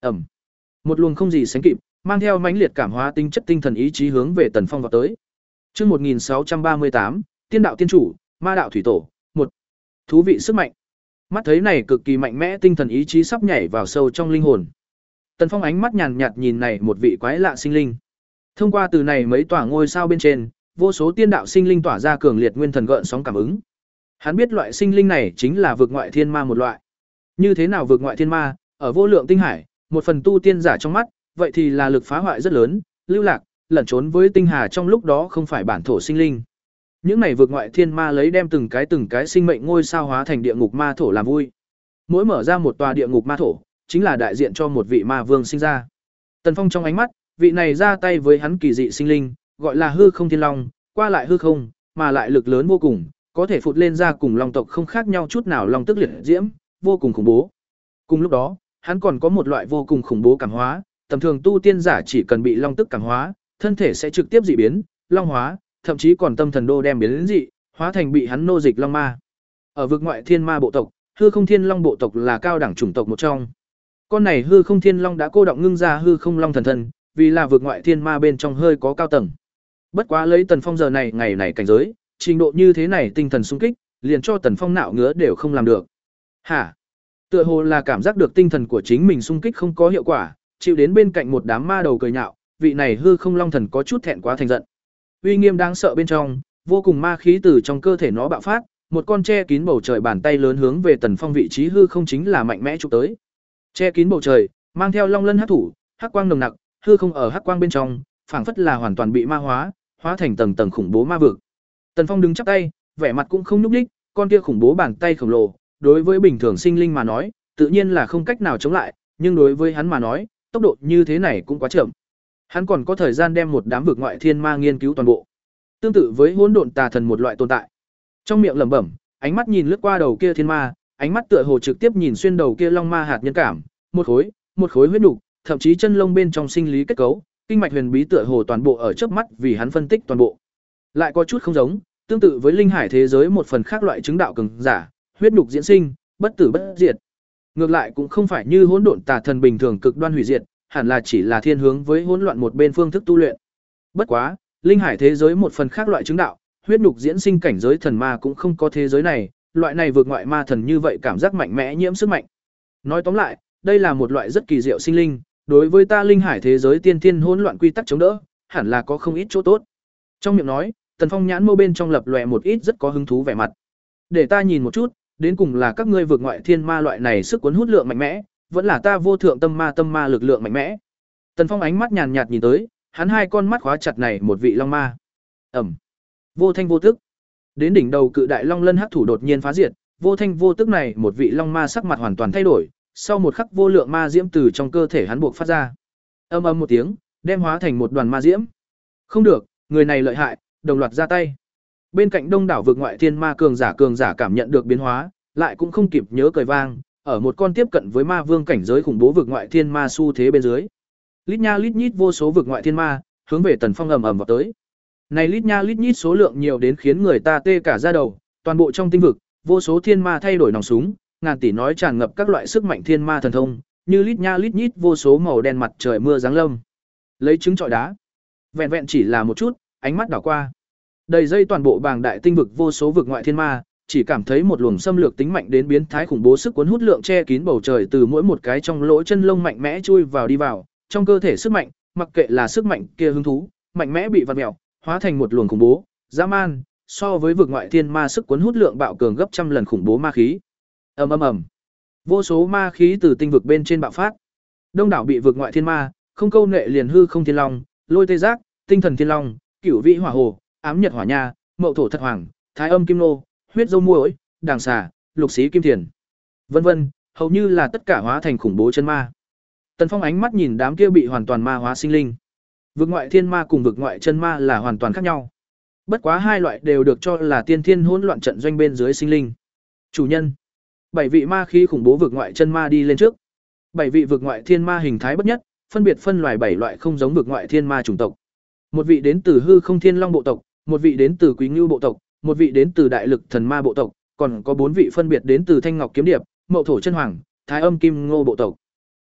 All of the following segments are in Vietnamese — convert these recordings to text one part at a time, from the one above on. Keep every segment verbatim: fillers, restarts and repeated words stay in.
Ẩm. Một luồng không gì sánh kịp, mang theo mãnh liệt cảm hóa tính chất tinh thần ý chí hướng về Tần Phong vào tới. Chương một nghìn sáu trăm ba mươi tám, Tiên đạo tiên chủ, Ma đạo thủy tổ, một. Thú vị sức mạnh. Mắt thấy này cực kỳ mạnh mẽ tinh thần ý chí sắp nhảy vào sâu trong linh hồn. Tần Phong ánh mắt nhàn nhạt nhìn này một vị quái lạ sinh linh. Thông qua từ này mấy tỏa ngôi sao bên trên, vô số tiên đạo sinh linh tỏa ra cường liệt nguyên thần gợn sóng cảm ứng. Hắn biết loại sinh linh này chính là vực ngoại thiên ma một loại. Như thế nào vực ngoại thiên ma, ở vô lượng tinh hải, một phần tu tiên giả trong mắt, vậy thì là lực phá hoại rất lớn, lưu lạc, lẩn trốn với tinh hà trong lúc đó không phải bản thổ sinh linh. Những này vực ngoại thiên ma lấy đem từng cái từng cái sinh mệnh ngôi sao hóa thành địa ngục ma thổ làm vui. Mỗi mở ra một tòa địa ngục ma thổ, chính là đại diện cho một vị ma vương sinh ra. Tần Phong trong ánh mắt, vị này ra tay với hắn kỳ dị sinh linh, gọi là hư không thiên long, qua lại hư không, mà lại lực lớn vô cùng, có thể phụt lên ra cùng long tộc không khác nhau chút nào long tức liệt diễm, vô cùng khủng bố. Cùng lúc đó, hắn còn có một loại vô cùng khủng bố cảm hóa, tầm thường tu tiên giả chỉ cần bị long tức cảm hóa, thân thể sẽ trực tiếp dị biến, long hóa, thậm chí còn tâm thần đô đem biến đến dị, hóa thành bị hắn nô dịch long ma. Ở vực ngoại thiên ma bộ tộc, hư không thiên long bộ tộc là cao đẳng chủng tộc một trong. Con này hư không thiên long đã cô động ngưng ra hư không long thần thân, vì là vực ngoại thiên ma bên trong hơi có cao tầng. Bất quá lấy Tần Phong giờ này ngày này cảnh giới, trình độ như thế này tinh thần sung kích, liền cho Tần Phong nạo ngứa đều không làm được. Hả? Tựa hồ là cảm giác được tinh thần của chính mình sung kích không có hiệu quả, chịu đến bên cạnh một đám ma đầu cười nhạo, vị này hư không long thần có chút thẹn quá thành giận. Uy nghiêm đáng sợ bên trong, vô cùng ma khí từ trong cơ thể nó bạo phát, một con che kín bầu trời bàn tay lớn hướng về Tần Phong vị trí hư không chính là mạnh mẽ chụp tới. Che kín bầu trời, mang theo long lân hắc thủ, hắc quang nồng nặc, hư không ở hắc quang bên trong, phảng phất là hoàn toàn bị ma hóa, hóa thành tầng tầng khủng bố ma vực. Tần Phong đứng chắp tay, vẻ mặt cũng không nhúc nhích, con kia khủng bố bàn tay khổng lồ, đối với bình thường sinh linh mà nói, tự nhiên là không cách nào chống lại, nhưng đối với hắn mà nói, tốc độ như thế này cũng quá chậm. Hắn còn có thời gian đem một đám vực ngoại thiên ma nghiên cứu toàn bộ. Tương tự với hỗn độn tà thần một loại tồn tại. Trong miệng lẩm bẩm, ánh mắt nhìn lướt qua đầu kia thiên ma, ánh mắt tựa hồ trực tiếp nhìn xuyên đầu kia long ma hạt nhân cảm, một khối, một khối huyết nục, thậm chí chân lông bên trong sinh lý kết cấu, kinh mạch huyền bí tựa hồ toàn bộ ở trước mắt vì hắn phân tích toàn bộ. Lại có chút không giống, tương tự với linh hải thế giới một phần khác loại chứng đạo cường giả, huyết nục diễn sinh, bất tử bất diệt. Ngược lại cũng không phải như hỗn độn tà thần bình thường cực đoan hủy diệt, hẳn là chỉ là thiên hướng với hỗn loạn một bên phương thức tu luyện. Bất quá, linh hải thế giới một phần khác loại chứng đạo, huyết nục diễn sinh cảnh giới thần ma cũng không có thế giới này, loại này vượt ngoại ma thần như vậy cảm giác mạnh mẽ nhiễm sức mạnh. Nói tóm lại, đây là một loại rất kỳ diệu sinh linh, đối với ta linh hải thế giới tiên thiên hỗn loạn quy tắc chống đỡ, hẳn là có không ít chỗ tốt. Trong miệng nói, Tần Phong nhãn mâu bên trong lập lòe một ít rất có hứng thú vẻ mặt. Để ta nhìn một chút, đến cùng là các ngươi vượt ngoại thiên ma loại này sức cuốn hút lượng mạnh mẽ, vẫn là ta vô thượng tâm ma tâm ma lực lượng mạnh mẽ. Tần Phong ánh mắt nhàn nhạt nhìn tới, hắn hai con mắt khóa chặt này một vị long ma. Ẩm. Vô thanh vô tức. Đến đỉnh đầu cự đại long lân hắc thủ đột nhiên phá diệt, vô thanh vô tức này một vị long ma sắc mặt hoàn toàn thay đổi, sau một khắc vô lượng ma diễm từ trong cơ thể hắn buộc phát ra. Âm ầm một tiếng, đem hóa thành một đoàn ma diễm. Không được, người này lợi hại, đồng loạt ra tay. Bên cạnh đông đảo vực ngoại thiên ma cường giả cường giả cảm nhận được biến hóa, lại cũng không kịp nhớ cười vang, ở một con tiếp cận với ma vương cảnh giới khủng bố vực ngoại thiên ma xu thế bên dưới. Lít nha lít nhít vô số vực ngoại thiên ma, hướng về Tần Phong ầm ầm vào tới. Này lít nha lít nhít số lượng nhiều đến khiến người ta tê cả da đầu, toàn bộ trong tinh vực, vô số thiên ma thay đổi nòng súng, ngàn tỷ nói tràn ngập các loại sức mạnh thiên ma thần thông, như lít nha lít nhít vô số màu đen mặt trời mưa giáng lâm. Lấy trứng trọi đá. Vẹn vẹn chỉ là một chút, ánh mắt đảo qua. Đầy dây toàn bộ bàng đại tinh vực vô số vực ngoại thiên ma, chỉ cảm thấy một luồng xâm lược tính mạnh đến biến thái khủng bố sức cuốn hút lượng che kín bầu trời từ mỗi một cái trong lỗ chân lông mạnh mẽ chui vào đi vào, trong cơ thể sức mạnh, mặc kệ là sức mạnh kia hứng thú, mạnh mẽ bị vặn mèo, hóa thành một luồng khủng bố, dã man, so với vực ngoại thiên ma sức cuốn hút lượng bạo cường gấp trăm lần khủng bố ma khí. Ầm ầm ầm. Vô số ma khí từ tinh vực bên trên bạo phát. Đông đảo bị vực ngoại thiên ma, không câu nệ liền hư không thiên long, lôi tê giác, tinh thần thiên long, cửu vĩ hỏa hồ, ám nhật hỏa nha, mậu thổ thật hoàng, thái âm kim nô, huyết dâu muỗi, đàng xà, lục xí kim thiền, vân vân, hầu như là tất cả hóa thành khủng bố chân ma. Tần Phong ánh mắt nhìn đám kia bị hoàn toàn ma hóa sinh linh. Vực ngoại thiên ma cùng vực ngoại chân ma là hoàn toàn khác nhau. Bất quá hai loại đều được cho là tiên thiên hỗn loạn trận doanh bên dưới sinh linh. Chủ nhân, bảy vị ma khí khủng bố vực ngoại chân ma đi lên trước. Bảy vị vực ngoại thiên ma hình thái bất nhất, phân biệt phân loài bảy loại không giống vực ngoại thiên ma chủng tộc. Một vị đến từ hư không thiên long bộ tộc, một vị đến từ quý ngưu bộ tộc, một vị đến từ đại lực thần ma bộ tộc, còn có bốn vị phân biệt đến từ thanh ngọc kiếm điệp, mậu thổ chân hoàng, thái âm kim ngô bộ tộc.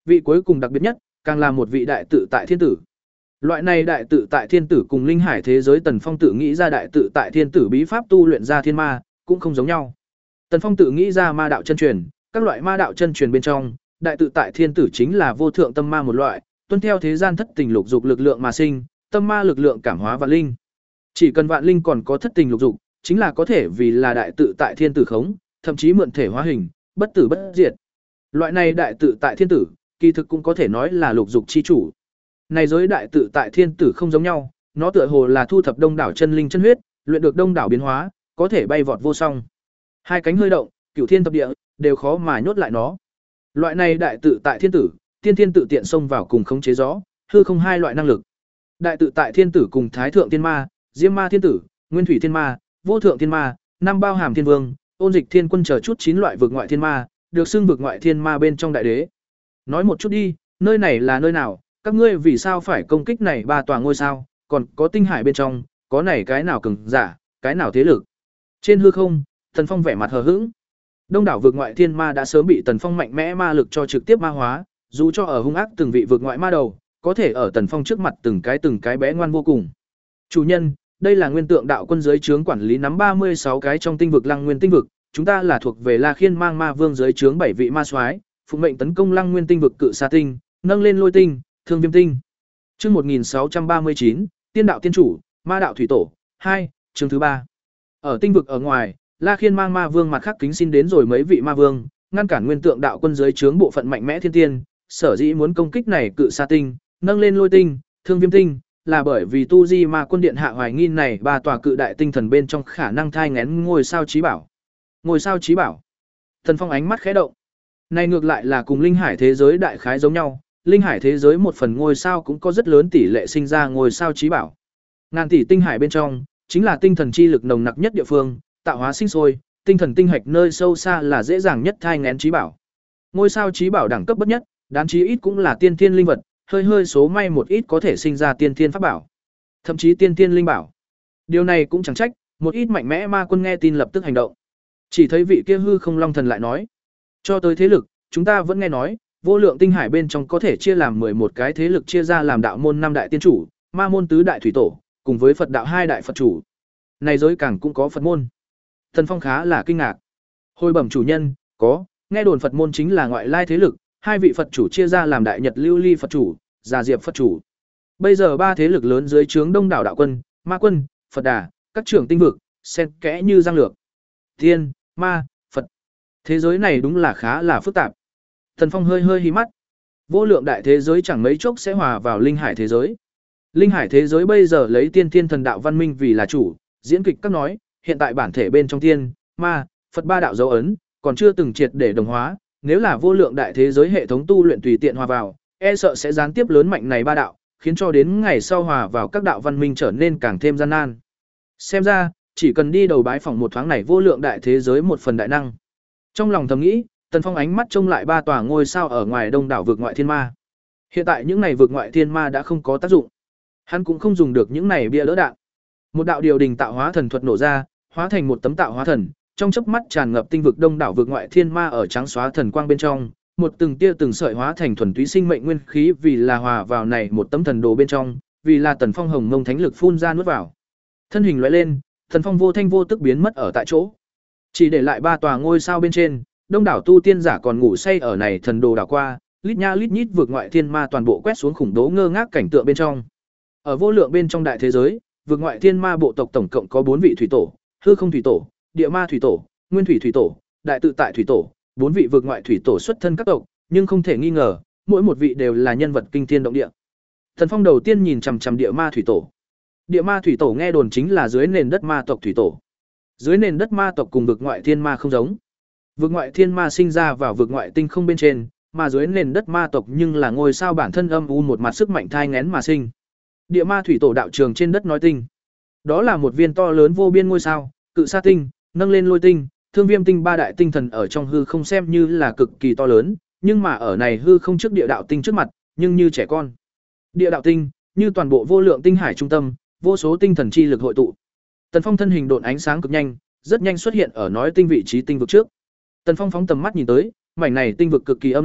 vị cuối cùng đặc biệt nhất, càng là một vị đại tự tại thiên tử. Loại này đại tự tại thiên tử cùng linh hải thế giới Tần Phong tự nghĩ ra đại tự tại thiên tử bí pháp tu luyện ra thiên ma, cũng không giống nhau. Tần Phong tự nghĩ ra ma đạo chân truyền, các loại ma đạo chân truyền bên trong, đại tự tại thiên tử chính là vô thượng tâm ma một loại, tuân theo thế gian thất tình lục dục lực lượng mà sinh, tâm ma lực lượng cảm hóa vạn linh. Chỉ cần vạn linh còn có thất tình lục dục, chính là có thể vì là đại tự tại thiên tử khống, thậm chí mượn thể hóa hình, bất tử bất diệt. Loại này đại tự tại thiên tử, kỳ thực cũng có thể nói là lục dục chi chủ. Này giới đại tự tại thiên tử không giống nhau, nó tựa hồ là thu thập đông đảo chân linh chân huyết, luyện được đông đảo biến hóa, có thể bay vọt vô song. Hai cánh hơi động, cửu thiên thập địa đều khó mà nhốt lại nó. Loại này đại tự tại thiên tử, tiên thiên tự tiện xông vào cùng khống chế gió, hư không hai loại năng lực. Đại tự tại thiên tử cùng thái thượng thiên ma, diêm ma thiên tử, nguyên thủy thiên ma, vô thượng thiên ma, năm bao hàm thiên vương, ôn dịch thiên quân chờ chút chín loại vực ngoại thiên ma, được xưng vực ngoại thiên ma bên trong đại đế. Nói một chút đi, nơi này là nơi nào, các ngươi vì sao phải công kích này ba tòa ngôi sao, còn có tinh hải bên trong, có này cái nào cường giả, cái nào thế lực. Trên hư không, Tần Phong vẻ mặt hờ hững. Đông đảo vực ngoại thiên ma đã sớm bị Tần Phong mạnh mẽ ma lực cho trực tiếp ma hóa, dù cho ở hung ác từng vị vực ngoại ma đầu, có thể ở Tần Phong trước mặt từng cái từng cái bé ngoan vô cùng. Chủ nhân, đây là nguyên tượng đạo quân dưới trướng quản lý nắm ba mươi sáu cái trong tinh vực Lăng Nguyên tinh vực, chúng ta là thuộc về La Khiên Mang Ma Vương dưới trướng bảy vị ma soái, phụng mệnh tấn công Lăng Nguyên tinh vực Cự Sa tinh, nâng lên Lôi tinh, Thương Viêm tinh. Chương một nghìn sáu trăm ba mươi chín, Tiên đạo tiên chủ, Ma đạo thủy tổ, hai, chương thứ ba. Ở tinh vực ở ngoài, La Khiên Mang Ma Vương mặt khác kính xin đến rồi mấy vị ma vương, ngăn cản nguyên tượng đạo quân dưới trướng bộ phận mạnh mẽ thiên tiên, sở dĩ muốn công kích này Cự Sa tinh, nâng lên Lôi tinh, Thương Viêm tinh, là bởi vì Tu Di Ma quân điện hạ hoài nghi này ba tòa cự đại tinh thần bên trong khả năng thai nghén ngôi sao chí bảo. Ngôi sao chí bảo. Thần Phong ánh mắt khẽ động. Này ngược lại là cùng linh hải thế giới đại khái giống nhau, linh hải thế giới một phần ngôi sao cũng có rất lớn tỷ lệ sinh ra ngôi sao chí bảo. Ngàn tỷ tinh hải bên trong, chính là tinh thần chi lực nồng nặc nhất địa phương, tạo hóa sinh sôi, tinh thần tinh hạch nơi sâu xa là dễ dàng nhất thai nghén chí bảo. Ngôi sao chí bảo đẳng cấp bất nhất, đáng chí ít cũng là tiên thiên linh vật, hơi hơi số may một ít có thể sinh ra tiên thiên pháp bảo, thậm chí tiên thiên linh bảo. Điều này cũng chẳng trách, một ít mạnh mẽ ma quân nghe tin lập tức hành động. Chỉ thấy vị kia hư không long thần lại nói, cho tới thế lực, chúng ta vẫn nghe nói, vô lượng tinh hải bên trong có thể chia làm mười một cái thế lực, chia ra làm đạo môn năm đại tiên chủ, ma môn tứ đại thủy tổ, cùng với Phật đạo hai đại Phật chủ. Này giới càng cũng có Phật môn. Thần Phong khá là kinh ngạc. Hồi bẩm chủ nhân, có, nghe đồn Phật môn chính là ngoại lai thế lực, hai vị Phật chủ chia ra làm Đại Nhật Lưu Ly Phật chủ, Già Diệp Phật chủ. Bây giờ ba thế lực lớn dưới trướng đông đảo đạo quân, ma quân, Phật đà, các trưởng tinh vực, xen kẽ như giang lược. Tiên, ma, Phật. Thế giới này đúng là khá là phức tạp. Thần Phong hơi hơi hí mắt. Vô lượng đại thế giới chẳng mấy chốc sẽ hòa vào linh hải thế giới. Linh hải thế giới bây giờ lấy tiên thiên thần đạo văn minh vì là chủ, diễn kịch các nói, hiện tại bản thể bên trong tiên, ma, Phật ba đạo dấu ấn, còn chưa từng triệt để đồng hóa, nếu là vô lượng đại thế giới hệ thống tu luyện tùy tiện hòa vào, e sợ sẽ gián tiếp lớn mạnh này ba đạo, khiến cho đến ngày sau hòa vào các đạo văn minh trở nên càng thêm gian nan. Xem ra, chỉ cần đi đầu bái phỏng một thoáng này vô lượng đại thế giới một phần đại năng. Trong lòng thầm nghĩ, Tần Phong ánh mắt trông lại ba tòa ngôi sao ở ngoài đông đảo vực ngoại thiên ma. Hiện tại những này vực ngoại thiên ma đã không có tác dụng. Hắn cũng không dùng được những này bia đỡ đạn. Một đạo điều đình tạo hóa thần thuật nổ ra, hóa thành một tấm tạo hóa thần, trong chớp mắt tràn ngập tinh vực đông đảo vực ngoại thiên ma ở trắng xóa thần quang bên trong, một từng tia từng sợi hóa thành thuần túy sinh mệnh nguyên khí, vì là hòa vào này một tấm thần đồ bên trong, vì là Tần Phong hồng mông thánh lực phun ra nuốt vào. Thân hình lóe lên, Tần Phong vô thanh vô tức biến mất ở tại chỗ. Chỉ để lại ba tòa ngôi sao bên trên, đông đảo tu tiên giả còn ngủ say ở này thần đồ đảo qua, lít nha lít nhít vực ngoại thiên ma toàn bộ quét xuống khủng bố ngơ ngác cảnh tượng bên trong. Ở vô lượng bên trong đại thế giới, vực ngoại thiên ma bộ tộc tổng cộng có bốn vị thủy tổ, hư không thủy tổ, địa ma thủy tổ, nguyên thủy thủy tổ, đại tự tại thủy tổ, bốn vị vực ngoại thủy tổ xuất thân các tộc, nhưng không thể nghi ngờ, mỗi một vị đều là nhân vật kinh thiên động địa. Thần Phong đầu tiên nhìn chằm chằm địa ma thủy tổ. Địa ma thủy tổ nghe đồn chính là dưới nền đất ma tộc thủy tổ. Dưới nền đất ma tộc cùng vực ngoại thiên ma không giống. Vực ngoại thiên ma sinh ra vào vực ngoại tinh không bên trên, mà dưới nền đất ma tộc nhưng là ngôi sao bản thân âm u một mặt sức mạnh thai nghén mà sinh. Địa ma thủy tổ đạo trường trên đất nói tinh. Đó là một viên to lớn vô biên ngôi sao, Cự Sa tinh, nâng lên Lôi tinh, Thương Viêm tinh ba đại tinh thần ở trong hư không xem như là cực kỳ to lớn, nhưng mà ở này hư không trước địa đạo tinh trước mặt, nhưng như trẻ con. Địa đạo tinh, như toàn bộ vô lượng tinh hải trung tâm, vô số tinh thần chi lực hội tụ. Tần Phong thân hình độn ánh sáng cực nhanh, rất nhanh xuất hiện ở nói tinh vị trí tinh vực trước. Tần Phong phóng tầm mắt nhìn tới, mảnh này tinh vực cực kỳ âm lãnh,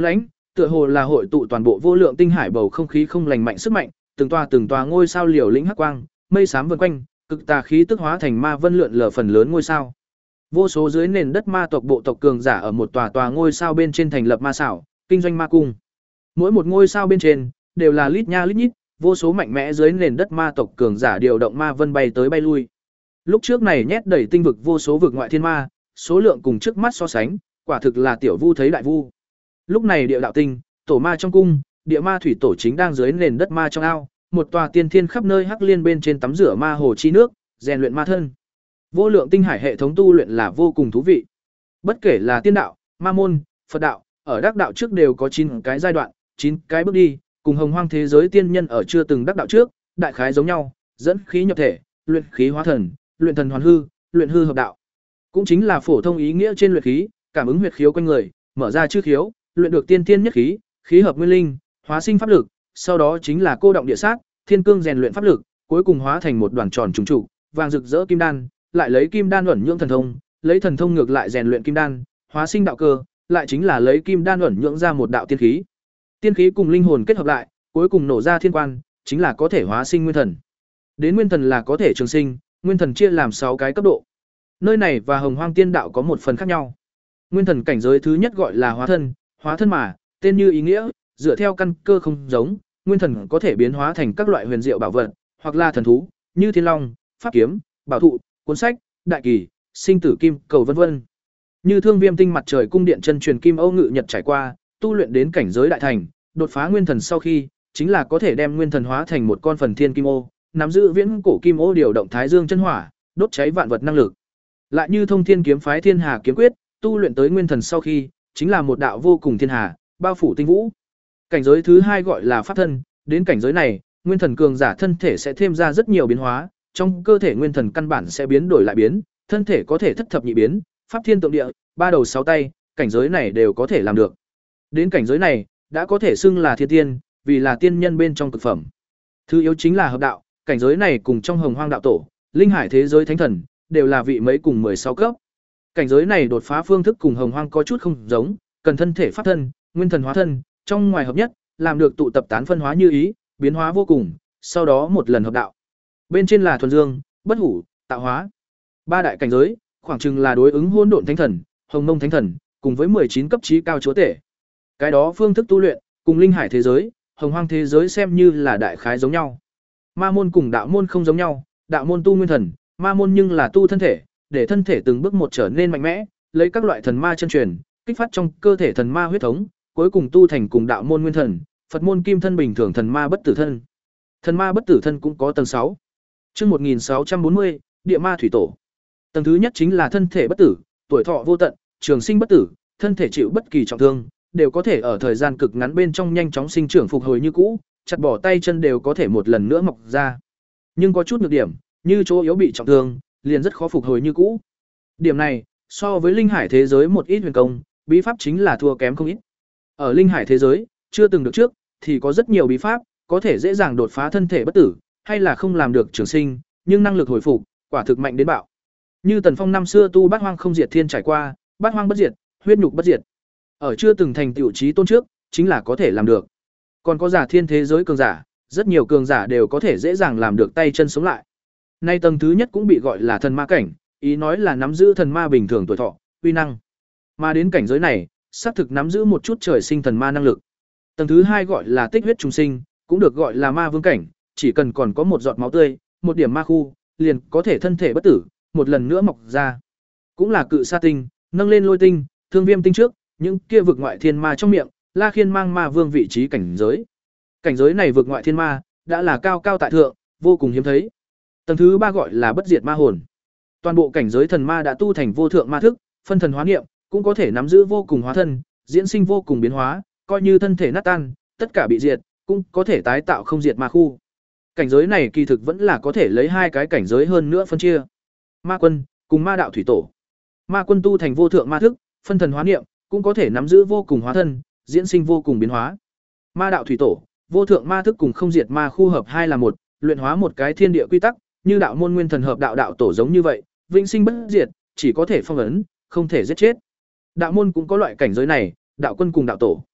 tựa hồ là hội tụ toàn bộ vô lượng tinh hải bầu không khí không lành mạnh sức mạnh, từng tòa từng tòa ngôi sao liều lĩnh hắc quang, mây xám vần quanh, cực tà khí tức hóa thành ma vân lượn lờ phần lớn ngôi sao. Vô số dưới nền đất ma tộc bộ tộc cường giả ở một tòa tòa ngôi sao bên trên thành lập ma xảo, kinh doanh ma cung. Mỗi một ngôi sao bên trên đều là lít nha lít nhít, vô số mạnh mẽ dưới nền đất ma tộc cường giả điều động ma vân bay tới bay lui. Lúc trước này nhét đầy tinh vực vô số vực ngoại thiên ma, số lượng cùng trước mắt so sánh, quả thực là tiểu vu thấy đại vu. Lúc này địa đạo tinh, tổ ma trong cung, địa ma thủy tổ chính đang dưới nền đất ma trong ao, một tòa tiên thiên khắp nơi hắc liên bên trên tắm rửa ma hồ chi nước, rèn luyện ma thân. Vô lượng tinh hải hệ thống tu luyện là vô cùng thú vị. Bất kể là tiên đạo, ma môn, Phật đạo, ở đắc đạo trước đều có chín cái giai đoạn, chín cái bước đi, cùng hồng hoang thế giới tiên nhân ở chưa từng đắc đạo trước, đại khái giống nhau, dẫn khí nhập thể, luyện khí hóa thần, luyện thần hoàn hư, luyện hư hợp đạo. Cũng chính là phổ thông ý nghĩa trên luyện khí, cảm ứng huyệt khiếu quanh người, mở ra chư khiếu, luyện được tiên tiên nhất khí, khí hợp nguyên linh, hóa sinh pháp lực, sau đó chính là cô động địa sát, thiên cương rèn luyện pháp lực, cuối cùng hóa thành một đoàn tròn trùng trụ, vàng rực rỡ kim đan, lại lấy kim đan ẩn nhưỡng thần thông, lấy thần thông ngược lại rèn luyện kim đan, hóa sinh đạo cơ, lại chính là lấy kim đan ẩn nhưỡng ra một đạo tiên khí. Tiên khí cùng linh hồn kết hợp lại, cuối cùng nổ ra thiên quan, chính là có thể hóa sinh nguyên thần. Đến nguyên thần là có thể trường sinh, nguyên thần chia làm sáu cái cấp độ. Nơi này và Hồng Hoang Tiên đạo có một phần khác nhau. Nguyên thần cảnh giới thứ nhất gọi là hóa thân, hóa thân mà, tên như ý nghĩa, dựa theo căn cơ không giống, nguyên thần có thể biến hóa thành các loại huyền diệu bảo vật, hoặc là thần thú, như thiên long, pháp kiếm, bảo thụ, cuốn sách, đại kỳ, sinh tử kim, cầu vân vân. Như Thương Viêm tinh mặt trời cung điện chân truyền kim Âu Ngự Nhật trải qua, tu luyện đến cảnh giới đại thành, đột phá nguyên thần sau khi, chính là có thể đem nguyên thần hóa thành một con phần thiên kim ô, nắm giữ viễn cổ kim ô điều động thái dương chân hỏa, đốt cháy vạn vật năng lực. Lại như Thông Thiên kiếm phái Thiên Hà kiếm quyết, tu luyện tới nguyên thần sau khi, chính là một đạo vô cùng thiên hà, bao phủ tinh vũ. Cảnh giới thứ hai gọi là pháp thân, đến cảnh giới này, nguyên thần cường giả thân thể sẽ thêm ra rất nhiều biến hóa, trong cơ thể nguyên thần căn bản sẽ biến đổi lại biến, thân thể có thể thất thập nhị biến, pháp thiên tượng địa, ba đầu sáu tay, cảnh giới này đều có thể làm được. Đến cảnh giới này, đã có thể xưng là thiên tiên, vì là tiên nhân bên trong cực phẩm. Thứ yếu chính là hợp đạo, cảnh giới này cùng trong Hồng Hoang đạo tổ, linh hải thế giới thánh thần, đều là vị mấy cùng mười sáu cấp. Cảnh giới này đột phá phương thức cùng Hồng Hoang có chút không giống, cần thân thể pháp thân, nguyên thần hóa thân, trong ngoài hợp nhất, làm được tụ tập tán phân hóa như ý, biến hóa vô cùng, sau đó một lần hợp đạo. Bên trên là thuần dương, bất hủ, tạo hóa. Ba đại cảnh giới, khoảng chừng là đối ứng hỗn độn thánh thần, hồng mông thánh thần, cùng với mười chín cấp trí cao chúa tể. Cái đó phương thức tu luyện, cùng linh hải thế giới, Hồng Hoang thế giới xem như là đại khái giống nhau. Ma môn cùng đạo môn không giống nhau, đạo môn tu nguyên thần, ma môn nhưng là tu thân thể, để thân thể từng bước một trở nên mạnh mẽ, lấy các loại thần ma chân truyền, kích phát trong cơ thể thần ma huyết thống, cuối cùng tu thành cùng đạo môn nguyên thần, Phật môn kim thân bình thường thần ma bất tử thân. Thần ma bất tử thân cũng có tầng sáu. Chương một nghìn sáu trăm bốn mươi, Địa ma thủy tổ. Tầng thứ nhất chính là thân thể bất tử, tuổi thọ vô tận, trường sinh bất tử, thân thể chịu bất kỳ trọng thương, đều có thể ở thời gian cực ngắn bên trong nhanh chóng sinh trưởng phục hồi như cũ, chặt bỏ tay chân đều có thể một lần nữa mọc ra. Nhưng có chút nhược điểm, như chỗ yếu bị trọng thương, liền rất khó phục hồi như cũ. Điểm này, so với linh hải thế giới một ít huyền công, bí pháp chính là thua kém không ít. Ở linh hải thế giới, chưa từng được trước, thì có rất nhiều bí pháp, có thể dễ dàng đột phá thân thể bất tử, hay là không làm được trường sinh, nhưng năng lực hồi phục, quả thực mạnh đến bạo. Như Tần Phong năm xưa tu Bát Hoang không diệt thiên trải qua, Bát Hoang bất diệt, huyết nhục bất diệt. Ở chưa từng thành tựu chí tôn trước, chính là có thể làm được. Còn có giả thiên thế giới cường giả, rất nhiều cường giả đều có thể dễ dàng làm được tay chân sống lại. Nay tầng thứ nhất cũng bị gọi là thần ma cảnh, ý nói là nắm giữ thần ma bình thường tuổi thọ, uy năng. Mà đến cảnh giới này, xác thực nắm giữ một chút trời sinh thần ma năng lực. Tầng thứ hai gọi là tích huyết trùng sinh, cũng được gọi là ma vương cảnh, chỉ cần còn có một giọt máu tươi, một điểm ma khu, liền có thể thân thể bất tử, một lần nữa mọc ra. Cũng là cự sa tinh, nâng lên lôi tinh, thương viêm tinh trước, những kia vực ngoại thiên ma trong miệng, La Khiên mang ma vương vị trí cảnh giới. Cảnh giới này vực ngoại thiên ma, đã là cao cao tại thượng, vô cùng hiếm thấy. Tầng thứ ba gọi là bất diệt ma hồn. Toàn bộ cảnh giới thần ma đã tu thành vô thượng ma thức, phân thần hóa niệm, cũng có thể nắm giữ vô cùng hóa thân, diễn sinh vô cùng biến hóa, coi như thân thể nát tan, tất cả bị diệt, cũng có thể tái tạo không diệt ma khu. Cảnh giới này kỳ thực vẫn là có thể lấy hai cái cảnh giới hơn nữa phân chia. Ma quân cùng ma đạo thủy tổ. Ma quân tu thành vô thượng ma thức, phân thần hóa niệm, cũng có thể nắm giữ vô cùng hóa thân, diễn sinh vô cùng biến hóa. Ma đạo thủy tổ, vô thượng ma thức cùng không diệt ma khu hợp hai là một, luyện hóa một cái thiên địa quy tắc, như đạo môn nguyên thần hợp đạo đạo tổ giống như vậy, vĩnh sinh bất diệt, chỉ có thể phong ấn, không thể giết chết. Đạo môn cũng có loại cảnh giới này, đạo quân cùng đạo tổ.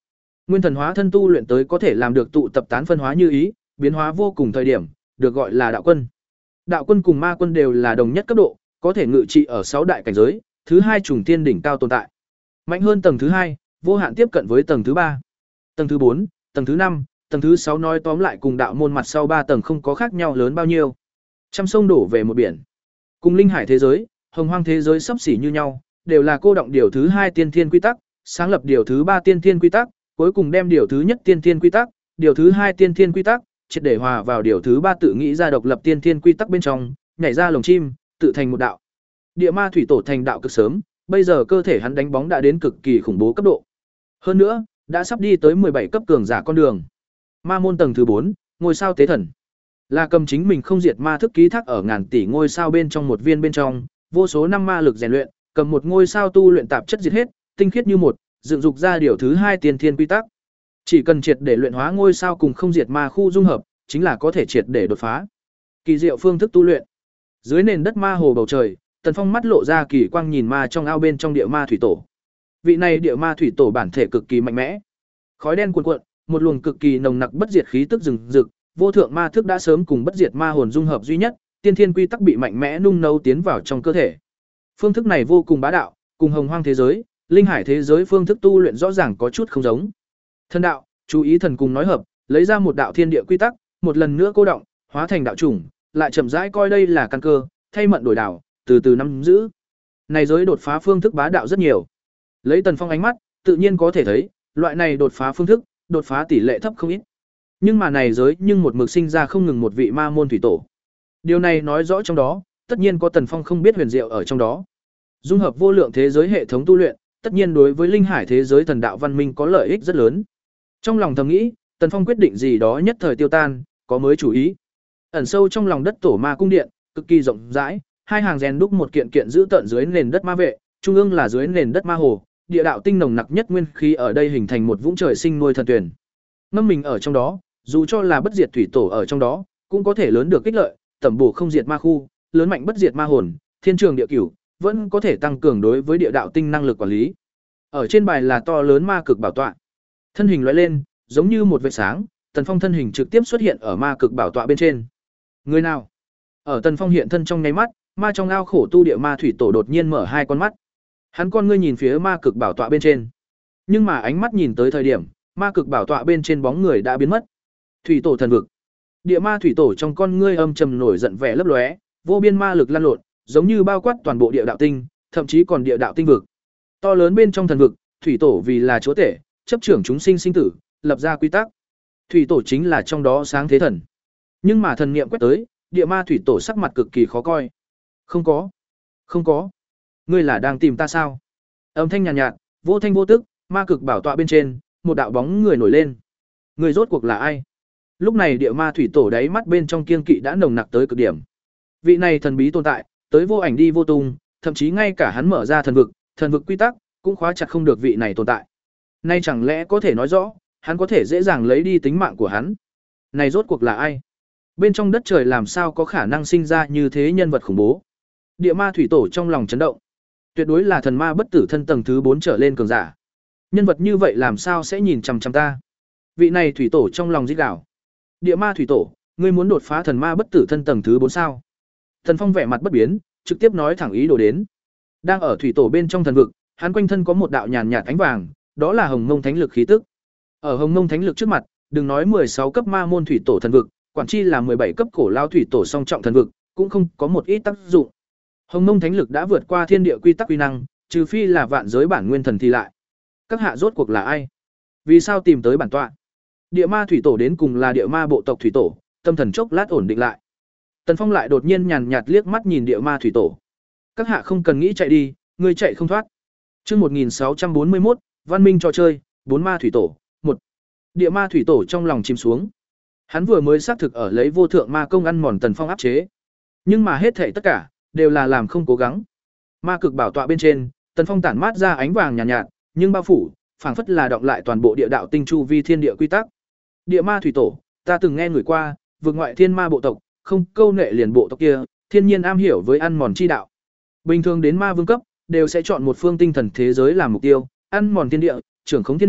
Nguyên thần hóa thân tu luyện tới có thể làm được tụ tập tán phân hóa như ý, biến hóa vô cùng thời điểm, được gọi là đạo quân. Đạo quân cùng ma quân đều là đồng nhất cấp độ, có thể ngự trị ở sáu đại cảnh giới, thứ hai trùng tiên đỉnh cao tồn tại. Mạnh hơn tầng thứ hai, vô hạn tiếp cận với tầng thứ ba. Tầng thứ bốn, tầng thứ năm, tầng thứ sáu nói tóm lại cùng đạo môn mặt sau ba tầng không có khác nhau lớn bao nhiêu. Trăm sông đổ về một biển. Cùng linh hải thế giới, hồng hoang thế giới sắp xỉ như nhau, đều là cô động điều thứ hai tiên thiên quy tắc, sáng lập điều thứ ba tiên thiên quy tắc, cuối cùng đem điều thứ nhất tiên thiên quy tắc, điều thứ hai tiên thiên quy tắc, triệt để hòa vào điều thứ ba tự nghĩ ra độc lập tiên thiên quy tắc bên trong, nhảy ra lồng chim, tự thành một đạo. Địa ma thủy tổ thành đạo cực sớm, bây giờ cơ thể hắn đánh bóng đã đến cực kỳ khủng bố cấp độ. Hơn nữa, đã sắp đi tới mười bảy cấp cường giả con đường. Ma môn tầng thứ bốn, ngôi sao tế thần. Là cầm chính mình không diệt ma thức ký thác ở ngàn tỷ ngôi sao bên trong một viên bên trong, vô số năm ma lực rèn luyện, cầm một ngôi sao tu luyện tạp chất diệt hết, tinh khiết như một, dựng dục ra điều thứ hai tiên thiên quy tắc. Chỉ cần triệt để luyện hóa ngôi sao cùng không diệt ma khu dung hợp, chính là có thể triệt để đột phá. Kỳ diệu phương thức tu luyện. Dưới nền đất ma hồ bầu trời, Tần Phong mắt lộ ra kỳ quang nhìn ma trong ao bên trong địa ma thủy tổ. Vị này địa ma thủy tổ bản thể cực kỳ mạnh mẽ. Khói đen cuồn cuộn, một luồng cực kỳ nồng nặc bất diệt khí tức rừng rực, vô thượng ma thức đã sớm cùng bất diệt ma hồn dung hợp duy nhất, tiên thiên quy tắc bị mạnh mẽ nung nấu tiến vào trong cơ thể. Phương thức này vô cùng bá đạo, cùng hồng hoang thế giới, linh hải thế giới phương thức tu luyện rõ ràng có chút không giống. Thần đạo, chú ý thần cùng nói hợp, lấy ra một đạo thiên địa quy tắc, một lần nữa cô động, hóa thành đạo chủng, lại chậm rãi coi đây là căn cơ, thay mận đổi đảo, từ từ nắm giữ. Này giới đột phá phương thức bá đạo rất nhiều. Lấy Tần Phong ánh mắt, tự nhiên có thể thấy, loại này đột phá phương thức, đột phá tỷ lệ thấp không ít. Nhưng mà này giới nhưng một mực sinh ra không ngừng một vị ma môn thủy tổ. Điều này nói rõ trong đó, tất nhiên có Tần Phong không biết huyền diệu ở trong đó. Dung hợp vô lượng thế giới hệ thống tu luyện, tất nhiên đối với linh hải thế giới thần đạo văn minh có lợi ích rất lớn. Trong lòng thầm nghĩ, Tần Phong quyết định gì đó nhất thời tiêu tan, có mới chủ ý. Ẩn sâu trong lòng đất tổ ma cung điện, cực kỳ rộng rãi, hai hàng rèn đúc một kiện kiện giữ tận dưới nền đất ma vệ, trung ương là dưới nền đất ma hồ, địa đạo tinh nồng nặc nhất nguyên khí ở đây hình thành một vũng trời sinh nuôi thần tuyển. Ngâm mình ở trong đó, dù cho là bất diệt thủy tổ ở trong đó, cũng có thể lớn được kích lợi, tẩm bổ không diệt ma khu, lớn mạnh bất diệt ma hồn, thiên trường địa cửu, vẫn có thể tăng cường đối với địa đạo tinh năng lực quản lý. Ở trên bài là to lớn ma cực bảo tọa. Thân hình lóe lên, giống như một vệt sáng, Tần Phong thân hình trực tiếp xuất hiện ở ma cực bảo tọa bên trên. Người nào? Ở Tần Phong hiện thân trong nháy mắt, ma trong ao khổ tu địa ma thủy tổ đột nhiên mở hai con mắt. Hắn con ngươi nhìn phía ma cực bảo tọa bên trên. Nhưng mà ánh mắt nhìn tới thời điểm, ma cực bảo tọa bên trên bóng người đã biến mất. Thủy tổ thần vực. Địa ma thủy tổ trong con ngươi âm trầm nổi giận vẻ lấp lóe, vô biên ma lực lan lộn, giống như bao quát toàn bộ địa đạo tinh, thậm chí còn địa đạo tinh vực. To lớn bên trong thần vực, thủy tổ vì là chúa tể, chấp trưởng chúng sinh sinh tử, lập ra quy tắc. Thủy tổ chính là trong đó sáng thế thần. Nhưng mà thần niệm quét tới, địa ma thủy tổ sắc mặt cực kỳ khó coi. Không có, không có. Ngươi là đang tìm ta sao? Âm thanh nhàn nhạt, nhạt, vô thanh vô tức, ma cực bảo tọa bên trên, một đạo bóng người nổi lên. Người rốt cuộc là ai? Lúc này địa ma thủy tổ đáy mắt bên trong kiên kỵ đã nồng nặc tới cực điểm. Vị này thần bí tồn tại, tới vô ảnh đi vô tung, thậm chí ngay cả hắn mở ra thần vực, thần vực quy tắc cũng khóa chặt không được vị này tồn tại. Nay chẳng lẽ có thể nói rõ, hắn có thể dễ dàng lấy đi tính mạng của hắn? Này rốt cuộc là ai? Bên trong đất trời làm sao có khả năng sinh ra như thế nhân vật khủng bố? Địa ma thủy tổ trong lòng chấn động. Tuyệt đối là thần ma bất tử thân tầng thứ bốn trở lên cường giả. Nhân vật như vậy làm sao sẽ nhìn chằm chằm ta? Vị này thủy tổ trong lòng rít gào. Địa ma thủy tổ, ngươi muốn đột phá thần ma bất tử thân tầng thứ bốn sao? Thần Phong vẻ mặt bất biến, trực tiếp nói thẳng ý đồ đến. Đang ở thủy tổ bên trong thần vực, hắn quanh thân có một đạo nhàn nhạt ánh vàng, đó là Hồng Mông Thánh lực khí tức. Ở Hồng Mông Thánh lực trước mặt, đừng nói mười sáu cấp ma môn thủy tổ thần vực, quản chi là mười bảy cấp cổ lao thủy tổ song trọng thần vực, cũng không có một ít tác dụng. Hồng Mông Thánh lực đã vượt qua thiên địa quy tắc quy năng, trừ phi là vạn giới bản nguyên thần thì lại. Các hạ rốt cuộc là ai? Vì sao tìm tới bản tọa? Địa ma thủy tổ đến cùng là địa ma bộ tộc thủy tổ, tâm thần chốc lát ổn định lại. Tần Phong lại đột nhiên nhàn nhạt liếc mắt nhìn địa ma thủy tổ. Các hạ không cần nghĩ chạy đi, ngươi chạy không thoát. Chương một nghìn sáu trăm bốn mươi mốt, Văn minh trò chơi, bốn ma thủy tổ, một. Địa ma thủy tổ trong lòng chìm xuống. Hắn vừa mới xác thực ở lấy vô thượng ma công ăn mòn Tần Phong áp chế. Nhưng mà hết thảy tất cả đều là làm không cố gắng. Ma cực bảo tọa bên trên, Tần Phong tản mát ra ánh vàng nhàn nhạt, nhạt, nhưng bao phủ, phảng phất là động lại toàn bộ địa đạo tinh chu vi thiên địa quy tắc. Địa ma thủy tổ, ta từng nghe người qua, vượt ngoại thiên ma bộ tộc, không câu nệ liền bộ tộc kia, thiên nhiên am hiểu với ăn mòn chi đạo. Bình thường đến ma vương cấp, đều sẽ chọn một phương tinh thần thế giới làm mục tiêu, ăn mòn thiên địa, trưởng khống thiên địa,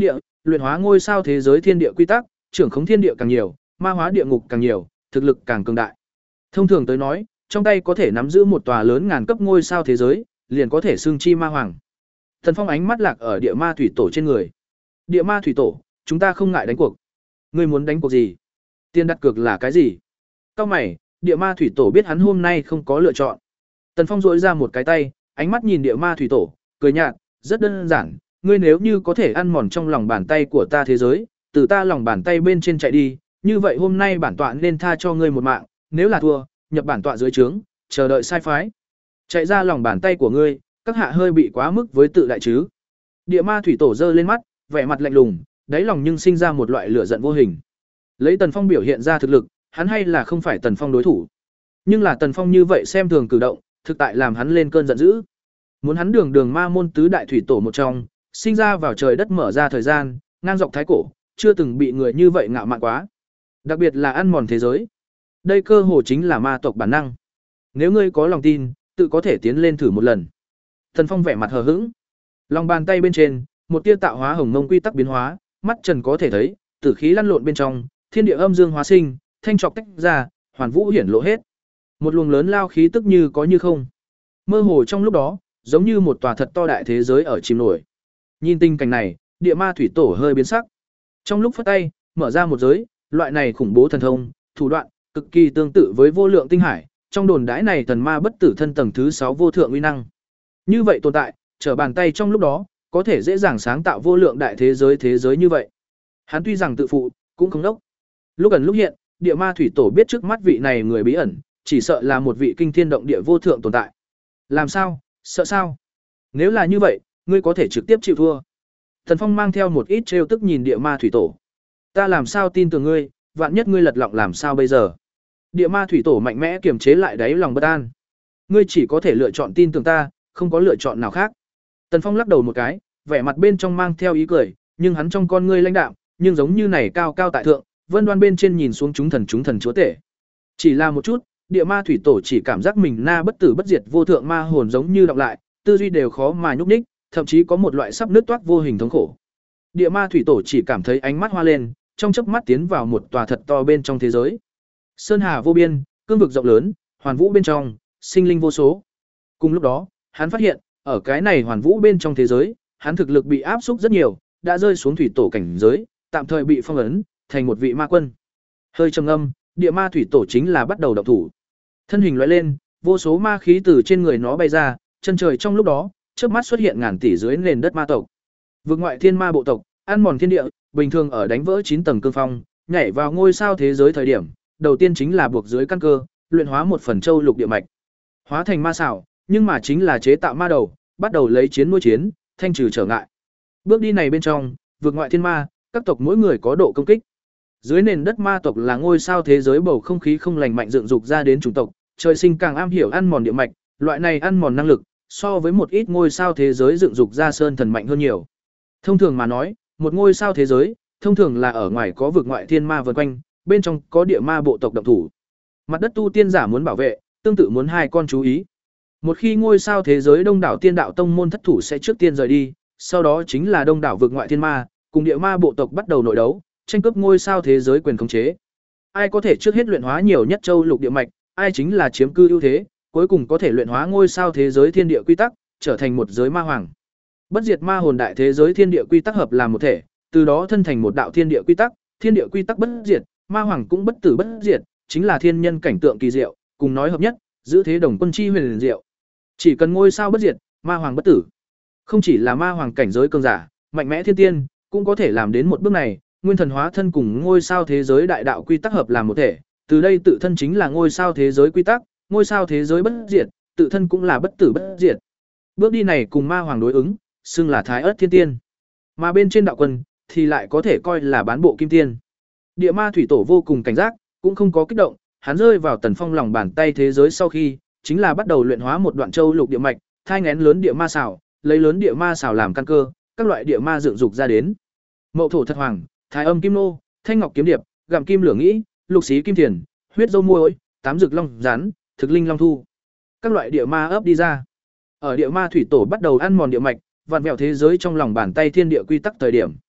luyện hóa ngôi sao thế giới thiên địa quy tắc, trưởng khống thiên địa càng nhiều, ma hóa địa ngục càng nhiều, thực lực càng cường đại. Thông thường tới nói, trong tay có thể nắm giữ một tòa lớn ngàn cấp ngôi sao thế giới, liền có thể xưng chi ma hoàng. Tần Phong ánh mắt lạc ở địa ma thủy tổ trên người. Địa ma thủy tổ, chúng ta không ngại đánh cuộc. Ngươi muốn đánh cuộc gì? Tiền đặt cược là cái gì? Cao mày, địa ma thủy tổ biết hắn hôm nay không có lựa chọn. Tần Phong duỗi ra một cái tay, ánh mắt nhìn địa ma thủy tổ, cười nhạt, rất đơn giản, ngươi nếu như có thể ăn mòn trong lòng bàn tay của ta thế giới, từ ta lòng bàn tay bên trên chạy đi, như vậy hôm nay bản tọa nên tha cho ngươi một mạng, nếu là thua, nhập bản tọa dưới trướng, chờ đợi sai phái. Chạy ra lòng bàn tay của ngươi, các hạ hơi bị quá mức với tự đại chứ. Địa ma thủy tổ giơ lên mắt, vẻ mặt lạnh lùng, đáy lòng nhưng sinh ra một loại lửa giận vô hình. Lấy Tần Phong biểu hiện ra thực lực, hắn hay là không phải Tần Phong đối thủ. Nhưng là Tần Phong như vậy xem thường cử động, thực tại làm hắn lên cơn giận dữ. Muốn hắn đường đường ma môn tứ đại thủy tổ một trong, sinh ra vào trời đất mở ra thời gian, ngang dọc thái cổ, chưa từng bị người như vậy ngạo mạn quá. Đặc biệt là ăn mòn thế giới. Đây cơ hồ chính là ma tộc bản năng. Nếu ngươi có lòng tin, tự có thể tiến lên thử một lần. Tần Phong vẻ mặt hờ hững. Lòng bàn tay bên trên, một tia tạo hóa hồng mông quy tắc biến hóa, mắt trần có thể thấy, tử khí lăn lộn bên trong, thiên địa âm dương hóa sinh, thanh trọc tách ra, hoàn vũ hiển lộ hết. Một luồng lớn lao khí tức như có như không. Mơ hồ trong lúc đó, giống như một tòa thật to đại thế giới ở chìm nổi. Nhìn tình cảnh này, địa ma thủy tổ hơi biến sắc. Trong lúc phất tay, mở ra một giới, loại này khủng bố thần thông, thủ đoạn, cực kỳ tương tự với vô lượng tinh hải, trong đồn đãi này thần ma bất tử thân tầng thứ sáu vô thượng uy năng. Như vậy tồn tại, trở bàn tay trong lúc đó, có thể dễ dàng sáng tạo vô lượng đại thế giới thế giới như vậy. Hắn tuy rằng tự phụ, cũng không đốc. Lúc ẩn lúc hiện, địa ma thủy tổ biết trước mắt vị này người bí ẩn, chỉ sợ là một vị kinh thiên động địa vô thượng tồn tại. Làm sao? Sợ sao? Nếu là như vậy, ngươi có thể trực tiếp chịu thua. Thần Phong mang theo một ít trêu tức nhìn địa ma thủy tổ. Ta làm sao tin tưởng ngươi, vạn nhất ngươi lật lọng làm sao bây giờ? Địa ma thủy tổ mạnh mẽ kiềm chế lại đáy lòng bất an. Ngươi chỉ có thể lựa chọn tin tưởng ta, không có lựa chọn nào khác. Tần Phong lắc đầu một cái, vẻ mặt bên trong mang theo ý cười, nhưng hắn trong con ngươi lãnh đạm, nhưng giống như này cao cao tại thượng, vân đoan bên trên nhìn xuống chúng thần chúng thần chúa tể. Chỉ là một chút, địa ma thủy tổ chỉ cảm giác mình na bất tử bất diệt vô thượng ma hồn giống như đọc lại, tư duy đều khó mà nhúc nhích, thậm chí có một loại sắp nứt toát vô hình thống khổ. Địa ma thủy tổ chỉ cảm thấy ánh mắt hoa lên, trong chớp mắt tiến vào một tòa thật to bên trong thế giới. Sơn hà vô biên, cương vực rộng lớn, hoàn vũ bên trong, sinh linh vô số. Cùng lúc đó, hắn phát hiện, ở cái này hoàn vũ bên trong thế giới, hắn thực lực bị áp xúc rất nhiều, đã rơi xuống thủy tổ cảnh giới, tạm thời bị phong ấn, thành một vị ma quân. Hơi trầm ngâm, địa ma thủy tổ chính là bắt đầu động thủ. Thân hình lóe lên, vô số ma khí từ trên người nó bay ra, chân trời trong lúc đó, chớp mắt xuất hiện ngàn tỷ dưới nền đất ma tộc. Vực ngoại thiên ma bộ tộc, ăn mòn thiên địa, bình thường ở đánh vỡ chín tầng cương phong, nhảy vào ngôi sao thế giới thời điểm, đầu tiên chính là buộc dưới căn cơ, luyện hóa một phần châu lục địa mạch. Hóa thành ma xảo, nhưng mà chính là chế tạo ma đầu, bắt đầu lấy chiến nuôi chiến, thanh trừ trở ngại. Bước đi này bên trong, vực ngoại thiên ma, các tộc mỗi người có độ công kích. Dưới nền đất ma tộc là ngôi sao thế giới bầu không khí không lành mạnh dựng dục ra đến chủng tộc, trời sinh càng am hiểu ăn mòn địa mạch, loại này ăn mòn năng lực, so với một ít ngôi sao thế giới dựng dục ra sơn thần mạnh hơn nhiều. Thông thường mà nói, một ngôi sao thế giới, thông thường là ở ngoài có vực ngoại thiên ma vần quanh, bên trong có địa ma bộ tộc động thủ. Mặt đất tu tiên giả muốn bảo vệ, tương tự muốn hai con chú ý. Một khi ngôi sao thế giới đông đảo tiên đạo tông môn thất thủ sẽ trước tiên rời đi, sau đó chính là đông đảo vực ngoại thiên ma, cùng địa ma bộ tộc bắt đầu nội đấu, tranh cướp ngôi sao thế giới quyền khống chế. Ai có thể trước hết luyện hóa nhiều nhất châu lục địa mạch, ai chính là chiếm cư ưu thế, cuối cùng có thể luyện hóa ngôi sao thế giới thiên địa quy tắc, trở thành một giới ma hoàng. Bất diệt ma hồn đại thế giới thiên địa quy tắc hợp làm một thể, từ đó thân thành một đạo thiên địa quy tắc, thiên địa quy tắc bất diệt, ma hoàng cũng bất tử bất diệt, chính là thiên nhân cảnh tượng kỳ diệu, cùng nói hợp nhất, giữ thế đồng quân chi huyền liền diệu. Chỉ cần ngôi sao bất diệt, ma hoàng bất tử. Không chỉ là ma hoàng cảnh giới cường giả, mạnh mẽ thiên tiên, cũng có thể làm đến một bước này, nguyên thần hóa thân cùng ngôi sao thế giới đại đạo quy tắc hợp làm một thể, từ đây tự thân chính là ngôi sao thế giới quy tắc, ngôi sao thế giới bất diệt, tự thân cũng là bất tử bất diệt. Bước đi này cùng ma hoàng đối ứng, xưng là thái ớt thiên tiên. Mà bên trên đạo quân thì lại có thể coi là bán bộ kim tiên. Địa ma thủy tổ vô cùng cảnh giác, cũng không có kích động, hắn rơi vào Tần Phong lòng bàn tay thế giới sau khi, chính là bắt đầu luyện hóa một đoạn châu lục địa mạch, thai nghén lớn địa ma xảo, lấy lớn địa ma xảo làm căn cơ, các loại địa ma dựng dục ra đến. Mậu thổ thật hoàng, thái âm kim nô, thanh ngọc kiếm điệp, gặm kim lửa nghĩ, lục xí kim thiền, huyết dâu muôi, tám dược long rắn, thực linh long thu. Các loại địa ma ấp đi ra. Ở địa ma thủy tổ bắt đầu ăn mòn địa mạch, vặn vẹo thế giới trong lòng bàn tay thiên địa quy tắc thời điểm.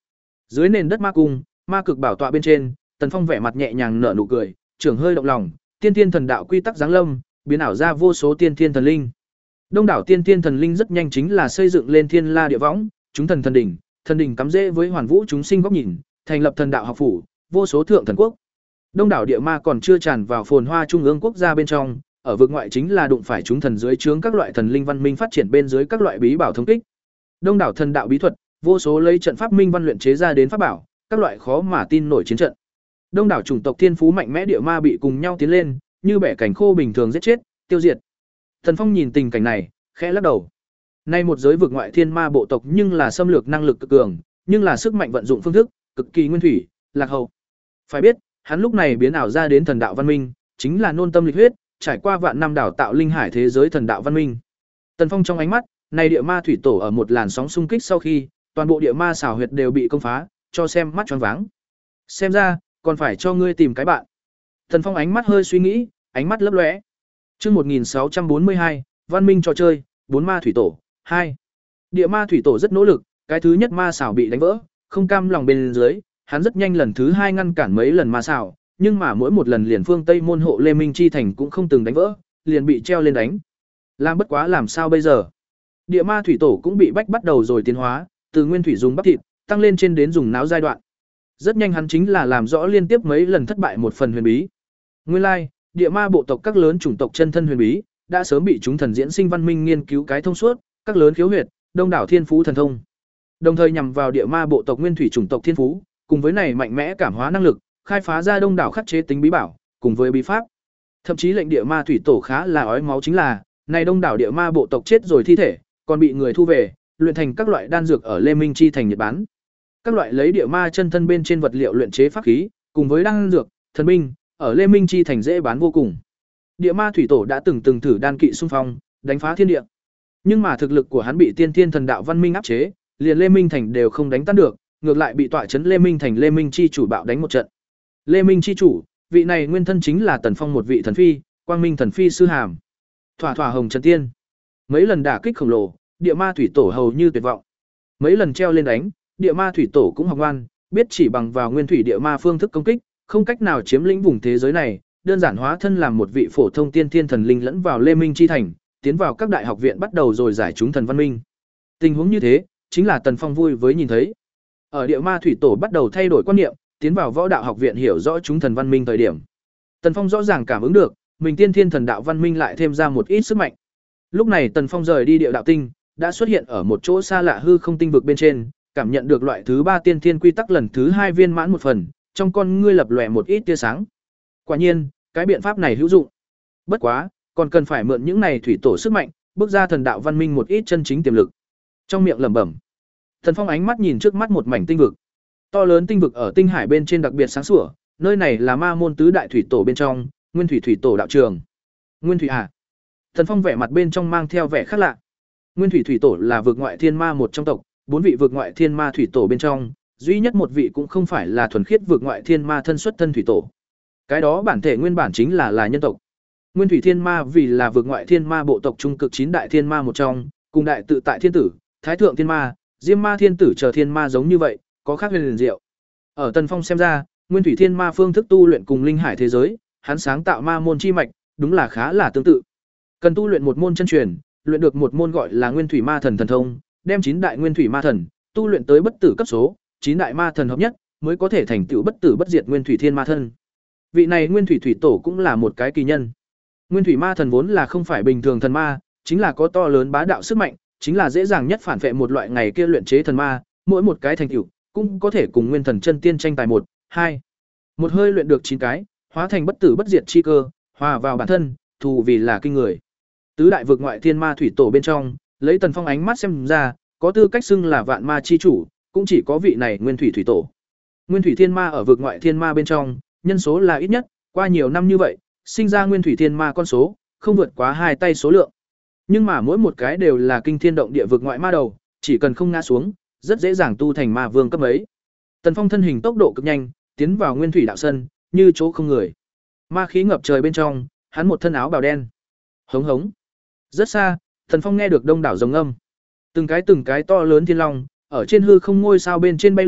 Dưới nền đất ma cung, ma cực bảo tọa bên trên, Tần Phong vẻ mặt nhẹ nhàng nở nụ cười, trưởng hơi động lòng, tiên thiên thần đạo quy tắc giáng lâm, biến ảo ra vô số tiên thiên thần linh. Đông đảo tiên thiên thần linh rất nhanh chính là xây dựng lên thiên la địa võng, chúng thần thần đỉnh, thần đỉnh cắm rễ với hoàn vũ chúng sinh góc nhìn, thành lập thần đạo học phủ, vô số thượng thần quốc. Đông đảo địa ma còn chưa tràn vào phồn hoa trung ương quốc gia bên trong, ở vực ngoại chính là đụng phải chúng thần dưới trướng các loại thần linh văn minh phát triển bên dưới các loại bí bảo thống kích. Đông đảo thần đạo bí thuật, vô số lấy trận pháp minh văn luyện chế ra đến pháp bảo, các loại khó mà tin nổi chiến trận. Đông đảo chủng tộc thiên phú mạnh mẽ địa ma bị cùng nhau tiến lên, như bẻ cảnh khô bình thường giết chết, tiêu diệt. Thần Phong nhìn tình cảnh này, khẽ lắc đầu. Nay một giới vực ngoại thiên ma bộ tộc nhưng là xâm lược năng lực cực cường, nhưng là sức mạnh vận dụng phương thức cực kỳ nguyên thủy, lạc hậu. Phải biết, hắn lúc này biến ảo ra đến thần đạo văn minh, chính là nôn tâm lịch huyết, trải qua vạn năm đảo tạo linh hải thế giới thần đạo văn minh. Tần Phong trong ánh mắt, này địa ma thủy tổ ở một làn sóng xung kích sau khi, toàn bộ địa ma xảo huyệt đều bị công phá, cho xem mắt choáng váng. Xem ra, còn phải cho ngươi tìm cái bạn. Tần Phong ánh mắt hơi suy nghĩ, ánh mắt lấp lóe. Chương một nghìn sáu trăm bốn mươi hai, văn minh trò chơi, bốn ma thủy tổ, hai. Địa ma thủy tổ rất nỗ lực, cái thứ nhất ma xảo bị đánh vỡ, không cam lòng bên dưới, hắn rất nhanh lần thứ hai ngăn cản mấy lần ma xảo, nhưng mà mỗi một lần liền phương Tây môn hộ Lê Minh chi thành cũng không từng đánh vỡ, liền bị treo lên đánh. Làm bất quá làm sao bây giờ? Địa ma thủy tổ cũng bị bách bắt đầu rồi tiến hóa, từ nguyên thủy dùng bắp thịt, tăng lên trên đến dùng náo giai đoạn. Rất nhanh hắn chính là làm rõ liên tiếp mấy lần thất bại một phần huyền bí. Nguyên lai, like, địa ma bộ tộc các lớn chủng tộc chân thân huyền bí, đã sớm bị chúng thần diễn sinh văn minh nghiên cứu cái thông suốt, các lớn khiếu huyệt, đông đảo thiên phú thần thông. Đồng thời nhằm vào địa ma bộ tộc nguyên thủy chủng tộc thiên phú, cùng với này mạnh mẽ cảm hóa năng lực, khai phá ra đông đảo khắc chế tính bí bảo, cùng với bí pháp. Thậm chí lệnh địa ma thủy tổ khá là ói máu chính là, này đông đảo địa ma bộ tộc chết rồi thi thể, còn bị người thu về, luyện thành các loại đan dược ở Lê Minh chi thành Nhật bán. Các loại lấy địa ma chân thân bên trên vật liệu luyện chế pháp khí, cùng với đan dược, thần binh, ở Lê Minh chi thành dễ bán vô cùng. Địa ma thủy tổ đã từng từng thử đan kỵ xung phong, đánh phá thiên địa. Nhưng mà thực lực của hắn bị tiên thiên thần đạo văn minh áp chế, liền Lê Minh thành đều không đánh tan được, ngược lại bị tọa trấn Lê Minh thành Lê Minh chi chủ bạo đánh một trận. Lê Minh chi chủ, vị này nguyên thân chính là Tần Phong một vị thần phi, Quang Minh thần phi sư hàm. Thỏa thỏa hồng trần tiên. Mấy lần đả kích khổng lồ, địa ma thủy tổ hầu như tuyệt vọng. Mấy lần treo lên đánh, địa ma thủy tổ cũng học ngoan, biết chỉ bằng vào nguyên thủy địa ma phương thức công kích, không cách nào chiếm lĩnh vùng thế giới này, đơn giản hóa thân làm một vị phổ thông tiên thiên thần linh lẫn vào Lê Minh chi thành, tiến vào các đại học viện bắt đầu rồi giải chúng thần văn minh. Tình huống như thế, chính là Tần Phong vui với nhìn thấy. Ở địa ma thủy tổ bắt đầu thay đổi quan niệm, tiến vào võ đạo học viện hiểu rõ chúng thần văn minh thời điểm. Tần Phong rõ ràng cảm ứng được, mình tiên thiên thần đạo văn minh lại thêm ra một ít sức mạnh. Lúc này Tần Phong rời đi địa đạo tinh, đã xuất hiện ở một chỗ xa lạ hư không tinh vực bên trên, cảm nhận được loại thứ ba tiên thiên quy tắc lần thứ hai viên mãn một phần, trong con ngươi lập lòe một ít tia sáng. Quả nhiên, cái biện pháp này hữu dụng. Bất quá, còn cần phải mượn những này thủy tổ sức mạnh, bước ra thần đạo văn minh một ít chân chính tiềm lực. Trong miệng lẩm bẩm, Tần Phong ánh mắt nhìn trước mắt một mảnh tinh vực. To lớn tinh vực ở tinh hải bên trên đặc biệt sáng sủa, nơi này là ma môn tứ đại thủy tổ bên trong, Nguyên thủy thủy tổ đạo trường. Nguyên thủy à? Tần Phong vẻ mặt bên trong mang theo vẻ khác lạ. Nguyên thủy thủy tổ là vực ngoại thiên ma một trong tộc, bốn vị vực ngoại thiên ma thủy tổ bên trong, duy nhất một vị cũng không phải là thuần khiết vực ngoại thiên ma thân xuất thân thủy tổ. Cái đó bản thể nguyên bản chính là là nhân tộc. Nguyên thủy thiên ma vì là vực ngoại thiên ma bộ tộc trung cực chín đại thiên ma một trong, cùng đại tự tại thiên tử, thái thượng thiên ma, diêm ma thiên tử chờ thiên ma giống như vậy, có khác huyền liền diệu. Ở Tần Phong xem ra, Nguyên thủy thiên ma phương thức tu luyện cùng linh hải thế giới, hắn sáng tạo ma môn chi mạch, đúng là khá là tương tự. Cần tu luyện một môn chân truyền, luyện được một môn gọi là Nguyên thủy ma thần thần thông, đem chín đại nguyên thủy ma thần tu luyện tới bất tử cấp số, chín đại ma thần hợp nhất, mới có thể thành tựu bất tử bất diệt Nguyên thủy thiên ma thân. Vị này Nguyên thủy thủy tổ cũng là một cái kỳ nhân. Nguyên thủy ma thần vốn là không phải bình thường thần ma, chính là có to lớn bá đạo sức mạnh, chính là dễ dàng nhất phản vệ một loại ngày kia luyện chế thần ma, mỗi một cái thành tựu cũng có thể cùng nguyên thần chân tiên tranh tài một, hai. Một hơi luyện được chín cái, hóa thành bất tử bất diệt chi cơ, hòa vào bản thân, thù vì là kinh người. Tứ đại vực ngoại thiên ma thủy tổ bên trong, lấy Tần Phong ánh mắt xem ra, có tư cách xưng là vạn ma chi chủ, cũng chỉ có vị này Nguyên thủy thủy tổ. Nguyên thủy thiên ma ở vực ngoại thiên ma bên trong, nhân số là ít nhất, qua nhiều năm như vậy, sinh ra Nguyên thủy thiên ma con số, không vượt quá hai tay số lượng. Nhưng mà mỗi một cái đều là kinh thiên động địa vực ngoại ma đầu, chỉ cần không ngã xuống, rất dễ dàng tu thành ma vương cấp ấy. Tần Phong thân hình tốc độ cực nhanh, tiến vào Nguyên thủy đạo sân, như chỗ không người. Ma khí ngập trời bên trong, hắn một thân áo bào đen. Hống hống. Rất xa, Tần Phong nghe được đông đảo rồng âm. Từng cái từng cái to lớn thiên long, ở trên hư không ngôi sao bên trên bay lượn,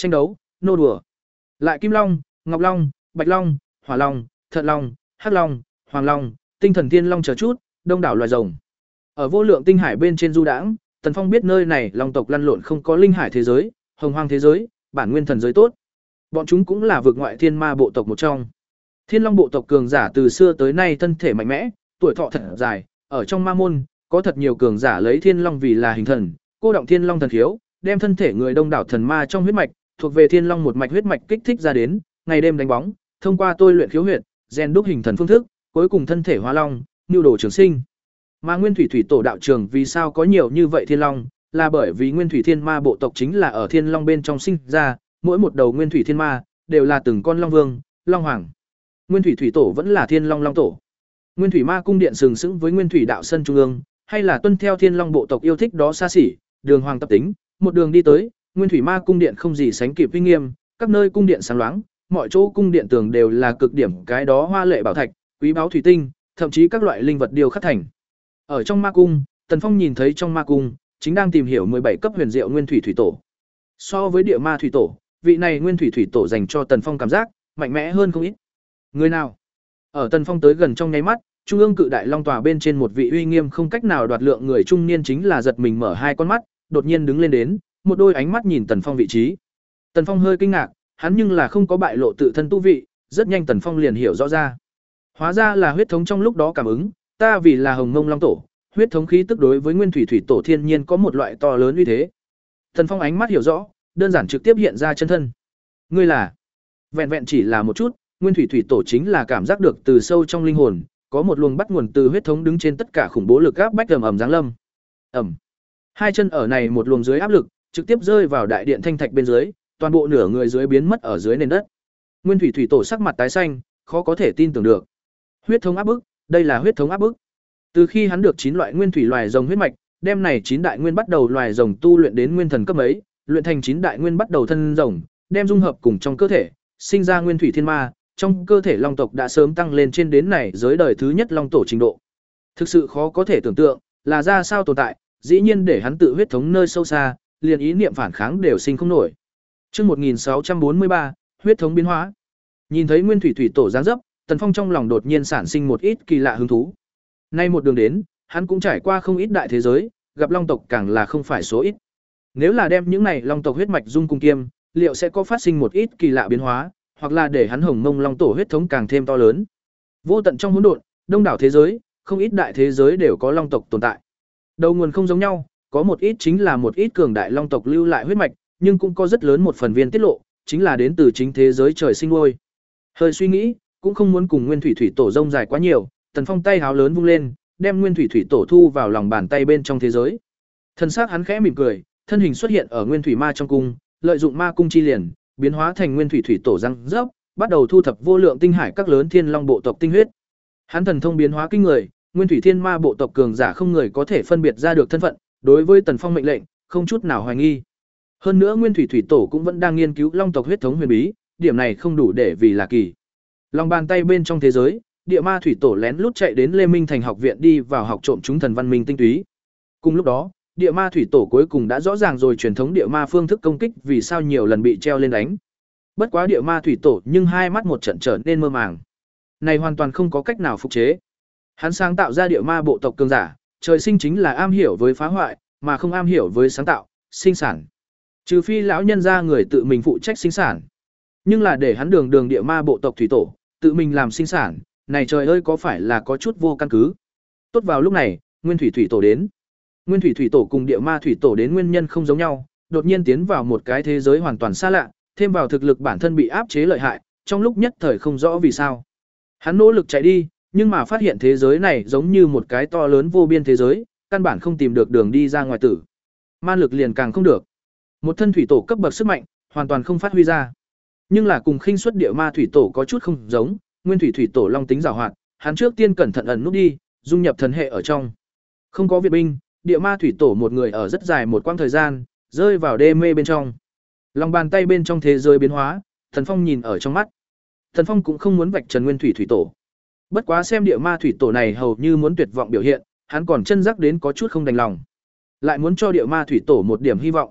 tranh đấu, nô đùa. Lại Kim Long, Ngọc Long, Bạch Long, Hỏa Long, Thận Long, Hắc Long, Hoàng Long, Tinh Thần Thiên Long chờ chút, đông đảo loài rồng. Ở vô lượng tinh hải bên trên du đãng, Tần Phong biết nơi này long tộc lăn lộn không có linh hải thế giới, hồng hoang thế giới, bản nguyên thần giới tốt. Bọn chúng cũng là vực ngoại thiên ma bộ tộc một trong. Thiên Long bộ tộc cường giả từ xưa tới nay thân thể mạnh mẽ, tuổi thọ thật dài, ở trong ma môn có thật nhiều cường giả lấy Thiên Long vì là hình thần, cô động Thiên Long thần khiếu, đem thân thể người đông đảo thần ma trong huyết mạch, thuộc về Thiên Long một mạch huyết mạch kích thích ra đến, ngày đêm đánh bóng, thông qua tôi luyện khiếu huyệt, rèn đúc hình thần phương thức, cuối cùng thân thể hóa long, nưu đồ trường sinh. Mà Nguyên Thủy Thủy Tổ đạo trường vì sao có nhiều như vậy Thiên Long, là bởi vì Nguyên Thủy Thiên Ma bộ tộc chính là ở Thiên Long bên trong sinh ra, mỗi một đầu Nguyên Thủy Thiên Ma đều là từng con Long Vương, Long Hoàng. Nguyên Thủy Thủy Tổ vẫn là Thiên Long Long Tổ. Nguyên Thủy Ma cung điện sừng sững với Nguyên Thủy đạo sân trung ương, hay là tuân theo Thiên Long bộ tộc yêu thích đó xa xỉ, đường hoàng tập tính, một đường đi tới, Nguyên Thủy Ma cung điện không gì sánh kịp uy nghiêm, các nơi cung điện sáng loáng, mọi chỗ cung điện tường đều là cực điểm cái đó hoa lệ bảo thạch, quý báu thủy tinh, thậm chí các loại linh vật điêu khắc thành. Ở trong ma cung, Tần Phong nhìn thấy trong ma cung chính đang tìm hiểu mười bảy cấp huyền diệu Nguyên Thủy Thủy Tổ. So với Địa Ma Thủy Tổ, vị này Nguyên Thủy Thủy Tổ dành cho Tần Phong cảm giác mạnh mẽ hơn không ít. Người nào? Ở Tần Phong tới gần trong nháy mắt, trung ương cự đại long tòa bên trên một vị uy nghiêm không cách nào đoạt lượng người trung niên chính là giật mình mở hai con mắt, đột nhiên đứng lên đến, một đôi ánh mắt nhìn Tần Phong vị trí. Tần Phong hơi kinh ngạc, hắn nhưng là không có bại lộ tự thân tu vị, rất nhanh Tần Phong liền hiểu rõ ra. Hóa ra là huyết thống trong lúc đó cảm ứng, ta vì là Hồng Mông Long Tổ, huyết thống khí tức đối với Nguyên Thủy Thủy Tổ thiên nhiên có một loại to lớn uy thế. Tần Phong ánh mắt hiểu rõ, đơn giản trực tiếp hiện ra chân thân. Ngươi là? Vẹn vẹn chỉ là một chút, Nguyên Thủy Thủy Tổ chính là cảm giác được từ sâu trong linh hồn, có một luồng bắt nguồn từ huyết thống đứng trên tất cả khủng bố lực áp bách ầm ầm giáng lâm. Ầm. Hai chân ở này một luồng dưới áp lực, trực tiếp rơi vào đại điện thanh thạch bên dưới, toàn bộ nửa người dưới biến mất ở dưới nền đất. Nguyên Thủy Thủy Tổ sắc mặt tái xanh, khó có thể tin tưởng được. Huyết thống áp bức, đây là huyết thống áp bức. Từ khi hắn được chín loại nguyên thủy loài rồng huyết mạch, đem này chín đại nguyên bắt đầu loài rồng tu luyện đến nguyên thần cấp ấy, luyện thành chín đại nguyên bắt đầu thân rồng, đem dung hợp cùng trong cơ thể, sinh ra nguyên thủy thiên ma, trong cơ thể long tộc đã sớm tăng lên trên đến này giới đời thứ nhất long tổ trình độ. Thực sự khó có thể tưởng tượng, là ra sao tồn tại, dĩ nhiên để hắn tự huyết thống nơi sâu xa, liền ý niệm phản kháng đều sinh không nổi. Chương một nghìn sáu trăm bốn mươi ba, huyết thống biến hóa. Nhìn thấy Nguyên Thủy Thủy Tổ dáng dấp, Tần Phong trong lòng đột nhiên sản sinh một ít kỳ lạ hứng thú. Nay một đường đến, hắn cũng trải qua không ít đại thế giới, gặp long tộc càng là không phải số ít. Nếu là đem những này long tộc huyết mạch dung cùng kiêm, liệu sẽ có phát sinh một ít kỳ lạ biến hóa, hoặc là để hắn Hồng Mông Long Tổ huyết thống càng thêm to lớn. Vô tận trong hỗn độn, đông đảo thế giới, không ít đại thế giới đều có long tộc tồn tại. Đầu nguồn không giống nhau, có một ít chính là một ít cường đại long tộc lưu lại huyết mạch, nhưng cũng có rất lớn một phần viên tiết lộ, chính là đến từ chính thế giới trời sinh nuôi. Hơi suy nghĩ, cũng không muốn cùng Nguyên Thủy Thủy Tổ rông dài quá nhiều, Tần Phong tay háo lớn vung lên, đem Nguyên Thủy Thủy Tổ thu vào lòng bàn tay bên trong thế giới. Thân xác hắn khẽ mỉm cười, thân hình xuất hiện ở Nguyên Thủy Ma trong cung, lợi dụng ma cung chi liền, biến hóa thành Nguyên Thủy Thủy Tổ răng rớp, bắt đầu thu thập vô lượng tinh hải các lớn thiên long bộ tộc tinh huyết. Hắn thần thông biến hóa kinh người, Nguyên Thủy Thiên Ma bộ tộc cường giả không người có thể phân biệt ra được thân phận, đối với Tần Phong mệnh lệnh, không chút nào hoài nghi. Hơn nữa Nguyên Thủy Thủy Tổ cũng vẫn đang nghiên cứu long tộc huyết thống huyền bí, điểm này không đủ để vì là kỳ. Lòng bàn tay bên trong thế giới, Địa Ma Thủy Tổ lén lút chạy đến Lê Minh Thành học viện đi vào học trộm chúng thần văn minh tinh túy. Cùng lúc đó, Địa Ma Thủy Tổ cuối cùng đã rõ ràng rồi truyền thống địa ma phương thức công kích vì sao nhiều lần bị treo lên đánh. Bất quá Địa Ma Thủy Tổ nhưng hai mắt một trận trở nên mơ màng. Này hoàn toàn không có cách nào phục chế. Hắn sáng tạo ra địa ma bộ tộc cường giả, trời sinh chính là am hiểu với phá hoại, mà không am hiểu với sáng tạo, sinh sản. Trừ phi lão nhân gia người tự mình phụ trách sinh sản. Nhưng là để hắn đường đường địa ma bộ tộc thủy tổ, tự mình làm sinh sản, này trời ơi có phải là có chút vô căn cứ. Tốt vào lúc này, Nguyên Thủy Thủy Tổ đến. Nguyên Thủy Thủy Tổ cùng địa ma thủy tổ đến nguyên nhân không giống nhau, đột nhiên tiến vào một cái thế giới hoàn toàn xa lạ, thêm vào thực lực bản thân bị áp chế lợi hại, trong lúc nhất thời không rõ vì sao. Hắn nỗ lực chạy đi, nhưng mà phát hiện thế giới này giống như một cái to lớn vô biên thế giới, căn bản không tìm được đường đi ra ngoài tử. Man lực liền càng không được. Một thân thủy tổ cấp bậc sức mạnh, hoàn toàn không phát huy ra. Nhưng là cùng khinh suất địa ma thủy tổ có chút không giống, Nguyên Thủy Thủy Tổ long tính giàu hoạt, hắn trước tiên cẩn thận ẩn nút đi, dung nhập thần hệ ở trong. Không có viện binh, địa ma thủy tổ một người ở rất dài một quãng thời gian, rơi vào đê mê bên trong. Lòng bàn tay bên trong thế giới biến hóa, Thần Phong nhìn ở trong mắt. Thần Phong cũng không muốn vạch trần Nguyên Thủy Thủy Tổ. Bất quá xem địa ma thủy tổ này hầu như muốn tuyệt vọng biểu hiện, hắn còn chân rắc đến có chút không đành lòng. Lại muốn cho địa ma thủy tổ một điểm hy vọng.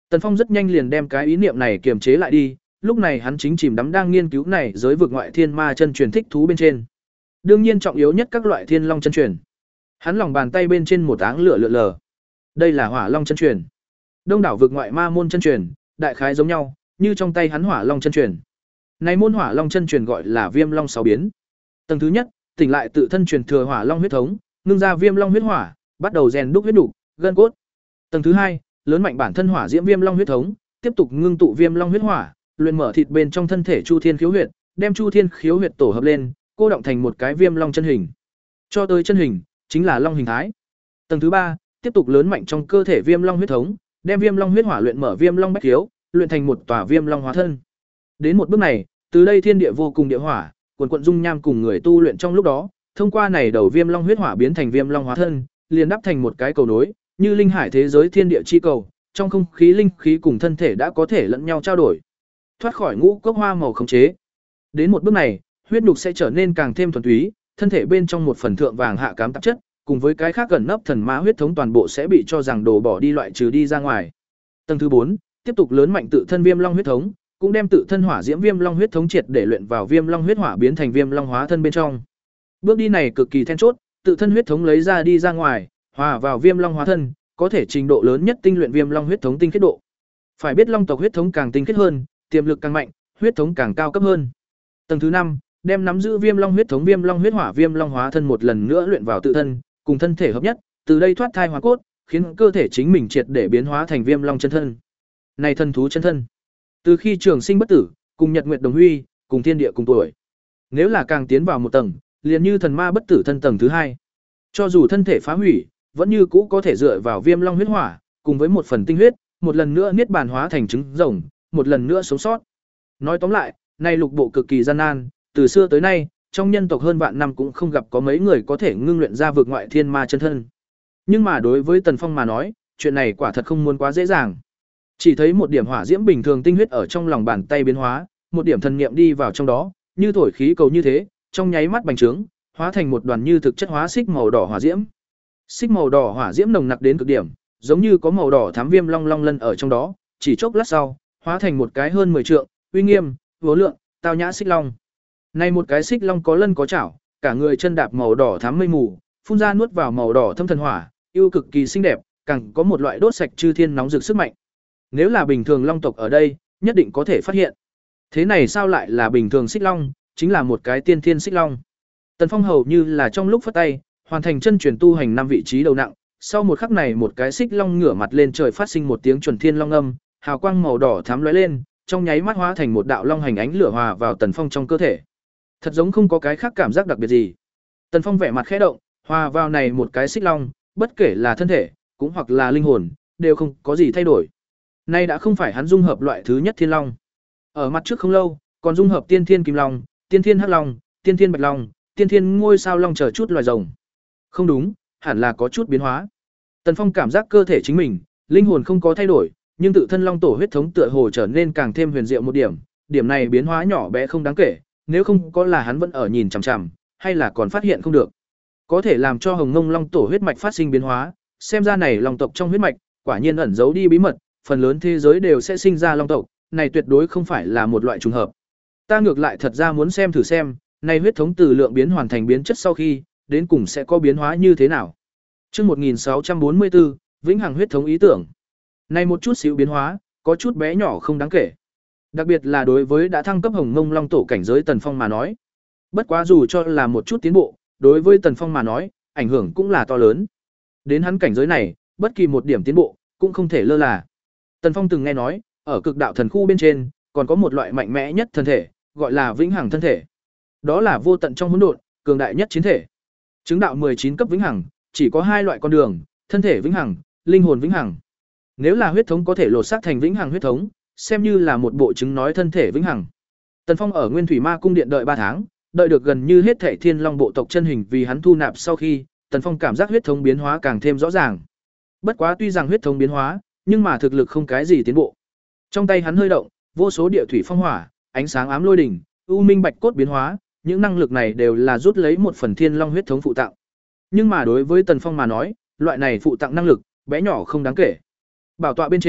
Tần Phong rất nhanh liền đem cái ý niệm này kiềm chế lại đi, lúc này hắn chính chìm đắm đang nghiên cứu này giới vực ngoại thiên ma chân truyền thích thú bên trên. Đương nhiên trọng yếu nhất các loại thiên long chân truyền. Hắn lòng bàn tay bên trên một áng lửa lượn lờ. Đây là Hỏa Long chân truyền. Đông đảo vực ngoại ma môn chân truyền, đại khái giống nhau, như trong tay hắn Hỏa Long chân truyền. Này môn Hỏa Long chân truyền gọi là Viêm Long sáu biến. Tầng thứ nhất, tỉnh lại tự thân truyền thừa Hỏa Long huyết thống, ngưng ra Viêm Long huyết hỏa, bắt đầu rèn đúc huyết nục, gân cốt. Tầng thứ hai, lớn mạnh bản thân hỏa diễm Viêm Long huyết thống, tiếp tục ngưng tụ Viêm Long huyết hỏa, luyện mở thịt bên trong thân thể Chu Thiên khiếu huyệt, đem Chu Thiên khiếu huyệt tổ hợp lên, cô động thành một cái Viêm Long chân hình. Cho tới chân hình, chính là long hình thái. Tầng thứ ba, tiếp tục lớn mạnh trong cơ thể Viêm Long huyết thống, đem Viêm Long huyết hỏa luyện mở Viêm Long bách khiếu, luyện thành một tòa Viêm Long hóa thân. Đến một bước này, từ đây thiên địa vô cùng địa hỏa, quần quận dung nham cùng người tu luyện trong lúc đó, thông qua này đầu Viêm Long huyết hỏa biến thành Viêm Long hóa thân, liền đắp thành một cái cầu nối, như linh hải thế giới thiên địa chi cầu, trong không khí linh khí cùng thân thể đã có thể lẫn nhau trao đổi, thoát khỏi ngũ cốc hoa màu khống chế. Đến một bước này, huyết nhục sẽ trở nên càng thêm thuần túy, thân thể bên trong một phần thượng vàng hạ cám tạp chất, cùng với cái khác gần nấp thần ma huyết thống toàn bộ sẽ bị cho rằng đổ bỏ đi loại trừ đi ra ngoài. Tầng thứ bốn, tiếp tục lớn mạnh tự thân Viêm Long huyết thống, cũng đem tự thân hỏa diễm Viêm Long huyết thống triệt để luyện vào Viêm Long huyết hỏa biến thành Viêm Long hóa thân bên trong. Bước đi này cực kỳ then chốt, tự thân huyết thống lấy ra đi ra ngoài, hòa vào Viêm Long hóa thân, có thể trình độ lớn nhất tinh luyện Viêm Long huyết thống tinh khiết độ. Phải biết Long tộc huyết thống càng tinh khiết hơn, tiềm lực càng mạnh, huyết thống càng cao cấp hơn. Tầng thứ năm, đem nắm giữ Viêm Long huyết thống Viêm Long huyết hỏa Viêm Long hóa thân một lần nữa luyện vào tự thân, cùng thân thể hợp nhất, từ đây thoát thai hóa cốt, khiến cơ thể chính mình triệt để biến hóa thành Viêm Long chân thân. Này thân thú chân thân, từ khi trường sinh bất tử, cùng Nhật Nguyệt đồng huy, cùng thiên địa cùng tuổi. Nếu là càng tiến vào một tầng, liền như thần ma bất tử thân tầng thứ hai. Cho dù thân thể phá hủy, vẫn như cũ có thể dựa vào Viêm Long huyết hỏa, cùng với một phần tinh huyết, một lần nữa niết bàn hóa thành trứng rồng, một lần nữa sống sót. Nói tóm lại, này lục bộ cực kỳ gian nan, từ xưa tới nay, trong nhân tộc hơn vạn năm cũng không gặp có mấy người có thể ngưng luyện ra vực ngoại thiên ma chân thân. Nhưng mà đối với Tần Phong mà nói, chuyện này quả thật không muốn quá dễ dàng. Chỉ thấy một điểm hỏa diễm bình thường tinh huyết ở trong lòng bàn tay biến hóa, một điểm thần niệm đi vào trong đó, như thổi khí cầu như thế, trong nháy mắt bành trướng, hóa thành một đoàn như thực chất hóa xích màu đỏ hỏa diễm. Xích màu đỏ hỏa diễm nồng nặc đến cực điểm, giống như có màu đỏ thám viêm long long lân ở trong đó, chỉ chốc lát sau, hóa thành một cái hơn mười trượng, uy nghiêm, vô lượng, tao nhã xích long. Này một cái xích long có lân có chảo, cả người chân đạp màu đỏ thám mây mù, phun ra nuốt vào màu đỏ thâm thần hỏa, yêu cực kỳ xinh đẹp, càng có một loại đốt sạch chư thiên nóng rực sức mạnh. Nếu là bình thường long tộc ở đây, nhất định có thể phát hiện. Thế này sao lại là bình thường xích long, chính là một cái tiên thiên xích long. Tần Phong hầu như là trong lúc phất tay, hoàn thành chân truyền tu hành năm vị trí đầu nặng, sau một khắc này một cái xích long ngửa mặt lên trời phát sinh một tiếng chuẩn thiên long âm, hào quang màu đỏ thắm lóe lên, trong nháy mắt hóa thành một đạo long hành ánh lửa hòa vào Tần Phong trong cơ thể. Thật giống không có cái khác cảm giác đặc biệt gì. Tần Phong vẻ mặt khẽ động, hòa vào này một cái xích long, bất kể là thân thể, cũng hoặc là linh hồn, đều không có gì thay đổi. Nay đã không phải hắn dung hợp loại thứ nhất thiên long. Ở mặt trước không lâu, còn dung hợp tiên thiên kim long, tiên thiên hắc long, tiên thiên bạch long, tiên thiên ngôi sao long chờ chút loài rồng. Không đúng, hẳn là có chút biến hóa. Tần Phong cảm giác cơ thể chính mình, linh hồn không có thay đổi, nhưng tự thân long tổ huyết thống tựa hồ trở nên càng thêm huyền diệu một điểm, điểm này biến hóa nhỏ bé không đáng kể, nếu không có là hắn vẫn ở nhìn chằm chằm, hay là còn phát hiện không được. Có thể làm cho Hồng Ngông long tổ huyết mạch phát sinh biến hóa, xem ra này long tộc trong huyết mạch, quả nhiên ẩn giấu đi bí mật, phần lớn thế giới đều sẽ sinh ra long tộc, này tuyệt đối không phải là một loại trùng hợp. Ta ngược lại thật ra muốn xem thử xem, này huyết thống từ lượng biến hoàn thành biến chất sau khi, đến cùng sẽ có biến hóa như thế nào. Chương một nghìn sáu trăm bốn mươi tư, vĩnh hằng huyết thống ý tưởng. Này một chút xíu biến hóa, có chút bé nhỏ không đáng kể. Đặc biệt là đối với đã thăng cấp Hồng Mông Long tổ cảnh giới Tần Phong mà nói. Bất quá dù cho là một chút tiến bộ, đối với Tần Phong mà nói, ảnh hưởng cũng là to lớn. Đến hắn cảnh giới này, bất kỳ một điểm tiến bộ cũng không thể lơ là. Tần Phong từng nghe nói, ở cực đạo thần khu bên trên, còn có một loại mạnh mẽ nhất thân thể, gọi là vĩnh hằng thân thể. Đó là vô tận trong hỗn độn, cường đại nhất chiến thể. Chứng đạo mười chín cấp vĩnh hằng, chỉ có hai loại con đường, thân thể vĩnh hằng, linh hồn vĩnh hằng. Nếu là huyết thống có thể lột xác thành vĩnh hằng huyết thống, xem như là một bộ chứng nói thân thể vĩnh hằng. Tần Phong ở Nguyên Thủy Ma cung điện đợi ba tháng, đợi được gần như hết thể Thiên Long bộ tộc chân hình vì hắn thu nạp sau khi, Tần Phong cảm giác huyết thống biến hóa càng thêm rõ ràng. Bất quá tuy rằng huyết thống biến hóa, nhưng mà thực lực không cái gì tiến bộ. Trong tay hắn hơi động, vô số địa thủy phong hỏa, ánh sáng ám lôi đỉnh, u minh bạch cốt biến hóa, những năng lực này đều là rút lấy một phần Thiên Long huyết thống phụ tặng. Nhưng mà đối với Tần Phong mà nói, loại này phụ tặng năng lực bé nhỏ không đáng kể. Bảo tọa bên trên,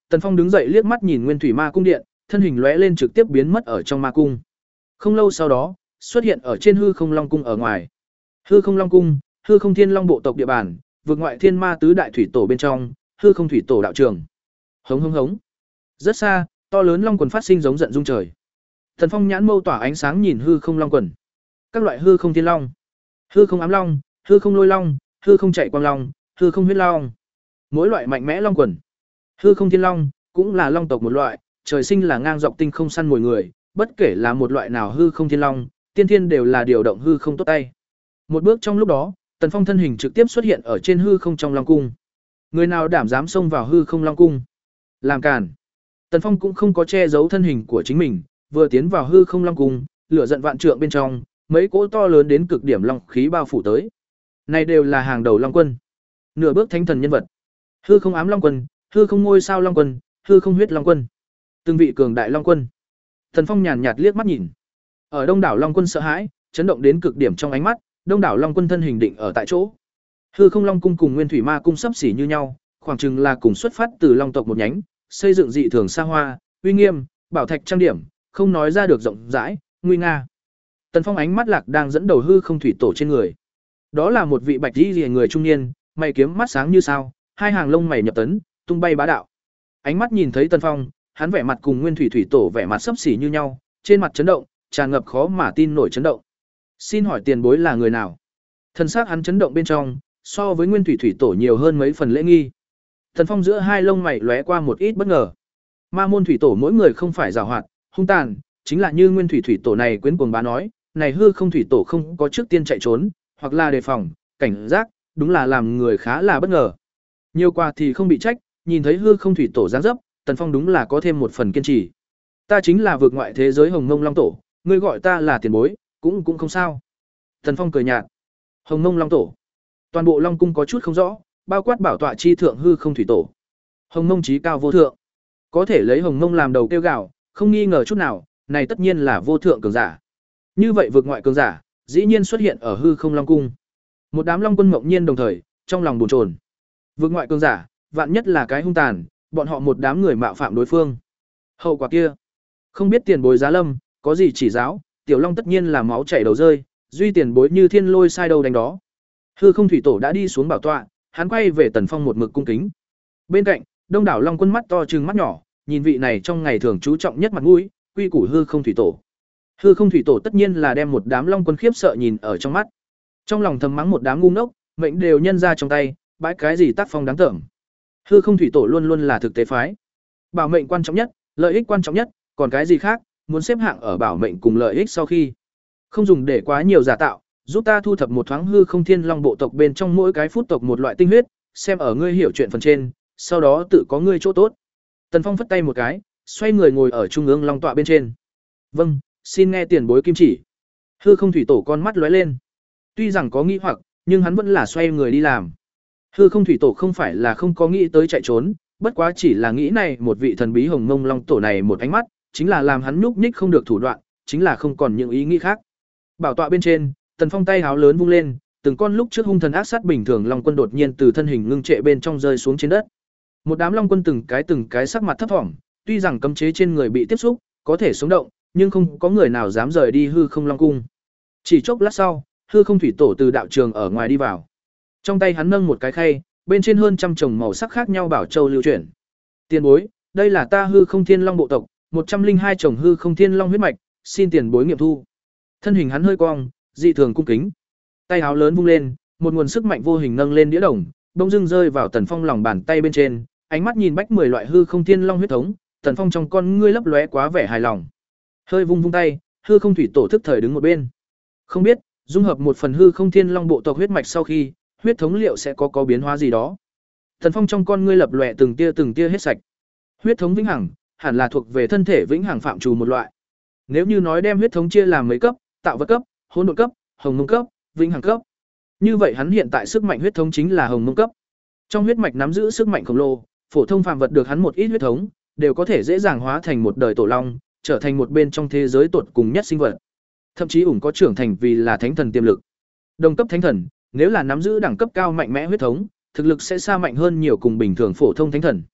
Tần Phong đứng dậy liếc mắt nhìn Nguyên Thủy Ma cung điện, thân hình lóe lên trực tiếp biến mất ở trong ma cung. Không lâu sau đó, xuất hiện ở trên hư không long cung ở ngoài. Hư không long cung, hư không thiên long bộ tộc địa bàn, vượt ngoại thiên ma tứ đại thủy tổ bên trong, hư không thủy tổ đạo trường. Hống hống hống. Rất xa, to lớn long quần phát sinh giống giận rung trời. Tần Phong nhãn mâu tỏa ánh sáng nhìn hư không long quần. Các loại hư không thiên long, hư không ám long, hư không lôi long, hư không chạy quang long, hư không huyết long. Mỗi loại mạnh mẽ long quần. Hư không thiên long cũng là long tộc một loại, trời sinh là ngang dọc tinh không săn mồi người, bất kể là một loại nào hư không thiên long, tiên thiên đều là điều động hư không tốt tay. Một bước trong lúc đó, Tần Phong thân hình trực tiếp xuất hiện ở trên hư không trong long cung. Người nào đảm dám xông vào hư không long cung? Làm cản. Tần Phong cũng không có che giấu thân hình của chính mình, vừa tiến vào hư không long cung, lửa giận vạn trượng bên trong, mấy cỗ to lớn đến cực điểm long khí bao phủ tới. Này đều là hàng đầu long quân, nửa bước thánh thần nhân vật. Hư không ám long quân, hư không ngôi sao long quân, hư không huyết long quân, từng vị cường đại long quân. Tần Phong nhàn nhạt liếc mắt nhìn. Ở đông đảo long quân sợ hãi, chấn động đến cực điểm trong ánh mắt, đông đảo long quân thân hình định ở tại chỗ. Hư không long cung cùng Nguyên Thủy Ma cung sắp xỉ như nhau, khoảng chừng là cùng xuất phát từ long tộc một nhánh, xây dựng dị thường xa hoa, uy nghiêm, bảo thạch trang điểm, không nói ra được rộng rãi, nguy nga. Tần Phong ánh mắt lạc đang dẫn đầu hư không thủy tổ trên người. Đó là một vị bạch y liễu người trung niên, mày kiếm mắt sáng như sao, hai hàng lông mày nhập tấn, tung bay bá đạo. Ánh mắt nhìn thấy Tần Phong, hắn vẻ mặt cùng Nguyên Thủy thủy tổ vẻ mặt sấp xỉ như nhau, trên mặt chấn động, tràn ngập khó mà tin nổi chấn động. Xin hỏi tiền bối là người nào? Thân xác hắn chấn động bên trong, so với Nguyên Thủy thủy tổ nhiều hơn mấy phần lễ nghi. Tần Phong giữa hai lông mày lóe qua một ít bất ngờ. Ma môn thủy tổ mỗi người không phải giàu hoạt, hung tàn, chính là như Nguyên Thủy thủy tổ này quyến cuồng bá nói, này hư không thủy tổ không có trước tiên chạy trốn, hoặc là đề phòng, cảnh giác, đúng là làm người khá là bất ngờ. Nhiều qua thì không bị trách, nhìn thấy hư không thủy tổ dáng dấp, Tần Phong đúng là có thêm một phần kiên trì. Ta chính là vượt ngoại thế giới Hồng Mông Long Tổ, ngươi gọi ta là tiền bối, cũng cũng không sao. Tần Phong cười nhạt. Hồng Mông Long Tổ. Toàn bộ Long cung có chút không rõ, bao quát bảo tọa chi thượng hư không thủy tổ. Hồng Mông chí cao vô thượng, có thể lấy Hồng Mông làm đầu kêu gào, không nghi ngờ chút nào, này tất nhiên là vô thượng cường giả. Như vậy vượt ngoại cường giả, dĩ nhiên xuất hiện ở hư không Long cung. Một đám Long quân ngẫu nhiên đồng thời, trong lòng bồn chồn. Vượt ngoại cường giả, vạn nhất là cái hung tàn, bọn họ một đám người mạo phạm đối phương. Hậu quả kia, không biết tiền bối giá lâm, có gì chỉ giáo, tiểu Long tất nhiên là máu chảy đầu rơi, duy tiền bối như thiên lôi sai đầu đánh đó. Hư không thủy tổ đã đi xuống bảo tọa, hắn quay về Tần Phong một mực cung kính. Bên cạnh, đông đảo Long quân mắt to trừng mắt nhỏ, nhìn vị này trong ngày thường chú trọng nhất mặt mũi, quy củ hư không thủy tổ. Hư không thủy tổ tất nhiên là đem một đám Long quân khiếp sợ nhìn ở trong mắt. Trong lòng thầm mắng một đám ngu ngốc, mệnh đều nhân ra trong tay, bãi cái gì tác phong đáng tởm. Hư không thủy tổ luôn luôn là thực tế phái. Bảo mệnh quan trọng nhất, lợi ích quan trọng nhất, còn cái gì khác, muốn xếp hạng ở bảo mệnh cùng lợi ích sau khi. Không dùng để quá nhiều giả tạo, giúp ta thu thập một thoáng hư không thiên long bộ tộc bên trong mỗi cái phút tộc một loại tinh huyết, xem ở ngươi hiểu chuyện phần trên, sau đó tự có ngươi chỗ tốt. Tần Phong phất tay một cái, xoay người ngồi ở trung ương long tọa bên trên. Vâng, xin nghe tiền bối kim chỉ. Hư không thủy tổ con mắt lóe lên. Tuy rằng có nghi hoặc, nhưng hắn vẫn là xoay người đi làm. Hư không thủy tổ không phải là không có nghĩ tới chạy trốn, bất quá chỉ là nghĩ này một vị thần bí Hồng Mông Long tổ này một ánh mắt, chính là làm hắn nhúc nhích không được thủ đoạn, chính là không còn những ý nghĩ khác. Bảo tọa bên trên, Tần Phong tay háo lớn vung lên, từng con lúc trước hung thần ác sát bình thường long quân đột nhiên từ thân hình ngưng trệ bên trong rơi xuống trên đất. Một đám long quân từng cái từng cái sắc mặt thấp thỏm, tuy rằng cấm chế trên người bị tiếp xúc, có thể sống động, nhưng không có người nào dám rời đi hư không long cung. Chỉ chốc lát sau, hư không thủy tổ từ đạo trường ở ngoài đi vào. Trong tay hắn nâng một cái khay, bên trên hơn trăm chồng màu sắc khác nhau bảo châu lưu chuyển. Tiền bối, đây là ta hư không thiên long bộ tộc, một trăm linh hai chồng hư không thiên long huyết mạch, xin tiền bối nghiệm thu. Thân hình hắn hơi cong, dị thường cung kính. Tay áo lớn vung lên, một nguồn sức mạnh vô hình nâng lên đĩa đồng, bỗng dưng rơi vào Tần Phong lòng bàn tay bên trên, ánh mắt nhìn bách mười loại hư không thiên long huyết thống, Tần Phong trong con ngươi lấp lóe quá vẻ hài lòng. Hơi vung vung tay, hư không thủy tổ thức thời đứng một bên. Không biết, dung hợp một phần hư không thiên long bộ tộc huyết mạch sau khi, huyết thống liệu sẽ có có biến hóa gì đó. Tần Phong trong con ngươi lập lòe từng tia từng tia hết sạch. Huyết thống vĩnh hằng, hẳn là thuộc về thân thể vĩnh hằng phạm trù một loại. Nếu như nói đem huyết thống chia làm mấy cấp, tạo vật cấp, hỗn độn cấp, hồng mông cấp, vĩnh hằng cấp. Như vậy hắn hiện tại sức mạnh huyết thống chính là hồng mông cấp. Trong huyết mạch nắm giữ sức mạnh khổng lồ, phổ thông phàm vật được hắn một ít huyết thống, đều có thể dễ dàng hóa thành một đời tổ long, trở thành một bên trong thế giới tột cùng nhất sinh vật. Thậm chí ủng có trưởng thành vì là thánh thần tiềm lực. Đồng cấp thánh thần, nếu là nắm giữ đẳng cấp cao mạnh mẽ huyết thống, thực lực sẽ xa mạnh hơn nhiều cùng bình thường phổ thông thánh thần.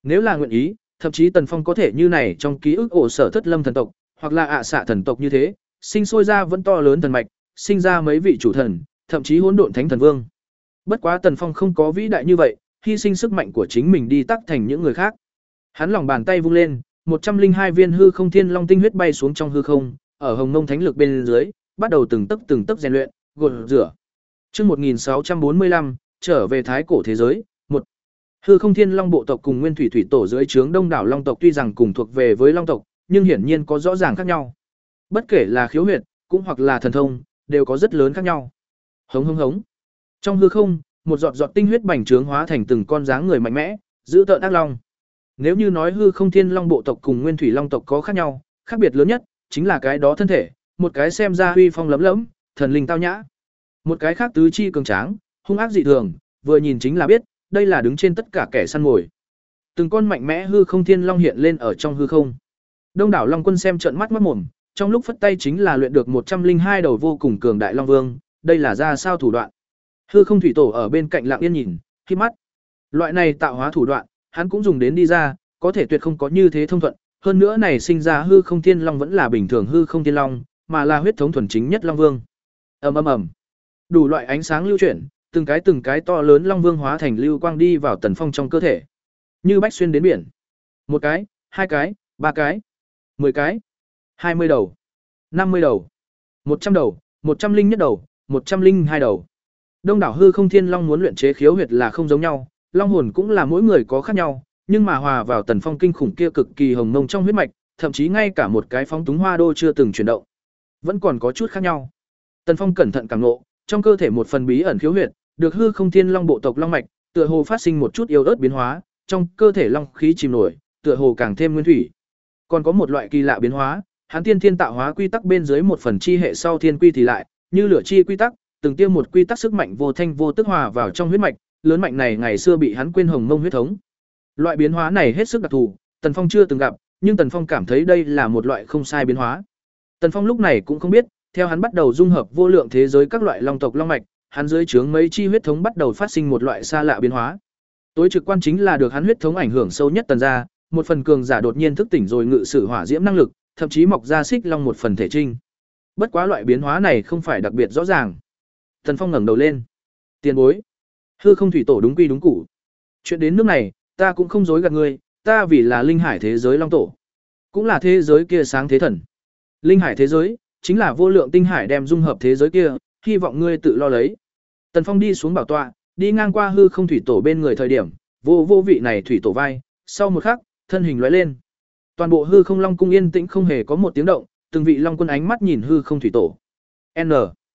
Nếu là nguyện ý, thậm chí Tần Phong có thể như này trong ký ức ổ sở thất lâm thần tộc, hoặc là ạ xạ thần tộc như thế, sinh sôi ra vẫn to lớn thần mạch, sinh ra mấy vị chủ thần, thậm chí hỗn độn thánh thần vương. Bất quá Tần Phong không có vĩ đại như vậy, hy sinh sức mạnh của chính mình đi tác thành những người khác. Hắn lòng bàn tay vung lên, một trăm linh hai viên hư không thiên long tinh huyết bay xuống trong hư không, ở hồng mông thánh lực bên dưới, bắt đầu từng tấc từng tấc rèn luyện, gột rửa. Chương một nghìn sáu trăm bốn mươi lăm, trở về thái cổ thế giới, một. Hư không thiên long bộ tộc cùng nguyên thủy thủy tổ dưới trướng đông đảo long tộc tuy rằng cùng thuộc về với long tộc, nhưng hiển nhiên có rõ ràng khác nhau. Bất kể là khiếu huyệt, cũng hoặc là thần thông, đều có rất lớn khác nhau. Hống hống hống. Trong hư không, một giọt giọt tinh huyết bành trướng hóa thành từng con dáng người mạnh mẽ, giữ tợn ác long. Nếu như nói hư không thiên long bộ tộc cùng nguyên thủy long tộc có khác nhau, khác biệt lớn nhất chính là cái đó thân thể, một cái xem ra uy phong lẫm lẫm, thần linh tao nhã, một cái khác tứ chi cường tráng, hung ác dị thường, vừa nhìn chính là biết, đây là đứng trên tất cả kẻ săn mồi. Từng con mạnh mẽ hư không thiên long hiện lên ở trong hư không. Đông đảo long quân xem trợn mắt mắt mồm, trong lúc phất tay chính là luyện được một trăm linh hai đầu vô cùng cường đại long vương, đây là ra sao thủ đoạn. Hư không thủy tổ ở bên cạnh lặng yên nhìn, khi mắt. Loại này tạo hóa thủ đoạn, hắn cũng dùng đến đi ra, có thể tuyệt không có như thế thông thuận, hơn nữa này sinh ra hư không thiên long vẫn là bình thường hư không thiên long, mà là huyết thống thuần chính nhất long vương. Ầm ầm ầm. Đủ loại ánh sáng lưu chuyển, từng cái từng cái to lớn long vương hóa thành lưu quang đi vào Tần Phong trong cơ thể. Như bách xuyên đến biển. Một cái, hai cái, ba cái, mười cái, hai mươi đầu, năm mươi đầu, một trăm đầu, một trăm linh nhất đầu, một trăm linh hai đầu. Đông đảo hư không thiên long muốn luyện chế khiếu huyệt là không giống nhau, long hồn cũng là mỗi người có khác nhau, nhưng mà hòa vào Tần Phong kinh khủng kia cực kỳ hồng mông trong huyết mạch, thậm chí ngay cả một cái phóng túng hoa đô chưa từng chuyển động, vẫn còn có chút khác nhau. Tần Phong cẩn thận cảm ngộ, trong cơ thể một phần bí ẩn khiếu huyệt, được hư không thiên long bộ tộc long mạch, tựa hồ phát sinh một chút yếu ớt biến hóa, trong cơ thể long khí chìm nổi, tựa hồ càng thêm nguyên thủy. Còn có một loại kỳ lạ biến hóa, hắn tiên thiên tạo hóa quy tắc bên dưới một phần chi hệ sau thiên quy thì lại, như lửa chi quy tắc, từng tiêu một quy tắc sức mạnh vô thanh vô tức hòa vào trong huyết mạch, lớn mạnh này ngày xưa bị hắn quên hồng mông huyết thống. Loại biến hóa này hết sức đặc thù, Tần Phong chưa từng gặp, nhưng Tần Phong cảm thấy đây là một loại không sai biến hóa. Tần Phong lúc này cũng không biết, theo hắn bắt đầu dung hợp vô lượng thế giới các loại long tộc long mạch, hắn dưới trướng mấy chi huyết thống bắt đầu phát sinh một loại xa lạ biến hóa. Tối trực quan chính là được hắn huyết thống ảnh hưởng sâu nhất Tần gia, một phần cường giả đột nhiên thức tỉnh rồi ngự sử hỏa diễm năng lực, thậm chí mọc ra xích long một phần thể trinh. Bất quá loại biến hóa này không phải đặc biệt rõ ràng. Tần Phong ngẩng đầu lên. Tiền bối, hư không thủy tổ đúng quy đúng củ. Chuyện đến nước này, ta cũng không dối gạt ngươi, ta vì là linh hải thế giới long tổ, cũng là thế giới kia sáng thế thần. Linh hải thế giới chính là vô lượng tinh hải đem dung hợp thế giới kia, hy vọng ngươi tự lo lấy. Tần Phong đi xuống bảo tọa, đi ngang qua hư không thủy tổ bên người thời điểm, vô vô vị này thủy tổ vai, sau một khắc, thân hình lóe lên. Toàn bộ hư không long cung yên tĩnh không hề có một tiếng động, từng vị long quân ánh mắt nhìn hư không thủy tổ. N.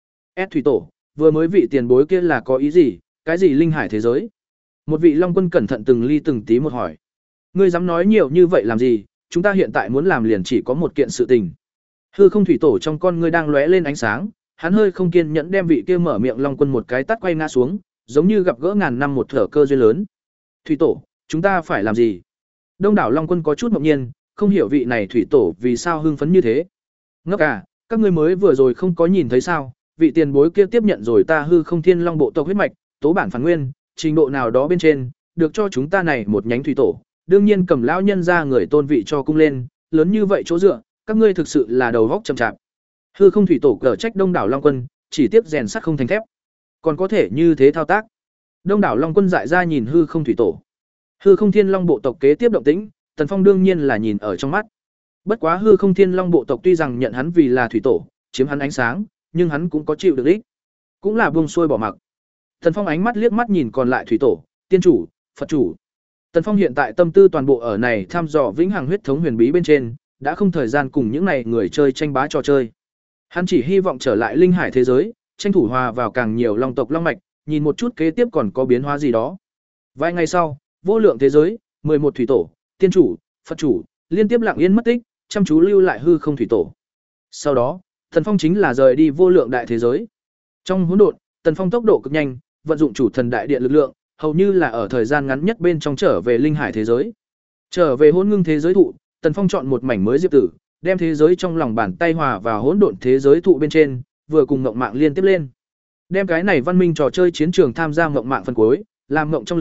S thủy tổ, vừa mới vị tiền bối kia là có ý gì, cái gì linh hải thế giới? Một vị long quân cẩn thận từng ly từng tí một hỏi. Ngươi dám nói nhiều như vậy làm gì, chúng ta hiện tại muốn làm liền chỉ có một kiện sự tình. Hư không thủy tổ trong con ngươi đang lóe lên ánh sáng, hắn hơi không kiên nhẫn đem vị kia mở miệng long quân một cái tát quay ngã xuống, giống như gặp gỡ ngàn năm một thở cơ duyên lớn. Thủy tổ, chúng ta phải làm gì? Đông đảo long quân có chút ngạc nhiên, không hiểu vị này thủy tổ vì sao hưng phấn như thế. Ngốc à, các ngươi mới vừa rồi không có nhìn thấy sao? Vị tiền bối kia tiếp nhận rồi ta hư không thiên long bộ tộc huyết mạch, tố bản phản nguyên, trình độ nào đó bên trên, được cho chúng ta này một nhánh thủy tổ, đương nhiên cầm lão nhân ra người tôn vị cho cung lên, lớn như vậy chỗ dựa, các ngươi thực sự là đầu góc chậm chạp. Hư không thủy tổ cờ trách đông đảo long quân, chỉ tiếp rèn sắt không thành thép, còn có thể như thế thao tác. Đông đảo long quân dại ra nhìn hư không thủy tổ. Hư không thiên long bộ tộc kế tiếp động tĩnh, Tần Phong đương nhiên là nhìn ở trong mắt. Bất quá hư không thiên long bộ tộc tuy rằng nhận hắn vì là thủy tổ, chiếm hắn ánh sáng, nhưng hắn cũng có chịu được ích, cũng là buông xuôi bỏ mặc. Tần Phong ánh mắt liếc mắt nhìn còn lại thủy tổ, tiên chủ, Phật chủ. Tần Phong hiện tại tâm tư toàn bộ ở này thăm dò vĩnh hằng huyết thống huyền bí bên trên, đã không thời gian cùng những này người chơi tranh bá trò chơi. Hắn chỉ hy vọng trở lại linh hải thế giới, tranh thủ hòa vào càng nhiều long tộc long mạch, nhìn một chút kế tiếp còn có biến hóa gì đó. Vài ngày sau, vô lượng thế giới, mười một thủy tổ, tiên chủ, Phật chủ, liên tiếp lặng yên mất tích, chăm chú lưu lại hư không thủy tổ. Sau đó, Tần Phong chính là rời đi vô lượng đại thế giới. Trong hỗn độn, Tần Phong tốc độ cực nhanh, vận dụng chủ thần đại điện lực lượng, hầu như là ở thời gian ngắn nhất bên trong trở về linh hải thế giới. Trở về hỗn ngưng thế giới thụ, Tần Phong chọn một mảnh mới diệp tử, đem thế giới trong lòng bàn tay hòa vào hỗn độn thế giới thụ bên trên, vừa cùng ngộng mạng liên tiếp lên. Đem cái này văn minh trò chơi chiến trường tham gia ngộng mạng phần cuối, làm ngộng trong lưới,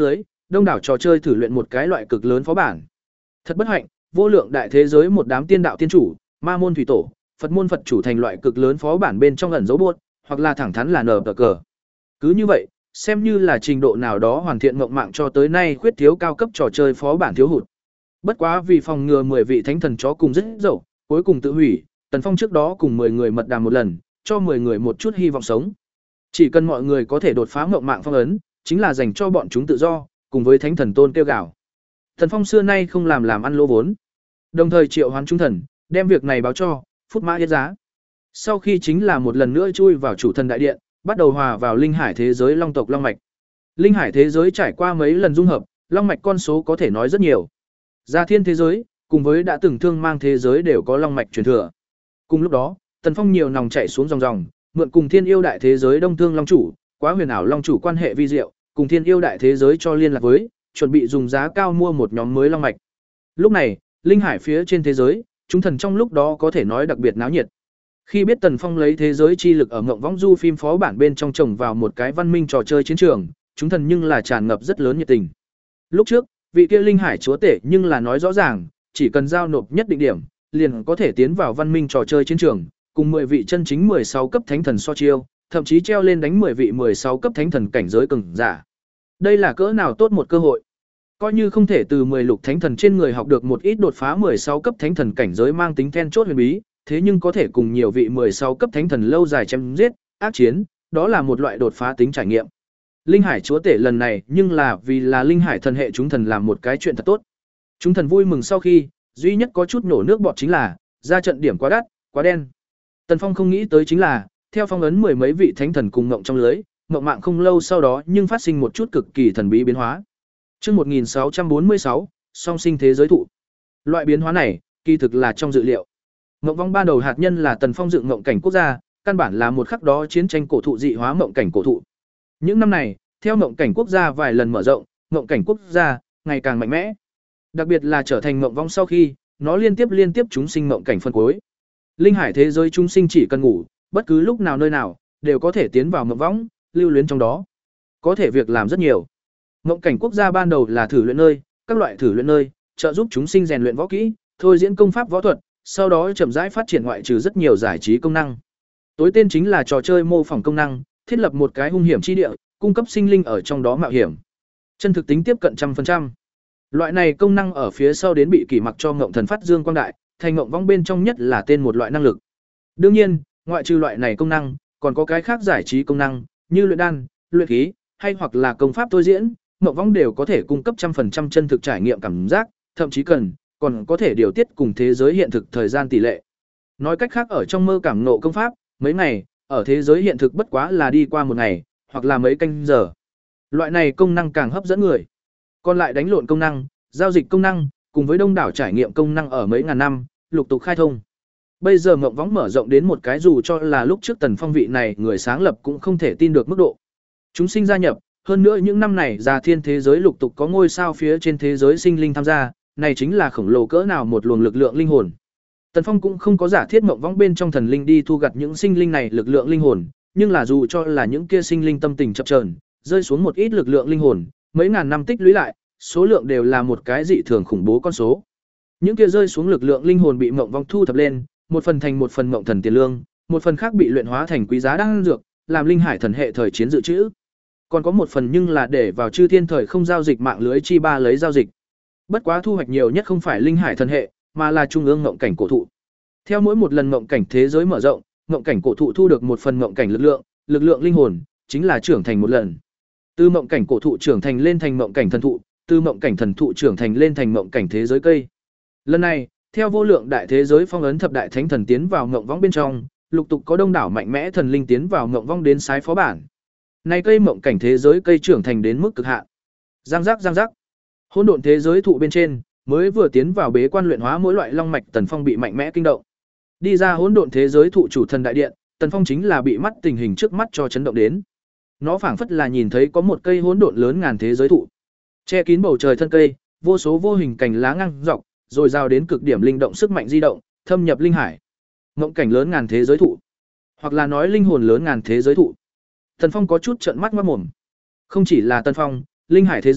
đông đảo trò chơi thử luyện một cái loại cực lớn phó bản. Thật bất hạnh, vô lượng đại thế giới một đám tiên đạo tiên chủ, ma môn thủy tổ, Phật môn Phật chủ thành loại cực lớn phó bản bên trong ẩn dấu buốt, hoặc là thẳng thắn là nở tờ cờ. Cứ như vậy, xem như là trình độ nào đó hoàn thiện mộng mạng cho tới nay khuyết thiếu cao cấp trò chơi phó bản thiếu hụt. Bất quá vì phòng ngừa mười vị thánh thần chó cùng rất dậu, cuối cùng tự hủy, Tần Phong trước đó cùng mười người mật đàm một lần, cho mười người một chút hy vọng sống. Chỉ cần mọi người có thể đột phá mộng mạng phong ấn, chính là dành cho bọn chúng tự do, cùng với thánh thần tôn kêu gào. Tần Phong xưa nay không làm làm ăn lỗ vốn, đồng thời triệu hoán chúng thần, đem việc này báo cho Phút Mã Yết Giá. Sau khi chính là một lần nữa chui vào chủ thần đại điện, bắt đầu hòa vào linh hải thế giới long tộc long mạch. Linh hải thế giới trải qua mấy lần dung hợp, long mạch con số có thể nói rất nhiều. Gia thiên thế giới, cùng với đã từng thương mang thế giới đều có long mạch truyền thừa. Cùng lúc đó, Tần Phong nhiều nòng chạy xuống dòng dòng, mượn cùng thiên yêu đại thế giới đông thương long chủ, quá huyền ảo long chủ quan hệ vi diệu, cùng thiên yêu đại thế giới cho liên lạc với, chuẩn bị dùng giá cao mua một nhóm mới long mạch. Lúc này, linh hải phía trên thế giới, chúng thần trong lúc đó có thể nói đặc biệt náo nhiệt. Khi biết Tần Phong lấy thế giới chi lực ở Ngộng Võng Du phim phó bản bên trong trồng vào một cái văn minh trò chơi chiến trường, chúng thần nhưng là tràn ngập rất lớn nhiệt tình. Lúc trước, vị kia linh hải chúa tể nhưng là nói rõ ràng, chỉ cần giao nộp nhất định điểm, liền có thể tiến vào văn minh trò chơi chiến trường, cùng mười vị chân chính mười sáu cấp thánh thần so chiêu, thậm chí treo lên đánh mười vị mười sáu cấp thánh thần cảnh giới cường giả. Đây là cỡ nào tốt một cơ hội. Coi như không thể từ mười lục thánh thần trên người học được một ít đột phá mười sáu cấp thánh thần cảnh giới mang tính then chốt huyền bí, thế nhưng có thể cùng nhiều vị mười sáu cấp thánh thần lâu dài chém giết, ác chiến, đó là một loại đột phá tính trải nghiệm. Linh hải chúa tể lần này nhưng là vì là linh hải thần hệ chúng thần làm một cái chuyện thật tốt. Chúng thần vui mừng sau khi, duy nhất có chút nổ nước bọt chính là ra trận điểm quá đắt, quá đen. Tần Phong không nghĩ tới chính là, theo phong ấn mười mấy vị thánh thần cùng ngộng trong lưới, ngộng mạng không lâu sau đó nhưng phát sinh một chút cực kỳ thần bí biến hóa. Chương một nghìn sáu trăm bốn mươi sáu, song sinh thế giới thụ. Loại biến hóa này, kỳ thực là trong dự liệu. Ngộng vong ban đầu hạt nhân là Tần Phong dựng ngộng cảnh quốc gia, căn bản là một khắc đó chiến tranh cổ thụ dị hóa ngộng cảnh cổ thụ. Những năm này, theo ngộng cảnh quốc gia vài lần mở rộng, ngộng cảnh quốc gia ngày càng mạnh mẽ. Đặc biệt là trở thành ngộng vong sau khi, nó liên tiếp liên tiếp chúng sinh ngộng cảnh phân cuối. Linh hải thế giới chúng sinh chỉ cần ngủ, bất cứ lúc nào nơi nào đều có thể tiến vào ngộng vong, lưu luyến trong đó. Có thể việc làm rất nhiều. Ngộng cảnh quốc gia ban đầu là thử luyện nơi, các loại thử luyện nơi, trợ giúp chúng sinh rèn luyện võ kỹ, thôi diễn công pháp võ thuật, sau đó chậm rãi phát triển ngoại trừ rất nhiều giải trí công năng. Tối tên chính là trò chơi mô phỏng công năng, thiết lập một cái hung hiểm chi địa, cung cấp sinh linh ở trong đó mạo hiểm. Chân thực tính tiếp cận trăm phần trăm. Loại này công năng ở phía sau đến bị kỷ mặc cho ngộng thần phát dương quang đại, thành ngộng vong bên trong nhất là tên một loại năng lực. Đương nhiên, ngoại trừ loại này công năng, còn có cái khác giải trí công năng, như luyện đan, luyện khí, hay hoặc là công pháp thôi diễn, ngộng vong đều có thể cung cấp trăm phần trăm chân thực trải nghiệm cảm giác, thậm chí cần còn có thể điều tiết cùng thế giới hiện thực thời gian tỷ lệ. Nói cách khác ở trong mơ cảm ngộ công pháp, mấy ngày, ở thế giới hiện thực bất quá là đi qua một ngày, hoặc là mấy canh giờ. Loại này công năng càng hấp dẫn người. Còn lại đánh lộn công năng, giao dịch công năng, cùng với đông đảo trải nghiệm công năng ở mấy ngàn năm, lục tục khai thông. Bây giờ ngộng võng mở rộng đến một cái dù cho là lúc trước Tần Phong vị này người sáng lập cũng không thể tin được mức độ. Chúng sinh gia nhập, hơn nữa những năm này Già Thiên thế giới lục tục có ngôi sao phía trên thế giới sinh linh tham gia, này chính là khổng lồ cỡ nào một luồng lực lượng linh hồn. Tần Phong cũng không có giả thiết ngộng võng bên trong thần linh đi thu gặt những sinh linh này lực lượng linh hồn, nhưng là dù cho là những kia sinh linh tâm tình chập chờn, rơi xuống một ít lực lượng linh hồn, mấy ngàn năm tích lũy lại, số lượng đều là một cái dị thường khủng bố con số. Những kia rơi xuống lực lượng linh hồn bị ngộng vong thu thập lên, một phần thành một phần ngộng thần tiền lương, một phần khác bị luyện hóa thành quý giá đan dược, làm linh hải thần hệ thời chiến dự trữ. Còn có một phần nhưng là để vào chư thiên thời không giao dịch mạng lưới chi ba lấy giao dịch. Bất quá thu hoạch nhiều nhất không phải linh hải thần hệ, mà là trung ương ngộng cảnh cổ thụ. Theo mỗi một lần ngộng cảnh thế giới mở rộng, ngộng cảnh cổ thụ thu được một phần ngộng cảnh lực lượng, lực lượng linh hồn chính là trưởng thành một lần. Từ ngộng cảnh cổ thụ trưởng thành lên thành ngộng cảnh thần thụ, từ ngộng cảnh thần thụ trưởng thành lên thành ngộng cảnh thế giới cây. Lần này, theo vô lượng đại thế giới phong ấn thập đại thánh thần tiến vào ngộng võng bên trong, lục tục có đông đảo mạnh mẽ thần linh tiến vào ngộng võng đến sái phó bản. Này cây ngộng cảnh thế giới cây trưởng thành đến mức cực hạn. Giang giác giang giác. Hỗn độn thế giới thụ bên trên, mới vừa tiến vào bế quan luyện hóa mỗi loại long mạch, Tần Phong bị mạnh mẽ kinh động. Đi ra hỗn độn thế giới thụ chủ thần đại điện, Tần Phong chính là bị mắt tình hình trước mắt cho chấn động đến. Nó phảng phất là nhìn thấy có một cây hỗn độn lớn ngàn thế giới thụ, che kín bầu trời thân cây, vô số vô hình cành lá ngang dọc, rồi giao đến cực điểm linh động sức mạnh di động, thâm nhập linh hải. Ngộng cảnh lớn ngàn thế giới thụ, hoặc là nói linh hồn lớn ngàn thế giới thụ. Tần Phong có chút trợn mắt ngoác mồm. Không chỉ là Tần Phong, linh hải thế giới,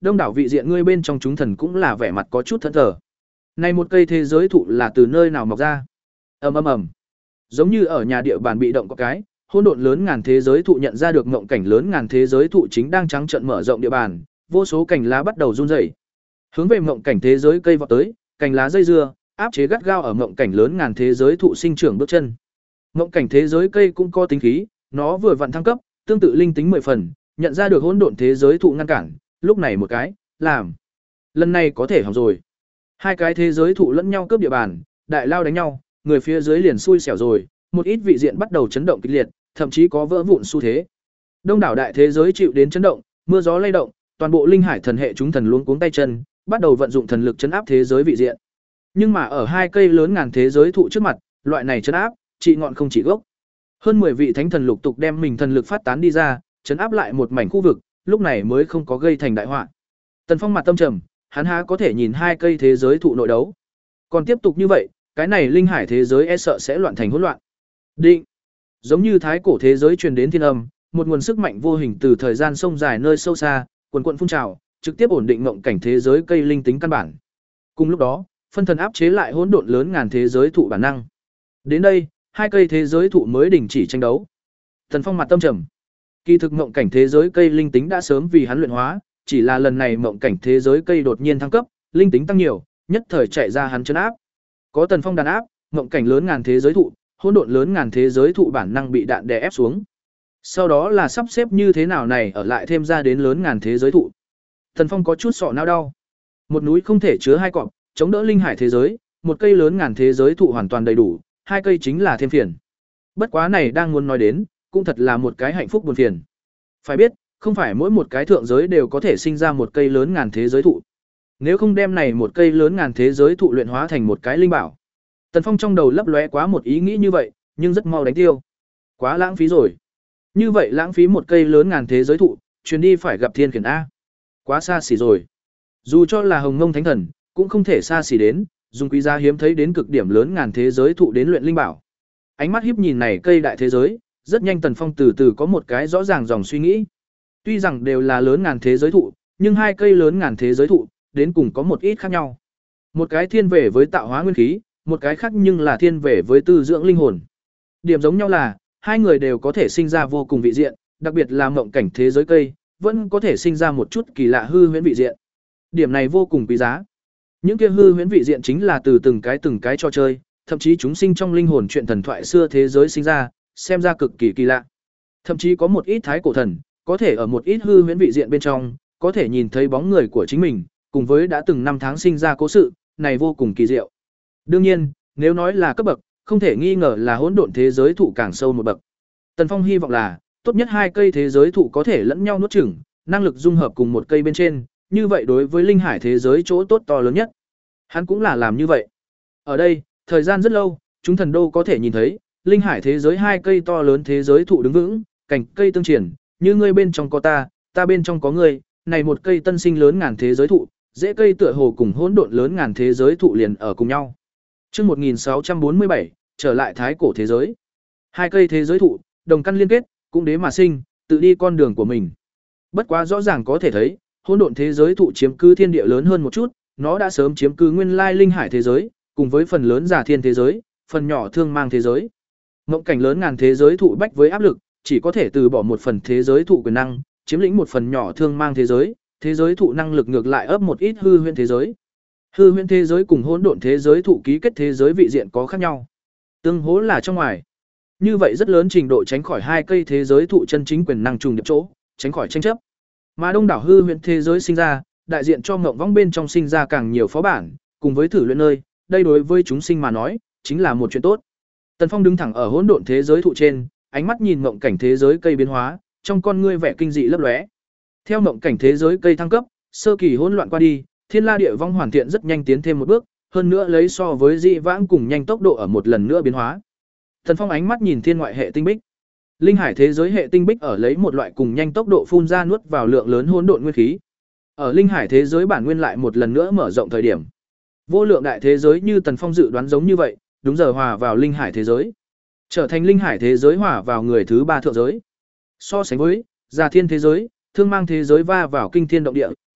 đông đảo vị diện ngươi bên trong chúng thần cũng là vẻ mặt có chút thẫn thờ. Này một cây thế giới thụ là từ nơi nào mọc ra? Ầm ầm ầm. Giống như ở nhà địa bàn bị động có cái, hỗn độn lớn ngàn thế giới thụ nhận ra được ngộng cảnh lớn ngàn thế giới thụ chính đang trắng trợn mở rộng địa bàn, vô số cành lá bắt đầu run rẩy. Hướng về ngộng cảnh thế giới cây vọt tới, cành lá dây dưa, áp chế gắt gao ở ngộng cảnh lớn ngàn thế giới thụ sinh trưởng bước chân. Ngộng cảnh thế giới cây cũng có tính khí, nó vừa vặn thăng cấp, tương tự linh tính mười phần, nhận ra được hỗn độn thế giới thụ ngăn cản, lúc này một cái, làm. Lần này có thể hỏng rồi. Hai cái thế giới thụ lẫn nhau cướp địa bàn, đại lao đánh nhau, người phía dưới liền xui xẻo rồi, một ít vị diện bắt đầu chấn động kịch liệt, thậm chí có vỡ vụn xu thế. Đông đảo đại thế giới chịu đến chấn động, mưa gió lay động, toàn bộ linh hải thần hệ chúng thần luống cuống tay chân, bắt đầu vận dụng thần lực chấn áp thế giới vị diện. Nhưng mà ở hai cây lớn ngàn thế giới thụ trước mặt, loại này chấn áp, trị ngọn không chỉ gốc. Hơn mười vị thánh thần lục tục đem mình thần lực phát tán đi ra, chấn áp lại một mảnh khu vực, lúc này mới không có gây thành đại họa. Tần Phong mặt tâm trầm, hắn há có thể nhìn hai cây thế giới thụ nội đấu. Còn tiếp tục như vậy, cái này linh hải thế giới e sợ sẽ loạn thành hỗn loạn. Định. Giống như thái cổ thế giới truyền đến thiên âm, một nguồn sức mạnh vô hình từ thời gian sông dài nơi sâu xa, quần quần phun trào, trực tiếp ổn định ngộng cảnh thế giới cây linh tính căn bản. Cùng lúc đó, phân thần áp chế lại hỗn độn lớn ngàn thế giới thụ bản năng. Đến đây, hai cây thế giới thụ mới đình chỉ tranh đấu. Tần Phong mặt tâm trầm. Kỳ thực ngộng cảnh thế giới cây linh tính đã sớm vì hắn luyện hóa, chỉ là lần này ngộng cảnh thế giới cây đột nhiên thăng cấp, linh tính tăng nhiều, nhất thời chạy ra hắn trấn áp. Có Tần Phong đàn áp, ngộng cảnh lớn ngàn thế giới thụ, hỗn độn lớn ngàn thế giới thụ bản năng bị đạn đè ép xuống. Sau đó là sắp xếp như thế nào này ở lại thêm ra đến lớn ngàn thế giới thụ. Tần Phong có chút sọ não đau. Một núi không thể chứa hai cọp, chống đỡ linh hải thế giới, một cây lớn ngàn thế giới thụ hoàn toàn đầy đủ, hai cây chính là thêm phiền. Bất quá này đang muốn nói đến, cũng thật là một cái hạnh phúc buồn phiền. Phải biết, không phải mỗi một cái thượng giới đều có thể sinh ra một cây lớn ngàn thế giới thụ. Nếu không đem này một cây lớn ngàn thế giới thụ luyện hóa thành một cái linh bảo. Tần Phong trong đầu lấp lóe quá một ý nghĩ như vậy, nhưng rất mau đánh tiêu. Quá lãng phí rồi. Như vậy lãng phí một cây lớn ngàn thế giới thụ, chuyến đi phải gặp thiên khiển a. Quá xa xỉ rồi. Dù cho là Hồng Ngông Thánh Thần, cũng không thể xa xỉ đến, dùng quý giá hiếm thấy đến cực điểm lớn ngàn thế giới thụ đến luyện linh bảo. Ánh mắt hiếp nhìn này cây đại thế giới, rất nhanh Tần Phong từ từ có một cái rõ ràng dòng suy nghĩ. Tuy rằng đều là lớn ngàn thế giới thụ, nhưng hai cây lớn ngàn thế giới thụ, đến cùng có một ít khác nhau. Một cái thiên về với tạo hóa nguyên khí, một cái khác nhưng là thiên về với tư dưỡng linh hồn. Điểm giống nhau là, hai người đều có thể sinh ra vô cùng vị diện, đặc biệt là mộng cảnh thế giới cây, vẫn có thể sinh ra một chút kỳ lạ hư huyễn vị diện. Điểm này vô cùng quý giá. Những kia hư huyễn vị diện chính là từ từng cái từng cái trò chơi, thậm chí chúng sinh trong linh hồn chuyện thần thoại xưa thế giới sinh ra, xem ra cực kỳ kỳ lạ. Thậm chí có một ít thái cổ thần, có thể ở một ít hư huyễn vị diện bên trong, có thể nhìn thấy bóng người của chính mình, cùng với đã từng năm tháng sinh ra cố sự, này vô cùng kỳ diệu. Đương nhiên, nếu nói là cấp bậc, không thể nghi ngờ là hỗn độn thế giới thụ càng sâu một bậc. Tần Phong hy vọng là, tốt nhất hai cây thế giới thụ có thể lẫn nhau nuốt chửng, năng lực dung hợp cùng một cây bên trên, như vậy đối với linh hải thế giới chỗ tốt to lớn nhất. Hắn cũng là làm như vậy. Ở đây, thời gian rất lâu, chúng thần đô có thể nhìn thấy, linh hải thế giới hai cây to lớn thế giới thụ đứng vững, cành cây tương triển, như ngươi bên trong có ta, ta bên trong có ngươi, này một cây tân sinh lớn ngàn thế giới thụ, dễ cây tựa hồ cùng hỗn độn lớn ngàn thế giới thụ liền ở cùng nhau. Chương một nghìn sáu trăm bốn mươi bảy, trở lại thái cổ thế giới. Hai cây thế giới thụ, đồng căn liên kết, cũng đế mà sinh, tự đi con đường của mình. Bất quá rõ ràng có thể thấy, hỗn độn thế giới thụ chiếm cứ thiên địa lớn hơn một chút, nó đã sớm chiếm cứ nguyên lai linh hải thế giới, cùng với phần lớn giả thiên thế giới, phần nhỏ thương mang thế giới. Ngộng cảnh lớn ngàn thế giới thụ bách với áp lực, chỉ có thể từ bỏ một phần thế giới thụ quyền năng, chiếm lĩnh một phần nhỏ thương mang thế giới, thế giới thụ năng lực ngược lại ấp một ít hư huyễn thế giới. Hư huyễn thế giới cùng hỗn độn thế giới thụ ký kết thế giới vị diện có khác nhau. Tương hỗ là trong ngoài. Như vậy rất lớn trình độ tránh khỏi hai cây thế giới thụ chân chính quyền năng trùng điệp chỗ, tránh khỏi tranh chấp. Mà đông đảo hư huyễn thế giới sinh ra, đại diện cho ngộng vong bên trong sinh ra càng nhiều phó bản, cùng với thử luyện nơi, đây đối với chúng sinh mà nói, chính là một chuyện tốt. Tần Phong đứng thẳng ở hỗn độn thế giới thụ trên, ánh mắt nhìn ngộng cảnh thế giới cây biến hóa, trong con ngươi vẻ kinh dị lấp lóe. Theo ngộng cảnh thế giới cây thăng cấp, sơ kỳ hỗn loạn qua đi, thiên la địa vong hoàn thiện rất nhanh tiến thêm một bước, hơn nữa lấy so với dị vãng cùng nhanh tốc độ ở một lần nữa biến hóa. Tần Phong ánh mắt nhìn thiên ngoại hệ tinh bích. Linh hải thế giới hệ tinh bích ở lấy một loại cùng nhanh tốc độ phun ra nuốt vào lượng lớn hỗn độn nguyên khí. Ở linh hải thế giới bản nguyên lại một lần nữa mở rộng thời điểm. Vô lượng đại thế giới như Tần Phong dự đoán giống như vậy, đúng giờ hòa vào linh hải thế giới. Trở thành linh hải thế giới hòa vào người thứ ba thượng giới. So sánh với già thiên thế giới, thương mang thế giới va vào kinh thiên động địa,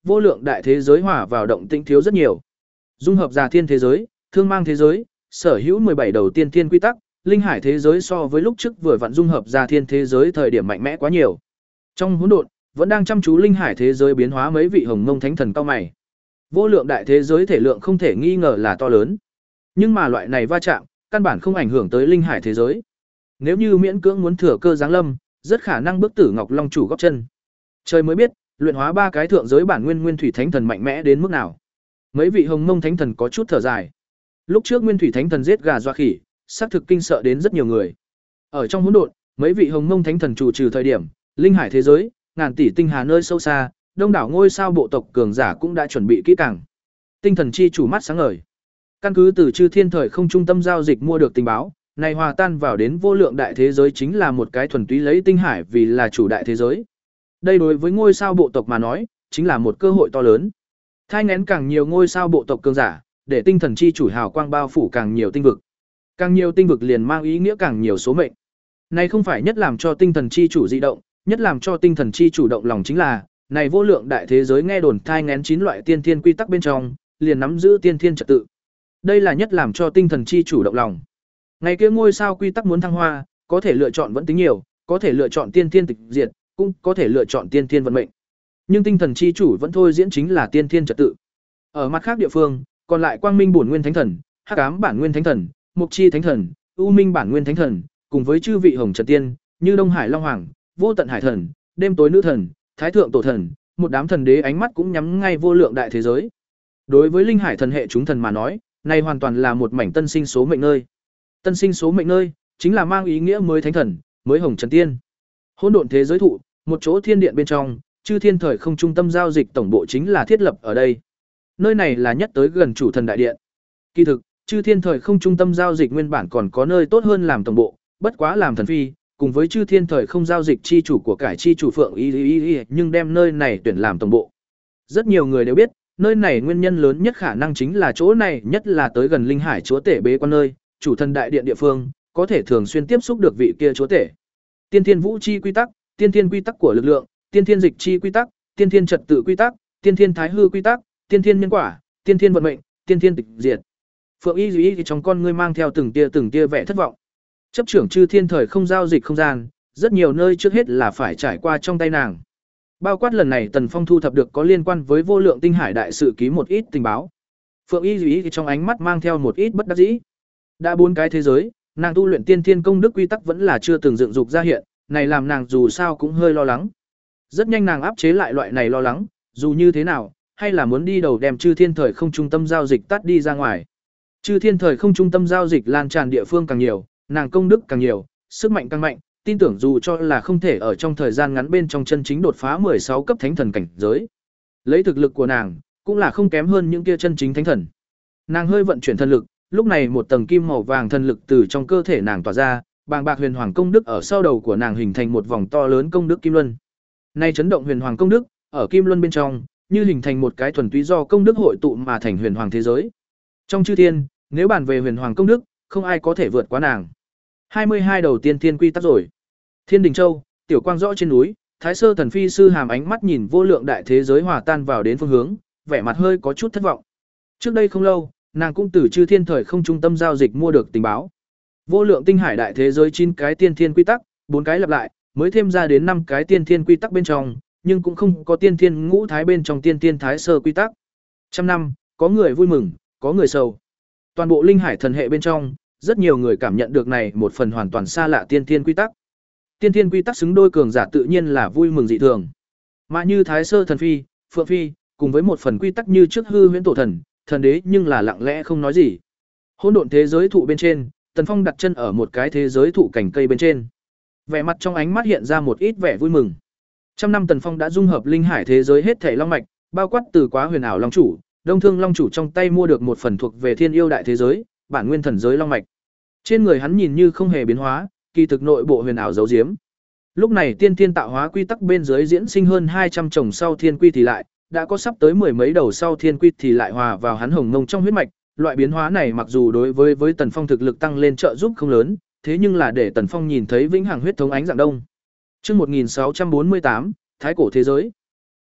vô lượng đại thế giới hòa vào động tĩnh thiếu rất nhiều. Dung hợp già thiên thế giới, thương mang thế giới, sở hữu mười bảy đầu tiên thiên quy tắc, linh hải thế giới so với lúc trước vừa vặn dung hợp già thiên thế giới thời điểm mạnh mẽ quá nhiều. Trong hỗn độn, vẫn đang chăm chú linh hải thế giới biến hóa mấy vị hồng mông thánh thần cao mày. Vô lượng đại thế giới thể lượng không thể nghi ngờ là to lớn. Nhưng mà loại này va chạm, căn bản không ảnh hưởng tới linh hải thế giới. Nếu như miễn cưỡng muốn thừa cơ giáng lâm, rất khả năng bước tử Ngọc Long chủ góp chân. Trời mới biết, luyện hóa ba cái thượng giới bản nguyên nguyên thủy thánh thần mạnh mẽ đến mức nào. Mấy vị hồng mông thánh thần có chút thở dài. Lúc trước nguyên thủy thánh thần giết gà dọa khỉ, xác thực kinh sợ đến rất nhiều người. Ở trong hỗn độn, mấy vị hồng mông thánh thần chủ trừ thời điểm, linh hải thế giới, ngàn tỷ tinh hà nơi sâu xa, đông đảo ngôi sao bộ tộc cường giả cũng đã chuẩn bị kỹ càng. Tinh thần chi chủ mắt sáng ngời. Căn cứ từ chư thiên thời không trung tâm giao dịch mua được tình báo, này hòa tan vào đến vô lượng đại thế giới chính là một cái thuần túy lấy tinh hải vì là chủ đại thế giới. Đây đối với ngôi sao bộ tộc mà nói, chính là một cơ hội to lớn. Thai nghén càng nhiều ngôi sao bộ tộc cường giả, để tinh thần chi chủ hào quang bao phủ càng nhiều tinh vực. Càng nhiều tinh vực liền mang ý nghĩa càng nhiều số mệnh. Này không phải nhất làm cho tinh thần chi chủ dị động, nhất làm cho tinh thần chi chủ động lòng chính là, này vô lượng đại thế giới nghe đồn thai nghén chín loại tiên thiên quy tắc bên trong, liền nắm giữ tiên thiên trật tự. Đây là nhất làm cho tinh thần chi chủ động lòng. Ngày kia ngôi sao quy tắc muốn thăng hoa, có thể lựa chọn vẫn tính nhiều, có thể lựa chọn tiên thiên tịch diệt, cũng có thể lựa chọn tiên thiên vận mệnh. Nhưng tinh thần chi chủ vẫn thôi diễn chính là tiên thiên trật tự. Ở mặt khác địa phương, còn lại quang minh bổn nguyên thánh thần, hắc ám bản nguyên thánh thần, mục chi thánh thần, u minh bản nguyên thánh thần, cùng với chư vị hồng trần tiên, như Đông Hải Long Hoàng, vô tận hải thần, đêm tối nữ thần, thái thượng tổ thần, một đám thần đế ánh mắt cũng nhắm ngay vô lượng đại thế giới. Đối với linh hải thần hệ chúng thần mà nói, này hoàn toàn là một mảnh tân sinh số mệnh nơi. Tân sinh số mệnh nơi, chính là mang ý nghĩa mới thánh thần, mới hồng trần tiên. Hỗn độn thế giới thụ, một chỗ thiên điện bên trong, chư thiên thời không trung tâm giao dịch tổng bộ chính là thiết lập ở đây. Nơi này là nhất tới gần chủ thần đại điện. Kỳ thực, chư thiên thời không trung tâm giao dịch nguyên bản còn có nơi tốt hơn làm tổng bộ, bất quá làm thần phi, cùng với chư thiên thời không giao dịch chi chủ của cải chi chủ Phượng Y Y, nhưng đem nơi này tuyển làm tổng bộ. Rất nhiều người đều biết, nơi này nguyên nhân lớn nhất khả năng chính là chỗ này nhất là tới gần linh hải chúa tể bế quan nơi, chủ thần đại điện địa phương, có thể thường xuyên tiếp xúc được vị kia chúa tể. Tiên thiên vũ chi quy tắc, tiên thiên quy tắc của lực lượng, tiên thiên dịch chi quy tắc, tiên thiên trật tự quy tắc, tiên thiên thái hư quy tắc, tiên thiên nhân quả, tiên thiên vận mệnh, tiên thiên tịch diệt. Phượng Y Y trong con ngươi mang theo từng tia từng tia vẻ thất vọng. Chấp trưởng chư thiên thời không giao dịch không gian, rất nhiều nơi trước hết là phải trải qua trong tay nàng. Bao quát lần này Tần Phong thu thập được có liên quan với vô lượng tinh hải đại sự ký một ít tình báo. Phượng Y Y trong ánh mắt mang theo một ít bất đắc dĩ. Đã bốn cái thế giới, nàng tu luyện tiên thiên công đức quy tắc vẫn là chưa từng dựng dục ra hiện, này làm nàng dù sao cũng hơi lo lắng. Rất nhanh nàng áp chế lại loại này lo lắng, dù như thế nào, hay là muốn đi đầu đem chư thiên thời không trung tâm giao dịch tắt đi ra ngoài. Chư thiên thời không trung tâm giao dịch lan tràn địa phương càng nhiều, nàng công đức càng nhiều, sức mạnh càng mạnh, tin tưởng dù cho là không thể ở trong thời gian ngắn bên trong chân chính đột phá mười sáu cấp thánh thần cảnh giới. Lấy thực lực của nàng, cũng là không kém hơn những kia chân chính thánh thần. Nàng hơi vận chuyển thần lực, lúc này một tầng kim màu vàng thần lực từ trong cơ thể nàng tỏa ra, bàng bạc huyền hoàng công đức ở sau đầu của nàng hình thành một vòng to lớn công đức kim luân. Nay chấn động huyền hoàng công đức, ở kim luân bên trong, như hình thành một cái thuần túy do công đức hội tụ mà thành huyền hoàng thế giới. Trong chư thiên, nếu bàn về huyền hoàng công đức, không ai có thể vượt qua nàng. hai mươi hai đầu tiên thiên quy tắc rồi. Thiên Đình Châu, tiểu quang rõ trên núi, Thái Sơ Thần Phi sư hàm ánh mắt nhìn vô lượng đại thế giới hòa tan vào đến phương hướng, vẻ mặt hơi có chút thất vọng. Trước đây không lâu, nàng cũng từ chư thiên thời không trung tâm giao dịch mua được tình báo. Vô lượng tinh hải đại thế giới chín cái tiên thiên quy tắc, bốn cái lặp lại, mới thêm ra đến năm cái tiên thiên quy tắc bên trong, nhưng cũng không có tiên thiên ngũ thái bên trong tiên thiên thái sơ quy tắc. Trăm năm, có người vui mừng, có người sầu. Toàn bộ linh hải thần hệ bên trong, rất nhiều người cảm nhận được này một phần hoàn toàn xa lạ tiên thiên quy tắc. Tiên thiên quy tắc xứng đôi cường giả tự nhiên là vui mừng dị thường. Mà như Thái Sơ Thần Phi, Phượng Phi, cùng với một phần quy tắc như trước hư huyễn tổ thần, thần đế nhưng là lặng lẽ không nói gì. Hỗn độn thế giới thụ bên trên, Tần Phong đặt chân ở một cái thế giới thụ cành cây bên trên. Vẻ mặt trong ánh mắt hiện ra một ít vẻ vui mừng. Trăm năm Tần Phong đã dung hợp linh hải thế giới hết thảy long mạch, bao quát từ Quá Huyền ảo long chủ, Đông Thương long chủ trong tay mua được một phần thuộc về Thiên Yêu đại thế giới, bản nguyên thần giới long mạch. Trên người hắn nhìn như không hề biến hóa, kỳ thực nội bộ huyền ảo giấu giếm. Lúc này tiên thiên tạo hóa quy tắc bên dưới diễn sinh hơn hai trăm chồng sau thiên quy thì lại, đã có sắp tới mười mấy đầu sau thiên quy thì lại hòa vào hắn hồng mông trong huyết mạch, loại biến hóa này mặc dù đối với với Tần Phong thực lực tăng lên trợ giúp không lớn, thế nhưng là để Tần Phong nhìn thấy vĩnh hằng huyết thống ánh dạng đông. Chương một nghìn sáu trăm bốn mươi tám, Thái cổ thế giới.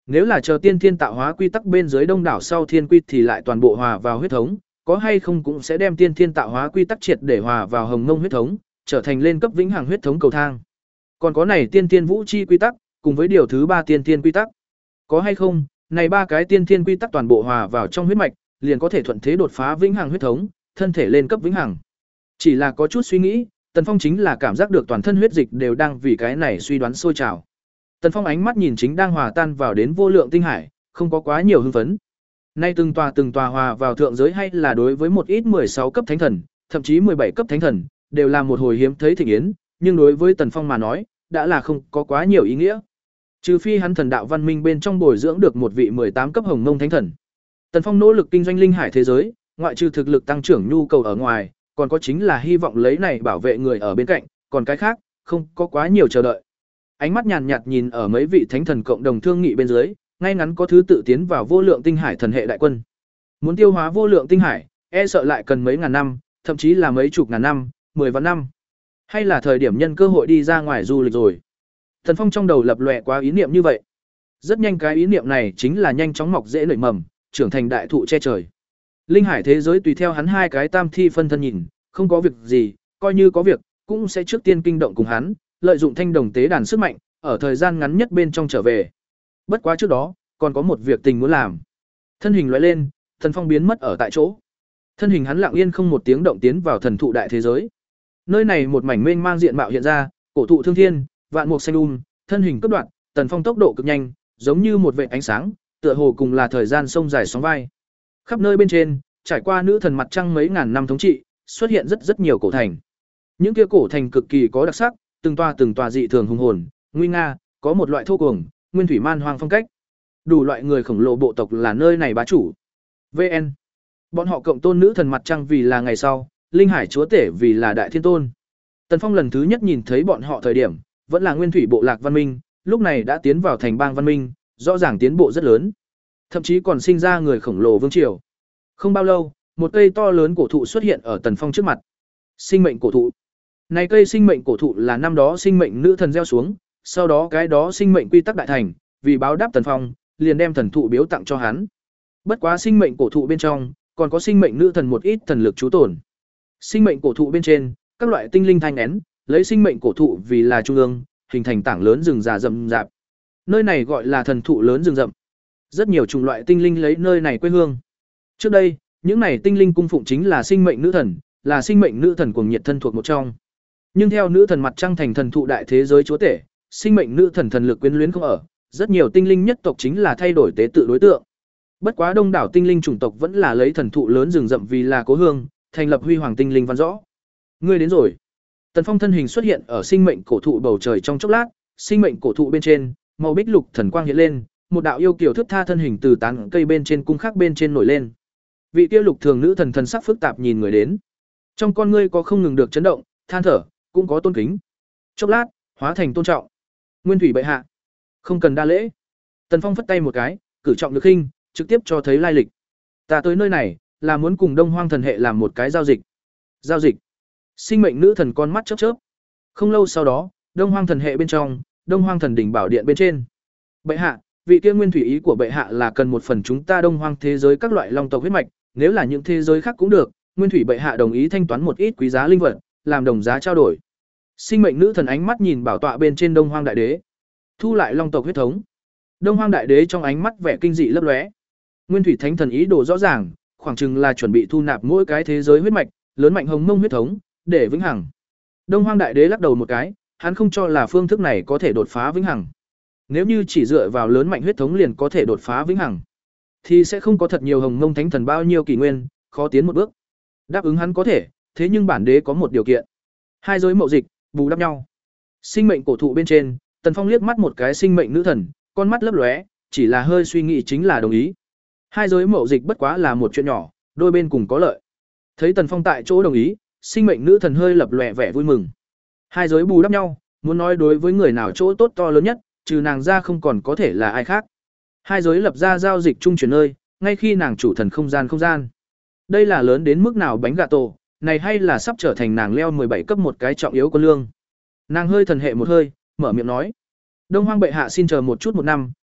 Nếu là chờ tiên thiên tạo hóa quy tắc bên dưới đông đảo sau thiên quy thì lại toàn bộ hòa vào huyết thống, có hay không cũng sẽ đem tiên thiên tạo hóa quy tắc triệt để hòa vào hồng mông huyết thống, trở thành lên cấp vĩnh hằng huyết thống cầu thang. Còn có này tiên thiên vũ chi quy tắc, cùng với điều thứ ba tiên thiên quy tắc. Có hay không, này ba cái tiên thiên quy tắc toàn bộ hòa vào trong huyết mạch, liền có thể thuận thế đột phá vĩnh hằng huyết thống, thân thể lên cấp vĩnh hằng. Chỉ là có chút suy nghĩ, Tần Phong chính là cảm giác được toàn thân huyết dịch đều đang vì cái này suy đoán sôi trào. Tần Phong ánh mắt nhìn chính đang hòa tan vào đến vô lượng tinh hải, không có quá nhiều hưng phấn. Nay từng tòa từng tòa hòa vào thượng giới hay là đối với một ít mười sáu cấp thánh thần, thậm chí mười bảy cấp thánh thần, đều là một hồi hiếm thấy thịnh yến, nhưng đối với Tần Phong mà nói, đã là không có quá nhiều ý nghĩa. Trừ phi hắn thần đạo văn minh bên trong bồi dưỡng được một vị mười tám cấp hồng mông thánh thần. Tần Phong nỗ lực kinh doanh linh hải thế giới, ngoại trừ thực lực tăng trưởng nhu cầu ở ngoài, còn có chính là hy vọng lấy này bảo vệ người ở bên cạnh, còn cái khác, không có quá nhiều chờ đợi. Ánh mắt nhàn nhạt nhìn ở mấy vị thánh thần cộng đồng thương nghị bên dưới, ngay ngắn có thứ tự tiến vào vô lượng tinh hải thần hệ đại quân. Muốn tiêu hóa vô lượng tinh hải, e sợ lại cần mấy ngàn năm, thậm chí là mấy chục ngàn năm, mười vạn năm. Hay là thời điểm nhân cơ hội đi ra ngoài du lịch rồi. Tần Phong trong đầu lập lòe quá ý niệm như vậy. Rất nhanh cái ý niệm này chính là nhanh chóng mọc rễ nảy mầm, trưởng thành đại thụ che trời. Linh hải thế giới tùy theo hắn hai cái tam thi phân thân nhìn, không có việc gì, coi như có việc, cũng sẽ trước tiên kinh động cùng hắn, lợi dụng thanh đồng tế đàn sức mạnh, ở thời gian ngắn nhất bên trong trở về. Bất quá trước đó, còn có một việc tình muốn làm. Thân hình lóe lên, Tần Phong biến mất ở tại chỗ. Thân hình hắn lặng yên không một tiếng động tiến vào thần thụ đại thế giới. Nơi này một mảnh mênh mang diện mạo hiện ra, cổ thụ thương thiên, vạn mục xanh um, thân hình cấp đoạn, Tần Phong tốc độ cực nhanh, giống như một vệt ánh sáng, tựa hồ cùng là thời gian sông dài sóng vai. Khắp nơi bên trên, trải qua nữ thần mặt trăng mấy ngàn năm thống trị, xuất hiện rất rất nhiều cổ thành. Những kia cổ thành cực kỳ có đặc sắc, từng tòa từng tòa dị thường hùng hồn, nguy nga, có một loại thô cuồng, nguyên thủy man hoang phong cách. Đủ loại người khổng lồ bộ tộc là nơi này bá chủ. vê en Bọn họ cộng tôn nữ thần mặt trăng vì là ngày sau, linh hải chúa tể vì là đại thiên tôn. Tần Phong lần thứ nhất nhìn thấy bọn họ thời điểm, vẫn là nguyên thủy bộ lạc văn minh, lúc này đã tiến vào thành bang văn minh, rõ ràng tiến bộ rất lớn. Thậm chí còn sinh ra người khổng lồ vương triều. Không bao lâu, một cây to lớn cổ thụ xuất hiện ở Tần Phong trước mặt. Sinh mệnh cổ thụ. Này cây sinh mệnh cổ thụ là năm đó sinh mệnh nữ thần gieo xuống, sau đó cái đó sinh mệnh quy tắc đại thành, vì báo đáp Tần Phong, liền đem thần thụ biếu tặng cho hắn. Bất quá sinh mệnh cổ thụ bên trong, còn có sinh mệnh nữ thần một ít thần lực trú tổn. Sinh mệnh cổ thụ bên trên, các loại tinh linh thanh én, lấy sinh mệnh cổ thụ vì là trung ương, hình thành tảng lớn rừng già rậm rạp. Nơi này gọi là thần thụ lớn rừng rậm. Rất nhiều chủng loại tinh linh lấy nơi này quê hương. Trước đây, những này tinh linh cung phụng chính là sinh mệnh nữ thần, là sinh mệnh nữ thần cuồng nhiệt thân thuộc một trong. Nhưng theo nữ thần mặt trăng thành thần thụ đại thế giới chúa tể, sinh mệnh nữ thần thần lực quyến luyến không ở, rất nhiều tinh linh nhất tộc chính là thay đổi tế tự đối tượng. Bất quá đông đảo tinh linh chủng tộc vẫn là lấy thần thụ lớn rừng rậm vì là cố hương, thành lập huy hoàng tinh linh văn rõ. Ngươi đến rồi. Tần Phong thân hình xuất hiện ở sinh mệnh cổ thụ bầu trời trong chốc lát, sinh mệnh cổ thụ bên trên, màu bích lục thần quang hiện lên, một đạo yêu kiều thước tha thân hình từ tán cây bên trên cung khác bên trên nổi lên. Vị kia lục thường nữ thần thần sắc phức tạp nhìn người đến. Trong con ngươi có không ngừng được chấn động, than thở, cũng có tôn kính. Chốc lát, hóa thành tôn trọng. Nguyên thủy bệ hạ, không cần đa lễ. Tần Phong phất tay một cái, cử trọng lực khinh, trực tiếp cho thấy lai lịch. Ta tới nơi này, là muốn cùng Đông Hoang thần hệ làm một cái giao dịch. Giao dịch? Sinh mệnh nữ thần con mắt chớp chớp. Không lâu sau đó, Đông Hoang thần hệ bên trong, Đông Hoang thần đỉnh bảo điện bên trên. Bệ hạ, vị kia nguyên thủy ý của bệ hạ là cần một phần chúng ta Đông Hoang thế giới các loại long tộc huyết mạch, nếu là những thế giới khác cũng được, nguyên thủy bệ hạ đồng ý thanh toán một ít quý giá linh vật, làm đồng giá trao đổi. Sinh mệnh nữ thần ánh mắt nhìn bảo tọa bên trên Đông Hoang đại đế, thu lại long tộc huyết thống. Đông Hoang đại đế trong ánh mắt vẻ kinh dị lấp lóe. Nguyên thủy thánh thần ý đồ rõ ràng, khoảng chừng là chuẩn bị thu nạp mỗi cái thế giới huyết mạch, lớn mạnh hồng mông huyết thống, để vĩnh hằng. Đông Hoang đại đế lắc đầu một cái, hắn không cho là phương thức này có thể đột phá vĩnh hằng. Nếu như chỉ dựa vào lớn mạnh huyết thống liền có thể đột phá vĩnh hằng, thì sẽ không có thật nhiều hồng mông thánh thần bao nhiêu kỷ nguyên, khó tiến một bước. Đáp ứng hắn có thể, thế nhưng bản đế có một điều kiện. Hai giới mậu dịch, bù đắp nhau. Sinh mệnh cổ thụ bên trên, Tần Phong liếc mắt một cái sinh mệnh nữ thần, con mắt lấp lóe, chỉ là hơi suy nghĩ chính là đồng ý. Hai giới mậu dịch bất quá là một chuyện nhỏ, đôi bên cùng có lợi. Thấy Tần Phong tại chỗ đồng ý, sinh mệnh nữ thần hơi lập lòe vẻ vui mừng. Hai giới bù đắp nhau, muốn nói đối với người nào chỗ tốt to lớn nhất, trừ nàng ra không còn có thể là ai khác. Hai giới lập ra giao dịch chung chuyển nơi, ngay khi nàng chủ thần không gian không gian. Đây là lớn đến mức nào bánh gà tổ, này hay là sắp trở thành nàng leo mười bảy cấp một cái trọng yếu quân lương. Nàng hơi thần hệ một hơi, mở miệng nói: Đông Hoang bệ hạ xin chờ một chút một năm,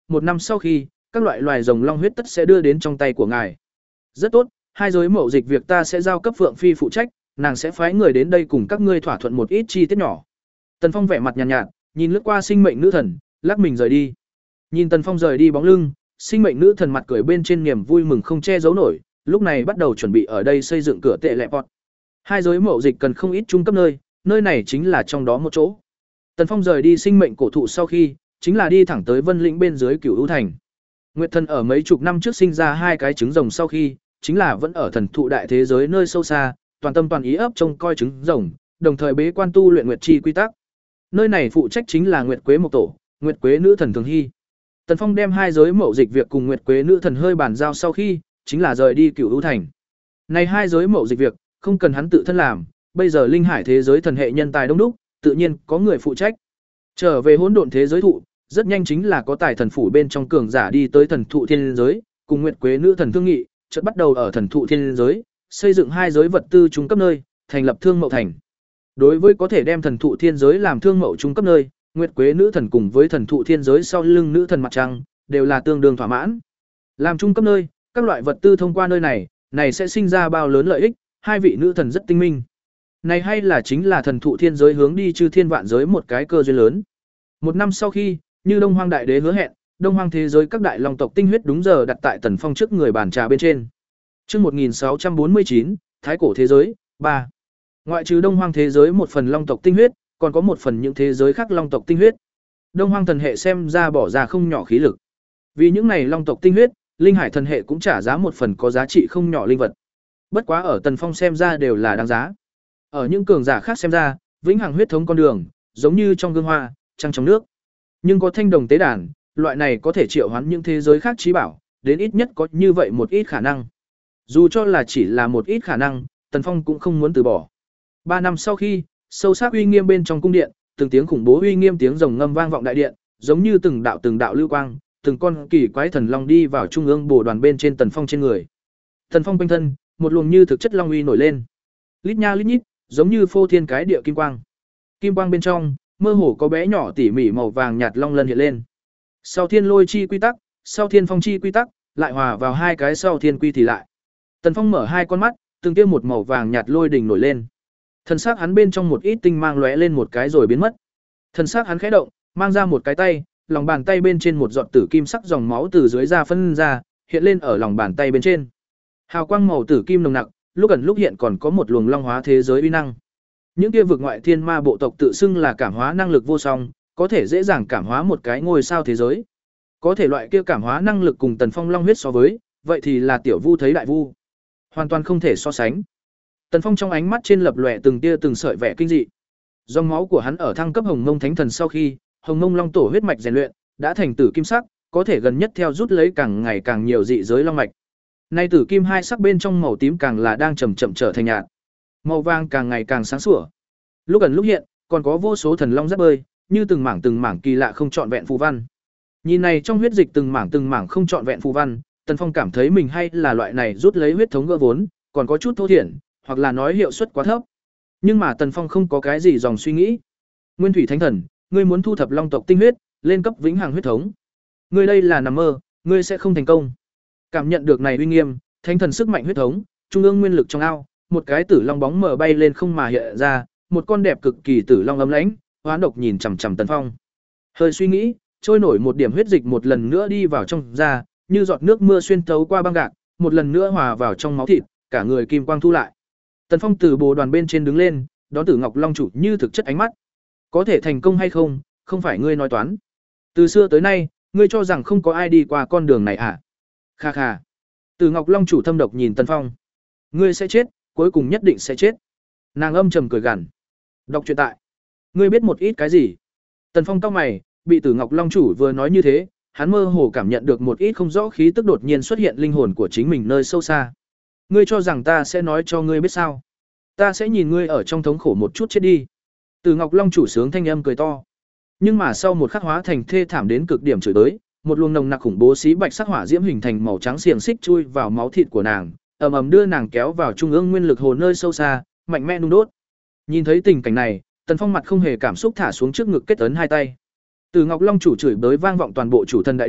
một năm sau khi, các loại loài rồng long huyết tất sẽ đưa đến trong tay của ngài. Rất tốt, hai giới mậu dịch việc ta sẽ giao cấp Phượng Phi phụ trách, nàng sẽ phái người đến đây cùng các ngươi thỏa thuận một ít chi tiết nhỏ. Tần Phong vẻ mặt nhàn nhạt, nhạt, nhìn lướt qua sinh mệnh nữ thần, lắc mình rời đi. Nhìn Tần Phong rời đi bóng lưng, sinh mệnh nữ thần mặt cười bên trên niềm vui mừng không che giấu nổi, lúc này bắt đầu chuẩn bị ở đây xây dựng cửa tệ lệ port. Hai giới mậu dịch cần không ít trung cấp nơi, nơi này chính là trong đó một chỗ. Tần Phong rời đi sinh mệnh cổ thụ sau khi, chính là đi thẳng tới Vân Lĩnh bên dưới Cửu U thành. Nguyệt Thần ở mấy chục năm trước sinh ra hai cái trứng rồng sau khi, chính là vẫn ở thần thụ đại thế giới nơi sâu xa, toàn tâm toàn ý ấp trông coi trứng rồng, đồng thời bế quan tu luyện nguyệt chi quy tắc. Nơi này phụ trách chính là Nguyệt Quế Mộc Tổ, Nguyệt Quế nữ thần Thường Hy. Tần Phong đem hai giới mậu dịch việc cùng Nguyệt Quế nữ thần hơi bàn giao sau khi, chính là rời đi Cửu U thành. Này hai giới mậu dịch việc, không cần hắn tự thân làm, bây giờ linh hải thế giới thần hệ nhân tài đông đúc, tự nhiên có người phụ trách. Trở về hỗn độn thế giới thụ, rất nhanh chính là có tài thần phủ bên trong cường giả đi tới thần thụ thiên giới, cùng Nguyệt Quế nữ thần thương nghị, chợt bắt đầu ở thần thụ thiên giới, xây dựng hai giới vật tư trung cấp nơi, thành lập thương mậu thành. Đối với có thể đem thần thụ thiên giới làm thương mậu trung cấp nơi, Nguyệt Quế nữ thần cùng với thần thụ thiên giới sau lưng nữ thần mặt trăng, đều là tương đương thỏa mãn. Làm trung cấp nơi, các loại vật tư thông qua nơi này, này sẽ sinh ra bao lớn lợi ích, hai vị nữ thần rất tinh minh. Này hay là chính là thần thụ thiên giới hướng đi chư thiên vạn giới một cái cơ duyên lớn. Một năm sau khi, như Đông Hoang đại đế hứa hẹn, Đông Hoang thế giới các đại long tộc tinh huyết đúng giờ đặt tại Tần Phong trước người bàn trà bên trên. Chương một nghìn sáu trăm bốn mươi chín, Thái cổ thế giới ba. Ngoại trừ Đông Hoang thế giới một phần long tộc tinh huyết, còn có một phần những thế giới khác long tộc tinh huyết. Đông Hoang thần hệ xem ra bỏ ra không nhỏ khí lực. Vì những này long tộc tinh huyết, linh hải thần hệ cũng trả giá một phần có giá trị không nhỏ linh vật. Bất quá ở Tần Phong xem ra đều là đáng giá. Ở những cường giả khác xem ra, vĩnh hằng huyết thống con đường, giống như trong gương hoa, trăng trong nước. Nhưng có thanh đồng tế đàn, loại này có thể triệu hoán những thế giới khác trí bảo, đến ít nhất có như vậy một ít khả năng. Dù cho là chỉ là một ít khả năng, Tần Phong cũng không muốn từ bỏ. Ba năm sau khi, sâu sắc uy nghiêm bên trong cung điện, từng tiếng khủng bố uy nghiêm tiếng rồng ngâm vang vọng đại điện, giống như từng đạo từng đạo lưu quang, từng con kỳ quái thần long đi vào trung ương bổ đoàn bên trên Tần Phong trên người. Tần Phong quanh thân, một luồng như thực chất long uy nổi lên. Lít nha lít nhít, giống như phô thiên cái địa kim quang. Kim quang bên trong, mơ hồ có bé nhỏ tỉ mỉ màu vàng nhạt long lân hiện lên. Sau thiên lôi chi quy tắc, sau thiên phong chi quy tắc, lại hòa vào hai cái sau thiên quy thì lại. Tần Phong mở hai con mắt, từng kia một màu vàng nhạt lôi đỉnh nổi lên. Thần sắc hắn bên trong một ít tinh mang lóe lên một cái rồi biến mất. Thần sắc hắn khẽ động, mang ra một cái tay, lòng bàn tay bên trên một giọt tử kim sắc dòng máu từ dưới da phân ra, hiện lên ở lòng bàn tay bên trên. Hào quang màu tử kim nồng nặc, lúc ẩn lúc hiện còn có một luồng long hóa thế giới uy năng. Những kia vực ngoại thiên ma bộ tộc tự xưng là cảm hóa năng lực vô song, có thể dễ dàng cảm hóa một cái ngôi sao thế giới. Có thể loại kia cảm hóa năng lực cùng Tần Phong long huyết so với, vậy thì là tiểu vu thấy đại vu. Hoàn toàn không thể so sánh. Tần Phong trong ánh mắt trên lập lòe từng tia từng sợi vẻ kinh dị. Dòng máu của hắn ở thăng cấp Hồng Mông Thánh Thần sau khi, Hồng Mông Long Tổ huyết mạch rèn luyện, đã thành tử kim sắc, có thể gần nhất theo rút lấy càng ngày càng nhiều dị giới long mạch. Nay tử kim hai sắc bên trong màu tím càng là đang chậm chậm trở thành nhạt. Màu vàng càng ngày càng sáng sủa. Lúc ẩn lúc hiện, còn có vô số thần long giáp bơi, như từng mảng từng mảng kỳ lạ không trọn vẹn phù văn. Nhìn này trong huyết dịch từng mảng từng mảng không trọn vẹn phù văn, Tần Phong cảm thấy mình hay là loại này rút lấy huyết thống gỡ vốn, còn có chút thô thiển, hoặc là nói hiệu suất quá thấp. Nhưng mà Tần Phong không có cái gì dòng suy nghĩ. Nguyên Thủy Thánh Thần, ngươi muốn thu thập long tộc tinh huyết, lên cấp vĩnh hằng huyết thống. Ngươi đây là nằm mơ, ngươi sẽ không thành công. Cảm nhận được này uy nghiêm, Thánh Thần sức mạnh huyết thống, trung ương nguyên lực trong ao, một cái tử long bóng mờ bay lên không mà hiện ra, một con đẹp cực kỳ tử long ấm lãnh, hoán độc nhìn chằm chằm Tần Phong. Hơi suy nghĩ, trôi nổi một điểm huyết dịch một lần nữa đi vào trong da, như giọt nước mưa xuyên thấu qua băng gạc, một lần nữa hòa vào trong máu thịt, cả người kim quang thu lại. Tần Phong từ bồ đoàn bên trên đứng lên, đón Tử Ngọc Long chủ như thực chất ánh mắt. Có thể thành công hay không, không phải ngươi nói toán. Từ xưa tới nay, ngươi cho rằng không có ai đi qua con đường này à? Kha kha. Tử Ngọc Long chủ thâm độc nhìn Tần Phong. Ngươi sẽ chết, cuối cùng nhất định sẽ chết. Nàng âm trầm cười gằn. Đọc truyện tại. Ngươi biết một ít cái gì? Tần Phong cau mày, bị Tử Ngọc Long chủ vừa nói như thế, hắn mơ hồ cảm nhận được một ít không rõ khí tức đột nhiên xuất hiện linh hồn của chính mình nơi sâu xa. Ngươi cho rằng ta sẽ nói cho ngươi biết sao? Ta sẽ nhìn ngươi ở trong thống khổ một chút chết đi. Tử Ngọc Long chủ sướng thanh âm cười to. Nhưng mà sau một khắc hóa thành thê thảm đến cực điểm chửi tới, một luồng nồng nặc khủng bố xí bạch sắc hỏa diễm hình thành màu trắng xiềng xích chui vào máu thịt của nàng, ầm ầm đưa nàng kéo vào trung ương nguyên lực hồ nơi sâu xa, mạnh mẽ nung đốt. Nhìn thấy tình cảnh này, Tần Phong mặt không hề cảm xúc thả xuống trước ngực kết ấn hai tay. Tử Ngọc Long chủ chửi bới vang vọng toàn bộ chủ thần đại điện,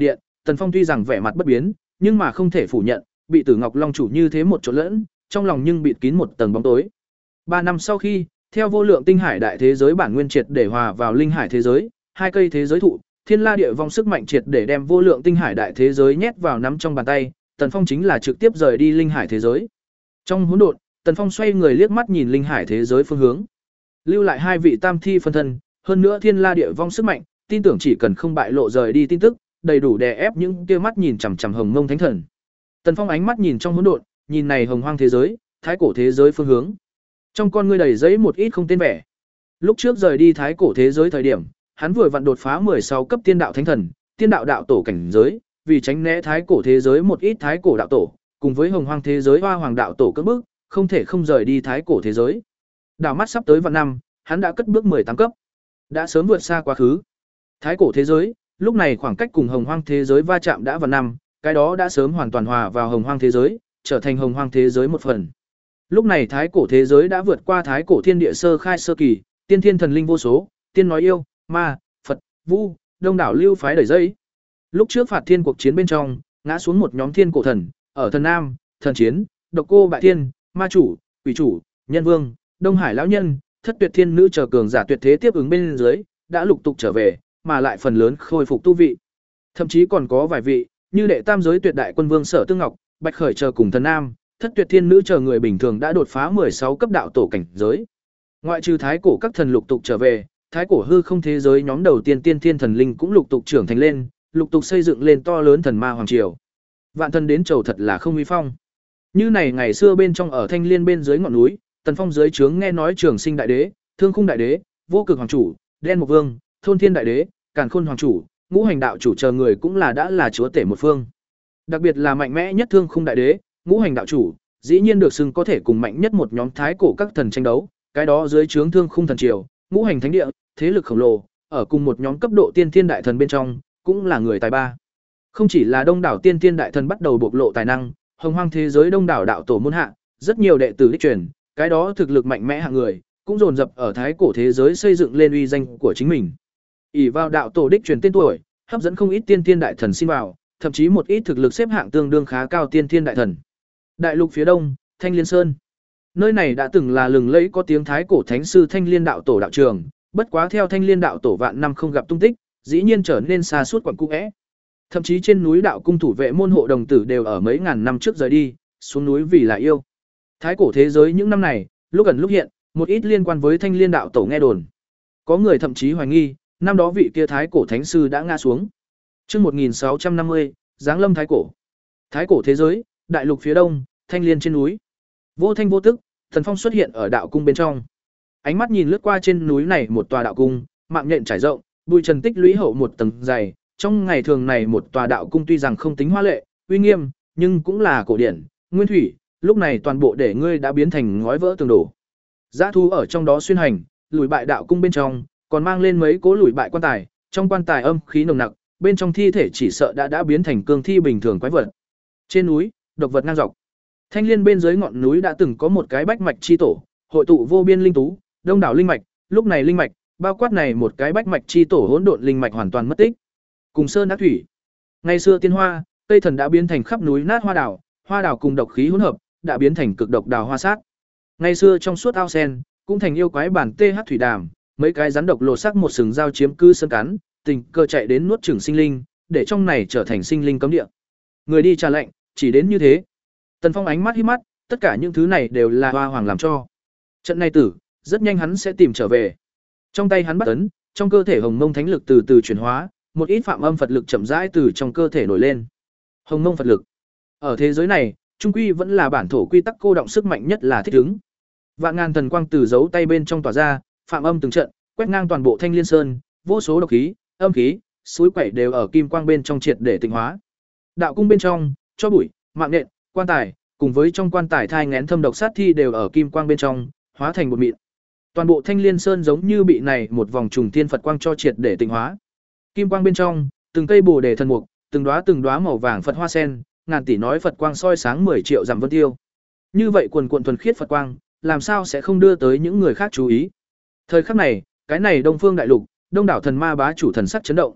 Tần Phong tuy rằng vẻ mặt bất biến, nhưng mà không thể phủ nhận, bị Tử Ngọc Long chủ như thế một chỗ lẫn, trong lòng nhưng bịt kín một tầng bóng tối. Ba năm sau khi, theo vô lượng tinh hải đại thế giới bản nguyên triệt để hòa vào linh hải thế giới, hai cây thế giới thụ, Thiên La Địa Vong sức mạnh triệt để đem vô lượng tinh hải đại thế giới nhét vào nắm trong bàn tay, Tần Phong chính là trực tiếp rời đi linh hải thế giới. Trong hỗn độn, Tần Phong xoay người liếc mắt nhìn linh hải thế giới phương hướng, lưu lại hai vị tam thi phân thân, hơn nữa Thiên La Địa Vong sức mạnh, tin tưởng chỉ cần không bại lộ rời đi tin tức, đầy đủ đè ép những kia mắt nhìn chằm chằm Hồng Mông Thánh Thần. Tần Phong ánh mắt nhìn trong hỗn độn, nhìn này hồng hoang thế giới, thái cổ thế giới phương hướng. Trong con ngươi đầy giấy một ít không tên vẻ. Lúc trước rời đi thái cổ thế giới thời điểm, hắn vừa vặn đột phá mười sáu cấp tiên đạo thánh thần, tiên đạo đạo tổ cảnh giới, vì tránh né thái cổ thế giới một ít thái cổ đạo tổ, cùng với hồng hoang thế giới hoa hoàng đạo tổ cưỡng bức, không thể không rời đi thái cổ thế giới. Đảo mắt sắp tới vạn năm, hắn đã cất bước mười tám cấp, đã sớm vượt xa quá khứ. Thái cổ thế giới, lúc này khoảng cách cùng hồng hoang thế giới va chạm đã vạn năm, cái đó đã sớm hoàn toàn hòa vào hồng hoang thế giới, trở thành hồng hoang thế giới một phần. Lúc này thái cổ thế giới đã vượt qua thái cổ thiên địa sơ khai sơ kỳ, tiên thiên thần linh vô số, tiên nói yêu, ma, Phật, Vu, đông đảo lưu phái đẩy dây. Lúc trước phạt thiên cuộc chiến bên trong, ngã xuống một nhóm thiên cổ thần, ở thần nam, thần chiến, độc cô bại thiên, ma chủ, quỷ chủ, nhân vương, đông hải lão nhân, thất tuyệt thiên nữ chờ cường giả tuyệt thế tiếp ứng bên dưới, đã lục tục trở về, mà lại phần lớn khôi phục tu vị. Thậm chí còn có vài vị, như đệ tam giới tuyệt đại quân vương Sở Tương Ngọc, Bạch Khởi chờ cùng thần nam, thất tuyệt thiên nữ chờ người bình thường đã đột phá mười sáu cấp đạo tổ cảnh giới. Ngoại trừ thái cổ các thần lục tục trở về, thái cổ hư không thế giới nhóm đầu tiên tiên thiên thần linh cũng lục tục trưởng thành lên, lục tục xây dựng lên to lớn thần ma hoàng triều. Vạn thần đến chầu thật là không uy phong. Như này ngày xưa bên trong ở Thanh Liên bên dưới ngọn núi, Tần Phong dưới trướng nghe nói Trường Sinh đại đế, Thương Khung đại đế, Vô Cực hoàng chủ, Đen Mục vương, Thôn Thiên đại đế, Càn Khôn hoàng chủ, Ngũ Hành đạo chủ chờ người cũng là đã là chúa tể một phương. Đặc biệt là mạnh mẽ nhất Thương Khung đại đế, Ngũ Hành đạo chủ, dĩ nhiên được xưng có thể cùng mạnh nhất một nhóm thái cổ các thần tranh đấu, cái đó dưới trướng Thương Khung thần triều, Ngũ Hành thánh địa, thế lực khổng lồ, ở cùng một nhóm cấp độ tiên thiên đại thần bên trong, cũng là người tài ba. Không chỉ là đông đảo tiên thiên đại thần bắt đầu bộc lộ tài năng, hồng hoang thế giới đông đảo đạo tổ môn hạ, rất nhiều đệ tử đích truyền, cái đó thực lực mạnh mẽ hạng người, cũng dồn dập ở thái cổ thế giới xây dựng lên uy danh của chính mình. ỷ vào đạo tổ đích truyền tên tuổi, hấp dẫn không ít tiên thiên đại thần xin vào, thậm chí một ít thực lực xếp hạng tương đương khá cao tiên thiên đại thần. Đại lục phía đông, Thanh Liên Sơn. Nơi này đã từng là lừng lẫy có tiếng thái cổ thánh sư Thanh Liên đạo tổ đạo trường, bất quá theo Thanh Liên đạo tổ vạn năm không gặp tung tích, dĩ nhiên trở nên xa suốt quẩn cung é. Thậm chí trên núi đạo cung thủ vệ môn hộ đồng tử đều ở mấy ngàn năm trước rời đi, xuống núi vì là yêu. Thái cổ thế giới những năm này, lúc gần lúc hiện, một ít liên quan với Thanh Liên đạo tổ nghe đồn. Có người thậm chí hoài nghi, năm đó vị kia thái cổ thánh sư đã ngã xuống. Chương một nghìn sáu trăm năm mươi, Giáng lâm thái cổ. Thái cổ thế giới, đại lục phía đông, Thanh Liên trên núi. Vô thanh vô tức, Thần Phong xuất hiện ở đạo cung bên trong. Ánh mắt nhìn lướt qua trên núi này một tòa đạo cung, mạng nhện trải rộng, bụi trần tích lũy hậu một tầng dày. Trong ngày thường này một tòa đạo cung tuy rằng không tính hoa lệ, uy nghiêm, nhưng cũng là cổ điển, nguyên thủy, lúc này toàn bộ để ngươi đã biến thành ngói vỡ tường đổ. Dã thú ở trong đó xuyên hành, lùi bại đạo cung bên trong, còn mang lên mấy cố lùi bại quan tài, trong quan tài âm khí nồng nặc, bên trong thi thể chỉ sợ đã đã biến thành cương thi bình thường quái vật. Trên núi, độc vật ngang dọc. Thanh Liên bên dưới ngọn núi đã từng có một cái bách mạch chi tổ, hội tụ vô biên linh tú, đông đảo linh mạch, lúc này linh mạch, bao quát này một cái bách mạch chi tổ hỗn độn linh mạch hoàn toàn mất tích. Cùng sơn đắc thủy. Ngày xưa tiên hoa, cây thần đã biến thành khắp núi nát hoa đào, hoa đào cùng độc khí hỗn hợp, đã biến thành cực độc đào hoa sát. Ngày xưa trong suốt ao sen, cũng thành yêu quái bản tê hát thủy đàm, mấy cái rắn độc lột xác một sừng dao chiếm cư sơn cắn, tình cơ chạy đến nuốt chửng sinh linh, để trong này trở thành sinh linh cấm địa. Người đi trà lệnh, chỉ đến như thế. Tần Phong ánh mắt híp mắt, tất cả những thứ này đều là hoa hoàng làm cho. Trận này tử, rất nhanh hắn sẽ tìm trở về. Trong tay hắn bắt ấn, trong cơ thể hồng mông thánh lực từ từ chuyển hóa, một ít phạm âm Phật lực chậm rãi từ trong cơ thể nổi lên. Hồng mông Phật lực. Ở thế giới này, trung quy vẫn là bản thổ quy tắc cô động sức mạnh nhất là thích ứng. Vạn ngàn thần quang từ dấu tay bên trong tỏa ra, phạm âm từng trận, quét ngang toàn bộ Thanh Liên Sơn, vô số độc khí, âm khí, suối quẩy đều ở kim quang bên trong triệt để tịnh hóa. Đạo cung bên trong, cho bụi, mạng nhện, quan tài, cùng với trong quan tài thai nghén thâm độc sát thi đều ở kim quang bên trong, hóa thành một mịn. Toàn bộ Thanh Liên Sơn giống như bị này một vòng trùng thiên Phật quang cho triệt để tịnh hóa. Kim quang bên trong, từng cây bồ đề thần mục, từng đóa từng đóa màu vàng Phật hoa sen, ngàn tỷ nói Phật quang soi sáng mười triệu dặm vân tiêu. Như vậy quần quần thuần khiết Phật quang, làm sao sẽ không đưa tới những người khác chú ý. Thời khắc này, cái này Đông Phương đại lục, đông đảo thần ma bá chủ thần sắc chấn động.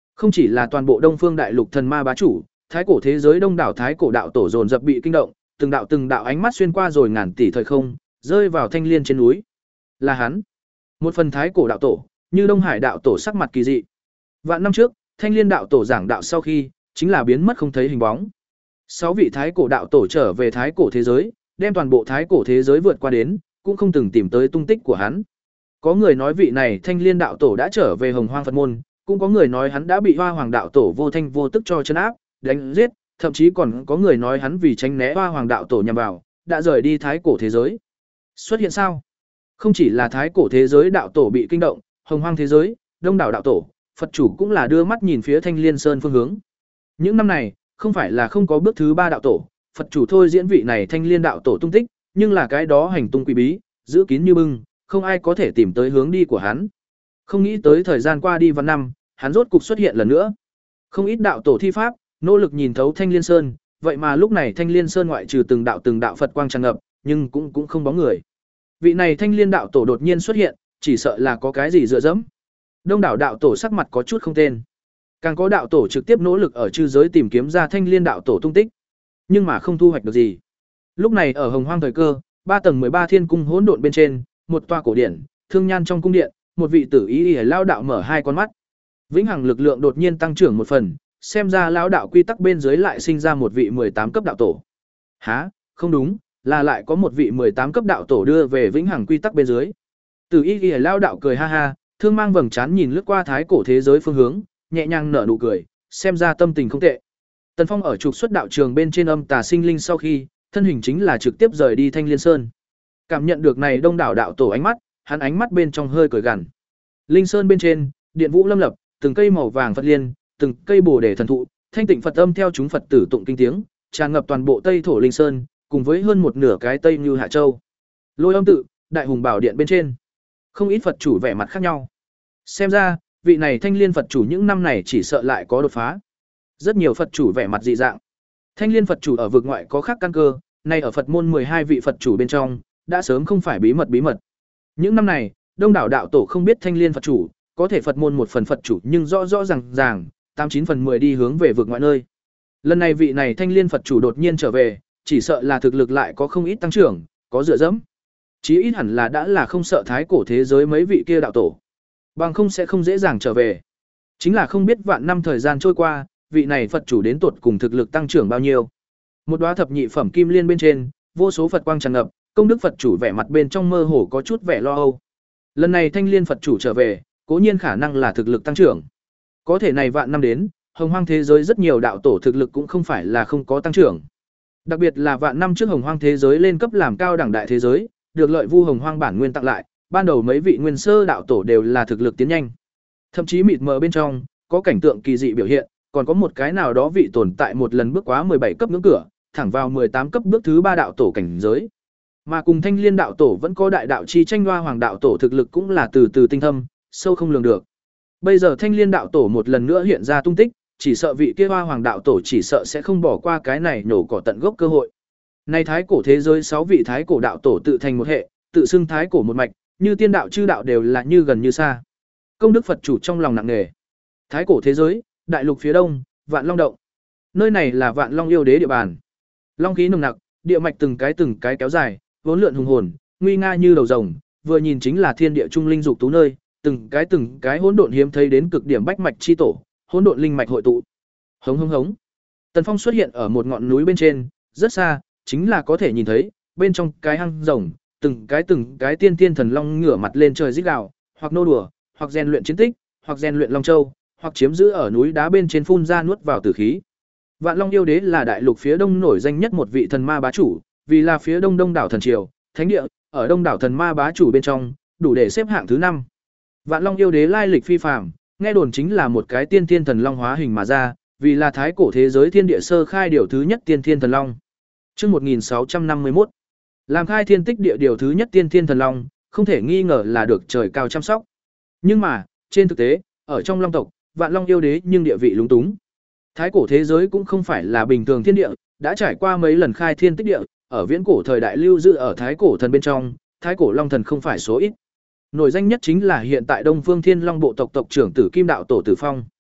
Không chỉ là toàn bộ Đông Phương Đại Lục thần ma bá chủ, thái cổ thế giới đông đảo thái cổ đạo tổ dồn dập bị kinh động, từng đạo từng đạo ánh mắt xuyên qua rồi ngàn tỷ thời không, rơi vào Thanh Liên trên núi. Là hắn. Một phần thái cổ đạo tổ, như Đông Hải đạo tổ sắc mặt kỳ dị. Vạn năm trước, Thanh Liên đạo tổ giảng đạo sau khi, chính là biến mất không thấy hình bóng. Sáu vị thái cổ đạo tổ trở về thái cổ thế giới, đem toàn bộ thái cổ thế giới vượt qua đến, cũng không từng tìm tới tung tích của hắn. Có người nói vị này Thanh Liên đạo tổ đã trở về Hồng Hoang Phật môn, cũng có người nói hắn đã bị Hoa Hoàng đạo tổ vô thanh vô tức cho trấn áp, đánh giết, thậm chí còn có người nói hắn vì tránh né Hoa Hoàng đạo tổ nhằm vào, đã rời đi thái cổ thế giới. Xuất hiện sao? Không chỉ là thái cổ thế giới đạo tổ bị kinh động, Hồng Hoang thế giới, đông đảo đạo tổ, Phật chủ cũng là đưa mắt nhìn phía Thanh Liên Sơn phương hướng. Những năm này, không phải là không có bước thứ ba đạo tổ, Phật chủ thôi diễn vị này Thanh Liên đạo tổ tung tích, nhưng là cái đó hành tung quỷ bí, giữ kín như bưng, không ai có thể tìm tới hướng đi của hắn. Không nghĩ tới thời gian qua đi vạn năm, hắn rốt cục xuất hiện lần nữa. Không ít đạo tổ thi pháp, nỗ lực nhìn thấu Thanh Liên Sơn, vậy mà lúc này Thanh Liên Sơn ngoại trừ từng đạo từng đạo Phật quang tràn ngập, nhưng cũng cũng không bóng người. Vị này Thanh Liên đạo tổ đột nhiên xuất hiện, chỉ sợ là có cái gì dựa dẫm. Đông đảo đạo tổ sắc mặt có chút không tên. Càng có đạo tổ trực tiếp nỗ lực ở chư giới tìm kiếm ra Thanh Liên đạo tổ tung tích, nhưng mà không thu hoạch được gì. Lúc này ở Hồng Hoang thời cơ, ba tầng mười ba thiên cung hỗn độn bên trên, một tòa cổ điển, thương nhan trong cung điện, một vị tử ý y lao đạo mở hai con mắt. Vĩnh hằng lực lượng đột nhiên tăng trưởng một phần, xem ra lão đạo quy tắc bên dưới lại sinh ra một vị mười tám cấp đạo tổ. Hả, không đúng, là lại có một vị mười tám cấp đạo tổ đưa về vĩnh hằng quy tắc bên dưới. Tử y y lao đạo cười ha ha, thương mang vầng trán nhìn lướt qua thái cổ thế giới phương hướng, nhẹ nhàng nở nụ cười, xem ra tâm tình không tệ. Tần Phong ở trục xuất đạo trường bên trên âm tà sinh linh sau khi, thân hình chính là trực tiếp rời đi Thanh Liên Sơn. Cảm nhận được này đông đảo đạo tổ ánh mắt, hắn ánh mắt bên trong hơi cười gằn. Linh Sơn bên trên, điện vũ lâm lập, từng cây màu vàng Phật liên, từng cây bồ đề thần thụ, thanh tịnh Phật âm theo chúng Phật tử tụng kinh tiếng, tràn ngập toàn bộ Tây thổ Linh Sơn, cùng với hơn một nửa cái Tây Như Hạ Châu. Lôi Âm tự, Đại Hùng Bảo điện bên trên, không ít Phật chủ vẻ mặt khác nhau. Xem ra, vị này Thanh Liên Phật chủ những năm này chỉ sợ lại có đột phá. Rất nhiều Phật chủ vẻ mặt dị dạng. Thanh Liên Phật chủ ở vực ngoại có khác căn cơ, nay ở Phật môn mười hai vị Phật chủ bên trong, đã sớm không phải bí mật bí mật. Những năm này, đông đảo đạo tổ không biết Thanh Liên Phật chủ, có thể Phật môn một phần Phật chủ nhưng rõ rõ ràng ràng, tám chín phần mười đi hướng về vực ngoại nơi. Lần này vị này Thanh Liên Phật chủ đột nhiên trở về, chỉ sợ là thực lực lại có không ít tăng trưởng, có dựa dẫm. Chí ít hẳn là đã là không sợ thái cổ thế giới mấy vị kia đạo tổ. Bằng không sẽ không dễ dàng trở về. Chính là không biết vạn năm thời gian trôi qua, vị này Phật chủ đến tuột cùng thực lực tăng trưởng bao nhiêu. Một đóa thập nhị phẩm kim liên bên trên, vô số Phật quang tràn ngập, công đức Phật chủ vẻ mặt bên trong mơ hồ có chút vẻ lo âu. Lần này Thanh Liên Phật chủ trở về, cố nhiên khả năng là thực lực tăng trưởng. Có thể này vạn năm đến, Hồng Hoang thế giới rất nhiều đạo tổ thực lực cũng không phải là không có tăng trưởng. Đặc biệt là vạn năm trước Hồng Hoang thế giới lên cấp làm cao đẳng đại thế giới, được lợi Vu Hồng Hoang bản nguyên tặng lại, ban đầu mấy vị nguyên sơ đạo tổ đều là thực lực tiến nhanh. Thậm chí mịt mờ bên trong, có cảnh tượng kỳ dị biểu hiện, còn có một cái nào đó vị tồn tại một lần bước quá mười bảy cấp ngưỡng cửa, thẳng vào mười tám cấp bước thứ ba đạo tổ cảnh giới. Mà cùng Thanh Liên đạo tổ vẫn có đại đạo chi tranh Hoa Hoàng đạo tổ thực lực cũng là từ từ tinh thâm, sâu không lường được. Bây giờ Thanh Liên đạo tổ một lần nữa hiện ra tung tích, chỉ sợ vị kia Hoa Hoàng đạo tổ chỉ sợ sẽ không bỏ qua cái này nổ cỏ tận gốc cơ hội. Nay thái cổ thế giới sáu vị thái cổ đạo tổ tự thành một hệ, tự xưng thái cổ một mạch, như tiên đạo chư đạo đều là như gần như xa. Công đức Phật chủ trong lòng nặng nề. Thái cổ thế giới, đại lục phía đông, Vạn Long động. Nơi này là Vạn Long yêu đế địa bàn. Long khí nồng nặc, địa mạch từng cái từng cái kéo dài, vốn lượn hùng hồn, nguy nga như đầu rồng, vừa nhìn chính là thiên địa trung linh dục tú nơi, từng cái từng cái hỗn độn hiếm thấy đến cực điểm bách mạch chi tổ, hỗn độn linh mạch hội tụ. Hống hống hống. Tần Phong xuất hiện ở một ngọn núi bên trên, rất xa, chính là có thể nhìn thấy, bên trong cái hang rồng, từng cái từng cái tiên tiên thần long ngửa mặt lên trời rít gào, hoặc nô đùa, hoặc rèn luyện chiến tích, hoặc rèn luyện long châu, hoặc chiếm giữ ở núi đá bên trên phun ra nuốt vào tử khí. Vạn Long yêu đế là đại lục phía đông nổi danh nhất một vị thần ma bá chủ, vì là phía đông đông đảo thần triều, thánh địa, ở đông đảo thần ma bá chủ bên trong, đủ để xếp hạng thứ năm. Vạn Long yêu đế lai lịch phi phàm, nghe đồn chính là một cái tiên thiên thần long hóa hình mà ra, vì là thái cổ thế giới thiên địa sơ khai điều thứ nhất tiên thiên thần long. Chương một nghìn sáu trăm năm mươi mốt. Làm khai thiên tích địa điều thứ nhất tiên thiên thần long, không thể nghi ngờ là được trời cao chăm sóc. Nhưng mà, trên thực tế, ở trong long tộc, Vạn Long yêu đế nhưng địa vị lúng túng. Thái cổ thế giới cũng không phải là bình thường thiên địa, đã trải qua mấy lần khai thiên tích địa, ở viễn cổ thời đại lưu giữ ở thái cổ thần bên trong, thái cổ long thần không phải số ít. Nổi danh nhất chính là hiện tại Đông Phương Thiên Long bộ tộc tộc trưởng Tử Kim đạo tổ Tử Phong.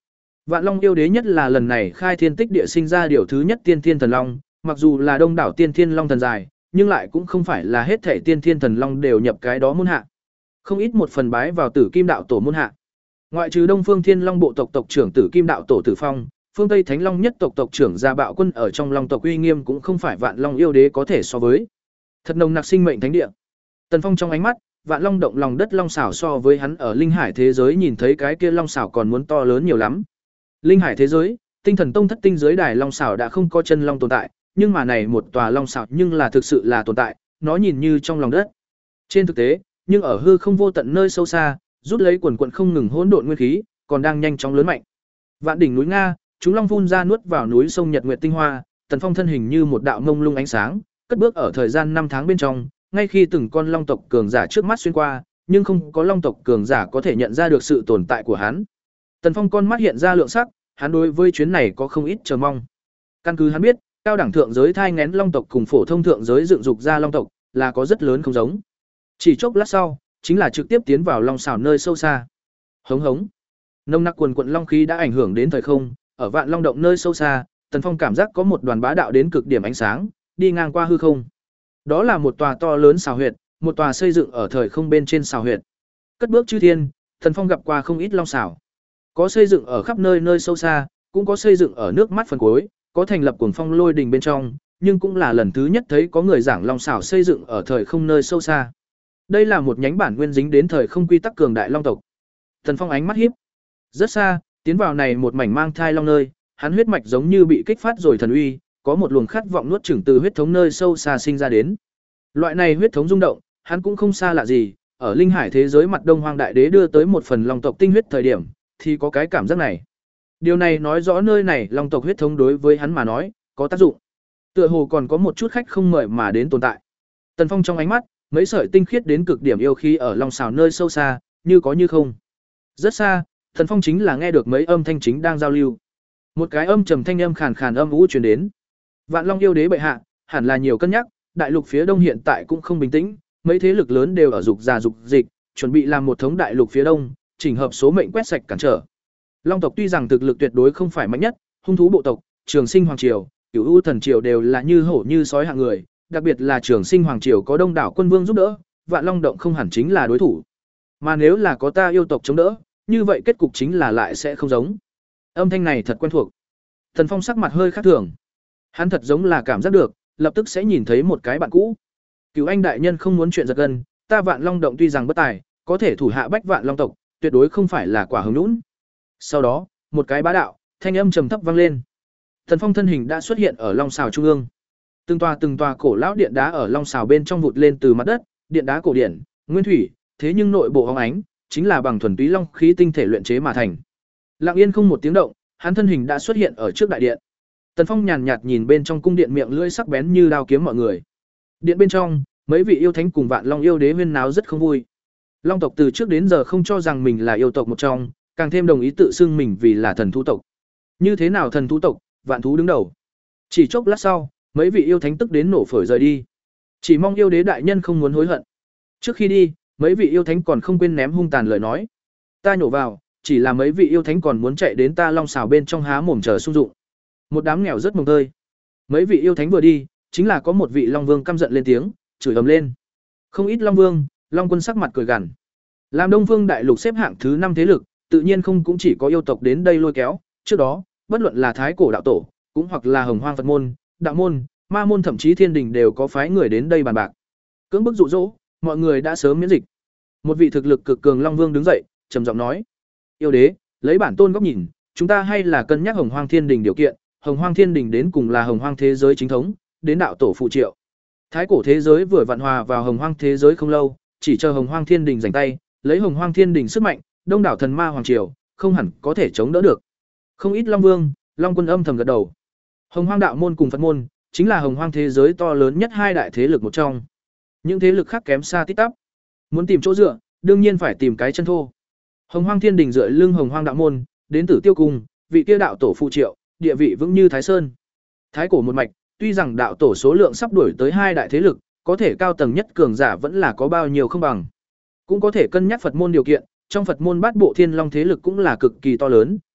Vạn Long yêu đế nhất là lần này khai thiên tích địa sinh ra điều thứ nhất tiên thiên thần long, mặc dù là đông đảo tiên thiên long thần dài, nhưng lại cũng không phải là hết thảy tiên thiên thần long đều nhập cái đó môn hạ. Không ít một phần bái vào Tử Kim đạo tổ môn hạ. Ngoại trừ Đông Phương Thiên Long bộ tộc tộc trưởng Tử Kim đạo tổ Tử Phong, phương Tây Thánh Long nhất tộc tộc trưởng Gia Bạo Quân ở trong Long tộc uy nghiêm cũng không phải Vạn Long yêu đế có thể so với. Thật nồng nặc sinh mệnh thánh địa. Tần Phong trong ánh mắt, Vạn Long động lòng đất long xảo so với hắn ở linh hải thế giới nhìn thấy cái kia long xảo còn muốn to lớn nhiều lắm. Linh hải thế giới, Tinh Thần Tông thất tinh giới đài long xảo đã không có chân long tồn tại, nhưng mà này một tòa long xảo nhưng là thực sự là tồn tại, nó nhìn như trong lòng đất. Trên thực tế, nhưng ở hư không vô tận nơi sâu xa, rút lấy quần quần không ngừng hỗn độn nguyên khí, còn đang nhanh chóng lớn mạnh. Vạn đỉnh núi Nga, chúng long phun ra nuốt vào núi sông Nhật Nguyệt tinh hoa, Tần Phong thân hình như một đạo mông lung ánh sáng, cất bước ở thời gian năm tháng bên trong, ngay khi từng con long tộc cường giả trước mắt xuyên qua, nhưng không có long tộc cường giả có thể nhận ra được sự tồn tại của hắn. Tần Phong con mắt hiện ra lượng sắc, hắn đối với chuyến này có không ít chờ mong. Căn cứ hắn biết, cao đẳng thượng giới thai nghén long tộc cùng phổ thông thượng giới dựng dục ra long tộc là có rất lớn không giống. Chỉ chốc lát sau, chính là trực tiếp tiến vào long xảo nơi sâu xa. Hống hống. Nông nặc quần quận long khí đã ảnh hưởng đến thời không, ở Vạn Long động nơi sâu xa, Tần Phong cảm giác có một đoàn bá đạo đến cực điểm ánh sáng, đi ngang qua hư không. Đó là một tòa to lớn xào huyệt, một tòa xây dựng ở thời không bên trên xào huyệt. Cất bước chư thiên, Tần Phong gặp qua không ít long xảo. Có xây dựng ở khắp nơi nơi sâu xa, cũng có xây dựng ở nước mắt phần cuối, có thành lập cuồng phong lôi đình bên trong, nhưng cũng là lần thứ nhất thấy có người giảng long xảo xây dựng ở thời không nơi sâu xa. Đây là một nhánh bản nguyên dính đến thời không quy tắc cường đại long tộc. Tần Phong ánh mắt híp. Rất xa, tiến vào này một mảnh mang thai long nơi, hắn huyết mạch giống như bị kích phát rồi thần uy, có một luồng khát vọng nuốt chửng từ huyết thống nơi sâu xa sinh ra đến. Loại này huyết thống rung động, hắn cũng không xa lạ gì, ở linh hải thế giới mặt Đông Hoang Đại Đế đưa tới một phần long tộc tinh huyết thời điểm, thì có cái cảm giác này. Điều này nói rõ nơi này long tộc huyết thống đối với hắn mà nói, có tác dụng. Tựa hồ còn có một chút khách không mời mà đến tồn tại. Tần Phong trong ánh mắt, mấy sợi tinh khiết đến cực điểm yêu khí ở long xào nơi sâu xa, như có như không. Rất xa, Tần Phong chính là nghe được mấy âm thanh chính đang giao lưu. Một cái âm trầm thanh âm khàn khàn âm u truyền đến. Vạn Long yêu đế bệ hạ, hẳn là nhiều cân nhắc, đại lục phía đông hiện tại cũng không bình tĩnh, mấy thế lực lớn đều ở dục già dục dịch, chuẩn bị làm một thống đại lục phía đông, chỉnh hợp số mệnh quét sạch cản trở. Long tộc tuy rằng thực lực tuyệt đối không phải mạnh nhất, hung thú bộ tộc, Trường Sinh hoàng triều, Cửu U thần triều đều là như hổ như sói hạng người, đặc biệt là Trường Sinh hoàng triều có đông đảo quân vương giúp đỡ, Vạn Long động không hẳn chính là đối thủ. Mà nếu là có ta yêu tộc chống đỡ, như vậy kết cục chính là lại sẽ không giống. Âm thanh này thật quen thuộc. Thần Phong sắc mặt hơi khác thường. Hắn thật giống là cảm giác được, lập tức sẽ nhìn thấy một cái bạn cũ. Cửu Anh đại nhân không muốn chuyện giật gân, ta Vạn Long động tuy rằng bất tài, có thể thủ hạ bách Vạn Long tộc, tuyệt đối không phải là quả hứng nhũn. Sau đó, một cái bá đạo, thanh âm trầm thấp vang lên. Thần Phong thân hình đã xuất hiện ở long xào trung ương. Từng tòa từng tòa cổ lão điện đá ở long xào bên trong vụt lên từ mặt đất, điện đá cổ điển, nguyên thủy, thế nhưng nội bộ óng ánh, chính là bằng thuần túy long khí tinh thể luyện chế mà thành. Lặng yên không một tiếng động, hắn thân hình đã xuất hiện ở trước đại điện. Tần Phong nhàn nhạt nhìn bên trong cung điện miệng lưỡi sắc bén như đao kiếm mọi người. Điện bên trong, mấy vị yêu thánh cùng Vạn Long yêu đế huyên náo rất không vui. Long tộc từ trước đến giờ không cho rằng mình là yêu tộc một trong, càng thêm đồng ý tự xưng mình vì là thần thú tộc. Như thế nào thần thú tộc, vạn thú đứng đầu. Chỉ chốc lát sau, mấy vị yêu thánh tức đến nổ phổi rời đi. Chỉ mong yêu đế đại nhân không muốn hối hận. Trước khi đi, mấy vị yêu thánh còn không quên ném hung tàn lời nói. Ta nhổ vào, chỉ là mấy vị yêu thánh còn muốn chạy đến ta long xào bên trong há mồm chờ sung dụng. Một đám nghèo rất mồng tơi. Mấy vị yêu thánh vừa đi, chính là có một vị long vương căm giận lên tiếng, chửi ầm lên. Không ít long vương, long quân sắc mặt cười gằn. Làm Đông Phương đại lục xếp hạng thứ năm thế lực, tự nhiên không cũng chỉ có yêu tộc đến đây lôi kéo, trước đó, bất luận là Thái Cổ đạo tổ, cũng hoặc là Hồng Hoang Phật môn, đạo môn, ma môn thậm chí Thiên Đình đều có phái người đến đây bàn bạc. Cưỡng bức dụ dỗ, mọi người đã sớm miễn dịch. Một vị thực lực cực cường long vương đứng dậy, trầm giọng nói: "Yêu đế, lấy bản tôn góc nhìn, chúng ta hay là cân nhắc Hồng Hoang Thiên Đình điều kiện, Hồng Hoang Thiên Đình đến cùng là Hồng Hoang thế giới chính thống, đến đạo tổ phụ triệu. Thái Cổ thế giới vừa vạn hòa vào Hồng Hoang thế giới không lâu, chỉ chờ Hồng Hoang Thiên Đình giành tay, lấy Hồng Hoang Thiên Đình sức mạnh, đông đảo thần ma hoàng triều, không hẳn có thể chống đỡ được." Không ít long vương, long quân âm thầm gật đầu. Hồng Hoang đạo môn cùng Phật môn, chính là Hồng Hoang thế giới to lớn nhất hai đại thế lực một trong. Những thế lực khác kém xa tít tắp. Muốn tìm chỗ dựa, đương nhiên phải tìm cái chân thô. Hồng Hoang Thiên Đình dựa lưng Hồng Hoang đạo môn, đến Tử Tiêu Cung, vị kia đạo tổ phụ triệu, địa vị vững như Thái Sơn. Thái Cổ một mạch, tuy rằng đạo tổ số lượng sắp đuổi tới hai đại thế lực, có thể cao tầng nhất cường giả vẫn là có bao nhiêu không bằng. Cũng có thể cân nhắc Phật môn điều kiện, trong Phật môn Bát Bộ Thiên Long thế lực cũng là cực kỳ to lớn,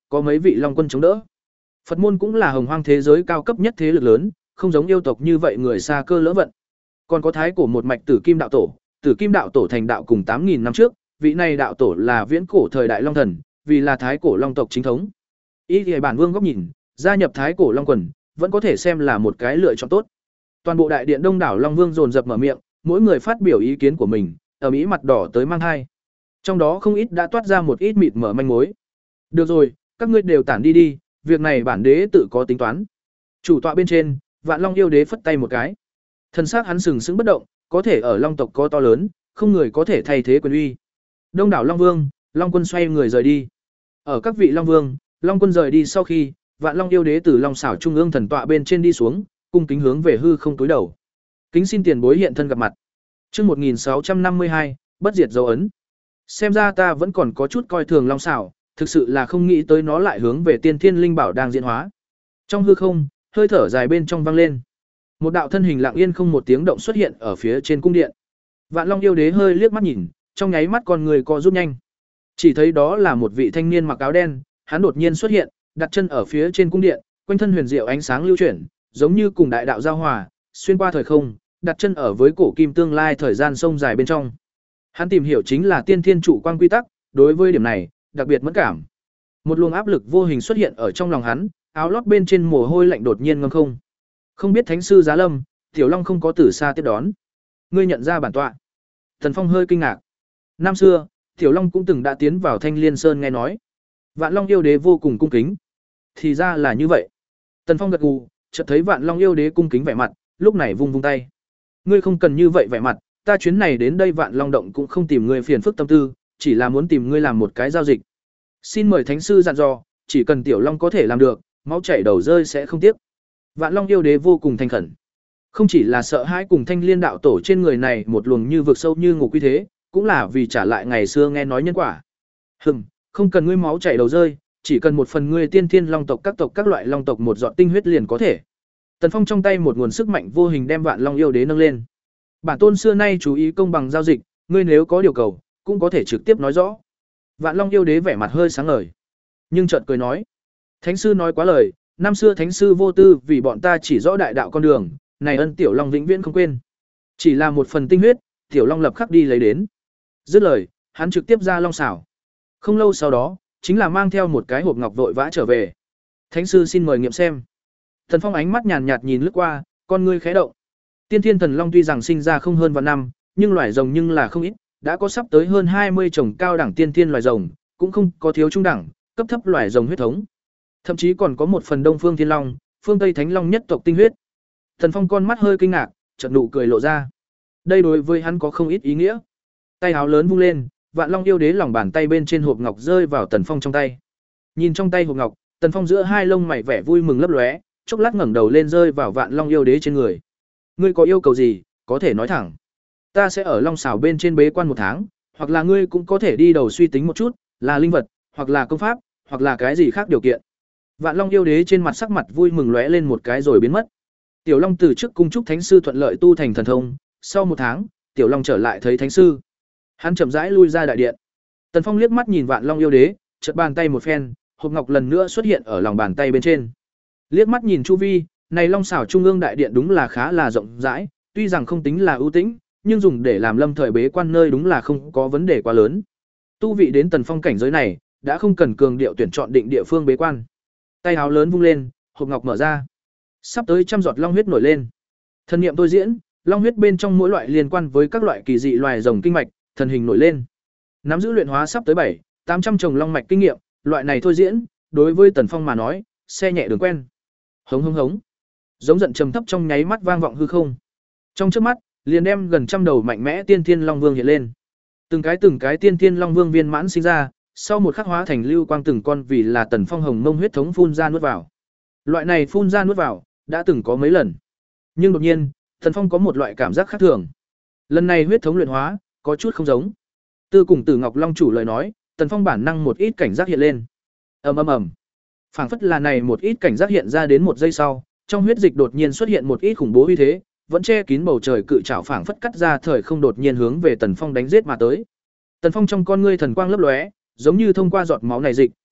có mấy vị long quân chống đỡ. Phật môn cũng là hồng hoang thế giới cao cấp nhất thế lực lớn, không giống yêu tộc như vậy người xa cơ lỡ vận. Còn có thái cổ một mạch Tử Kim đạo tổ, Tử Kim đạo tổ thành đạo cùng tám nghìn năm trước, vị này đạo tổ là viễn cổ thời đại long thần, vì là thái cổ long tộc chính thống. Ý thì bản vương góc nhìn, gia nhập thái cổ long quần, vẫn có thể xem là một cái lựa chọn tốt. Toàn bộ đại điện đông đảo long vương dồn dập mở miệng, mỗi người phát biểu ý kiến của mình, ở mỹ mặt đỏ tới mang hai. Trong đó không ít đã toát ra một ít mịt mở manh mối. Được rồi, các ngươi đều tản đi đi, việc này bản đế tự có tính toán. Chủ tọa bên trên, Vạn Long yêu đế phất tay một cái. Thân xác hắn sừng sững bất động, có thể ở long tộc có to lớn, không người có thể thay thế quyền uy. Đông đảo long vương, long quân xoay người rời đi. Ở các vị long vương, long quân rời đi sau khi, Vạn Long yêu đế từ long xảo trung ương thần tọa bên trên đi xuống, cung kính hướng về hư không túi đầu. Kính xin tiền bối hiện thân gặp mặt. Chương một nghìn sáu trăm năm mươi hai, bất diệt dấu ấn. Xem ra ta vẫn còn có chút coi thường long xảo, thực sự là không nghĩ tới nó lại hướng về tiên thiên linh bảo đang diễn hóa. Trong hư không, hơi thở dài bên trong vang lên. Một đạo thân hình lặng yên không một tiếng động xuất hiện ở phía trên cung điện. Vạn Long yêu đế hơi liếc mắt nhìn, trong nháy mắt con người co rút nhanh. Chỉ thấy đó là một vị thanh niên mặc áo đen, hắn đột nhiên xuất hiện, đặt chân ở phía trên cung điện, quanh thân huyền diệu ánh sáng lưu chuyển, giống như cùng đại đạo giao hòa, xuyên qua thời không, đặt chân ở với cổ kim tương lai thời gian sông dài bên trong. Hắn tìm hiểu chính là tiên thiên trụ quang quy tắc, đối với điểm này, đặc biệt mẫn cảm. Một luồng áp lực vô hình xuất hiện ở trong lòng hắn, áo lót bên trên mồ hôi lạnh đột nhiên ngâm không. Không biết thánh sư Giá Lâm, Tiểu Long không có từ xa tiếp đón. Ngươi nhận ra bản tọa. Thần Phong hơi kinh ngạc. Năm xưa, Tiểu Long cũng từng đã tiến vào Thanh Liên Sơn nghe nói. Vạn Long yêu đế vô cùng cung kính. Thì ra là như vậy. Tần Phong gật gù, chợt thấy Vạn Long yêu đế cung kính vẻ mặt, lúc này vung vung tay. Ngươi không cần như vậy vẻ mặt, ta chuyến này đến đây Vạn Long động cũng không tìm ngươi phiền phức tâm tư, chỉ là muốn tìm ngươi làm một cái giao dịch. Xin mời thánh sư dặn dò, chỉ cần Tiểu Long có thể làm được, máu chảy đầu rơi sẽ không tiếc. Vạn Long yêu đế vô cùng thành khẩn. Không chỉ là sợ hãi cùng Thanh Liên đạo tổ trên người này một luồng như vực sâu như ngục quy thế, cũng là vì trả lại ngày xưa nghe nói nhân quả. Hừm, không cần ngươi máu chảy đầu rơi, chỉ cần một phần ngươi tiên thiên long tộc các tộc các loại long tộc một giọt tinh huyết liền có thể. Tần Phong trong tay một nguồn sức mạnh vô hình đem Vạn Long yêu đế nâng lên. Bản tôn xưa nay chú ý công bằng giao dịch, ngươi nếu có điều cầu, cũng có thể trực tiếp nói rõ. Vạn Long yêu đế vẻ mặt hơi sáng ngời, nhưng chợt cười nói: Thánh sư nói quá lời, năm xưa thánh sư vô tư vì bọn ta chỉ rõ đại đạo con đường, này ân Tiểu Long vĩnh viễn không quên. Chỉ là một phần tinh huyết, Tiểu Long lập khắc đi lấy đến. Dứt lời, hắn trực tiếp ra long xảo. Không lâu sau đó, chính là mang theo một cái hộp ngọc vội vã trở về. Thánh sư xin mời nghiệm xem. Thần Phong ánh mắt nhàn nhạt nhìn lướt qua, con ngươi khẽ động. Tiên Thiên Thần Long tuy rằng sinh ra không hơn vạn năm, nhưng loài rồng nhưng là không ít, đã có sắp tới hơn hai mươi chồng cao đẳng tiên thiên loài rồng, cũng không có thiếu trung đẳng, cấp thấp loài rồng huyết thống. Thậm chí còn có một phần Đông Phương Thiên Long, Phương Tây Thánh Long nhất tộc tinh huyết. Thần Phong con mắt hơi kinh ngạc, chợt nụ cười lộ ra. Đây đối với hắn có không ít ý nghĩa. Tay áo lớn vung lên, Vạn Long yêu đế lòng bàn tay bên trên hộp ngọc rơi vào Tần Phong trong tay. Nhìn trong tay hộp ngọc, Tần Phong giữa hai lông mày vẻ vui mừng lấp lóe, chốc lát ngẩng đầu lên rơi vào Vạn Long yêu đế trên người. Ngươi có yêu cầu gì, có thể nói thẳng. Ta sẽ ở Long xảo bên trên bế quan một tháng, hoặc là ngươi cũng có thể đi đầu suy tính một chút, là linh vật, hoặc là công pháp, hoặc là cái gì khác điều kiện. Vạn Long yêu đế trên mặt sắc mặt vui mừng lóe lên một cái rồi biến mất. Tiểu Long từ trước cung chúc thánh sư thuận lợi tu thành thần thông, sau một tháng, Tiểu Long trở lại thấy thánh sư. Hắn chậm rãi lui ra đại điện. Tần Phong liếc mắt nhìn Vạn Long yêu đế, chợt bàn tay một phen, hộp ngọc lần nữa xuất hiện ở lòng bàn tay bên trên. Liếc mắt nhìn chu vi, này Long xảo trung ương đại điện đúng là khá là rộng rãi, tuy rằng không tính là ưu tĩnh, nhưng dùng để làm lâm thời bế quan nơi đúng là không có vấn đề quá lớn. Tu vị đến Tần Phong cảnh giới này, đã không cần cường điệu tuyển chọn định địa phương bế quan. Tay áo lớn vung lên, hộp ngọc mở ra. Sắp tới trăm giọt long huyết nổi lên. Thần niệm tôi diễn, long huyết bên trong mỗi loại liên quan với các loại kỳ dị loài rồng kinh mạch, thần hình nổi lên. Nắm giữ luyện hóa sắp tới bảy, tám trăm chồng long mạch kinh nghiệm, loại này thôi diễn, đối với Tần Phong mà nói, xe nhẹ đường quen. Hống hống hống. Giống giận trầm thấp trong nháy mắt vang vọng hư không. Trong trước mắt, liền đem gần trăm đầu mạnh mẽ tiên thiên long vương hiện lên. Từng cái từng cái tiên thiên long vương viên mãn sinh ra, sau một khắc hóa thành lưu quang từng con vì là Tần Phong hồng mông huyết thống phun ra nuốt vào. Loại này phun ra nuốt vào, đã từng có mấy lần. Nhưng đột nhiên, Tần Phong có một loại cảm giác khác thường. Lần này huyết thống luyện hóa, có chút không giống. Tư cùng Tử Ngọc Long chủ lời nói, Tần Phong bản năng một ít cảnh giác hiện lên. Ầm ầm ầm. Phảng phất là này một ít cảnh giác hiện ra đến một giây sau, trong huyết dịch đột nhiên xuất hiện một ít khủng bố uy thế, vẫn che kín bầu trời cự trảo phảng phất cắt ra thời không đột nhiên hướng về Tần Phong đánh giết mà tới. Tần Phong trong con ngươi thần quang lấp lóe, giống như thông qua giọt máu này dịch,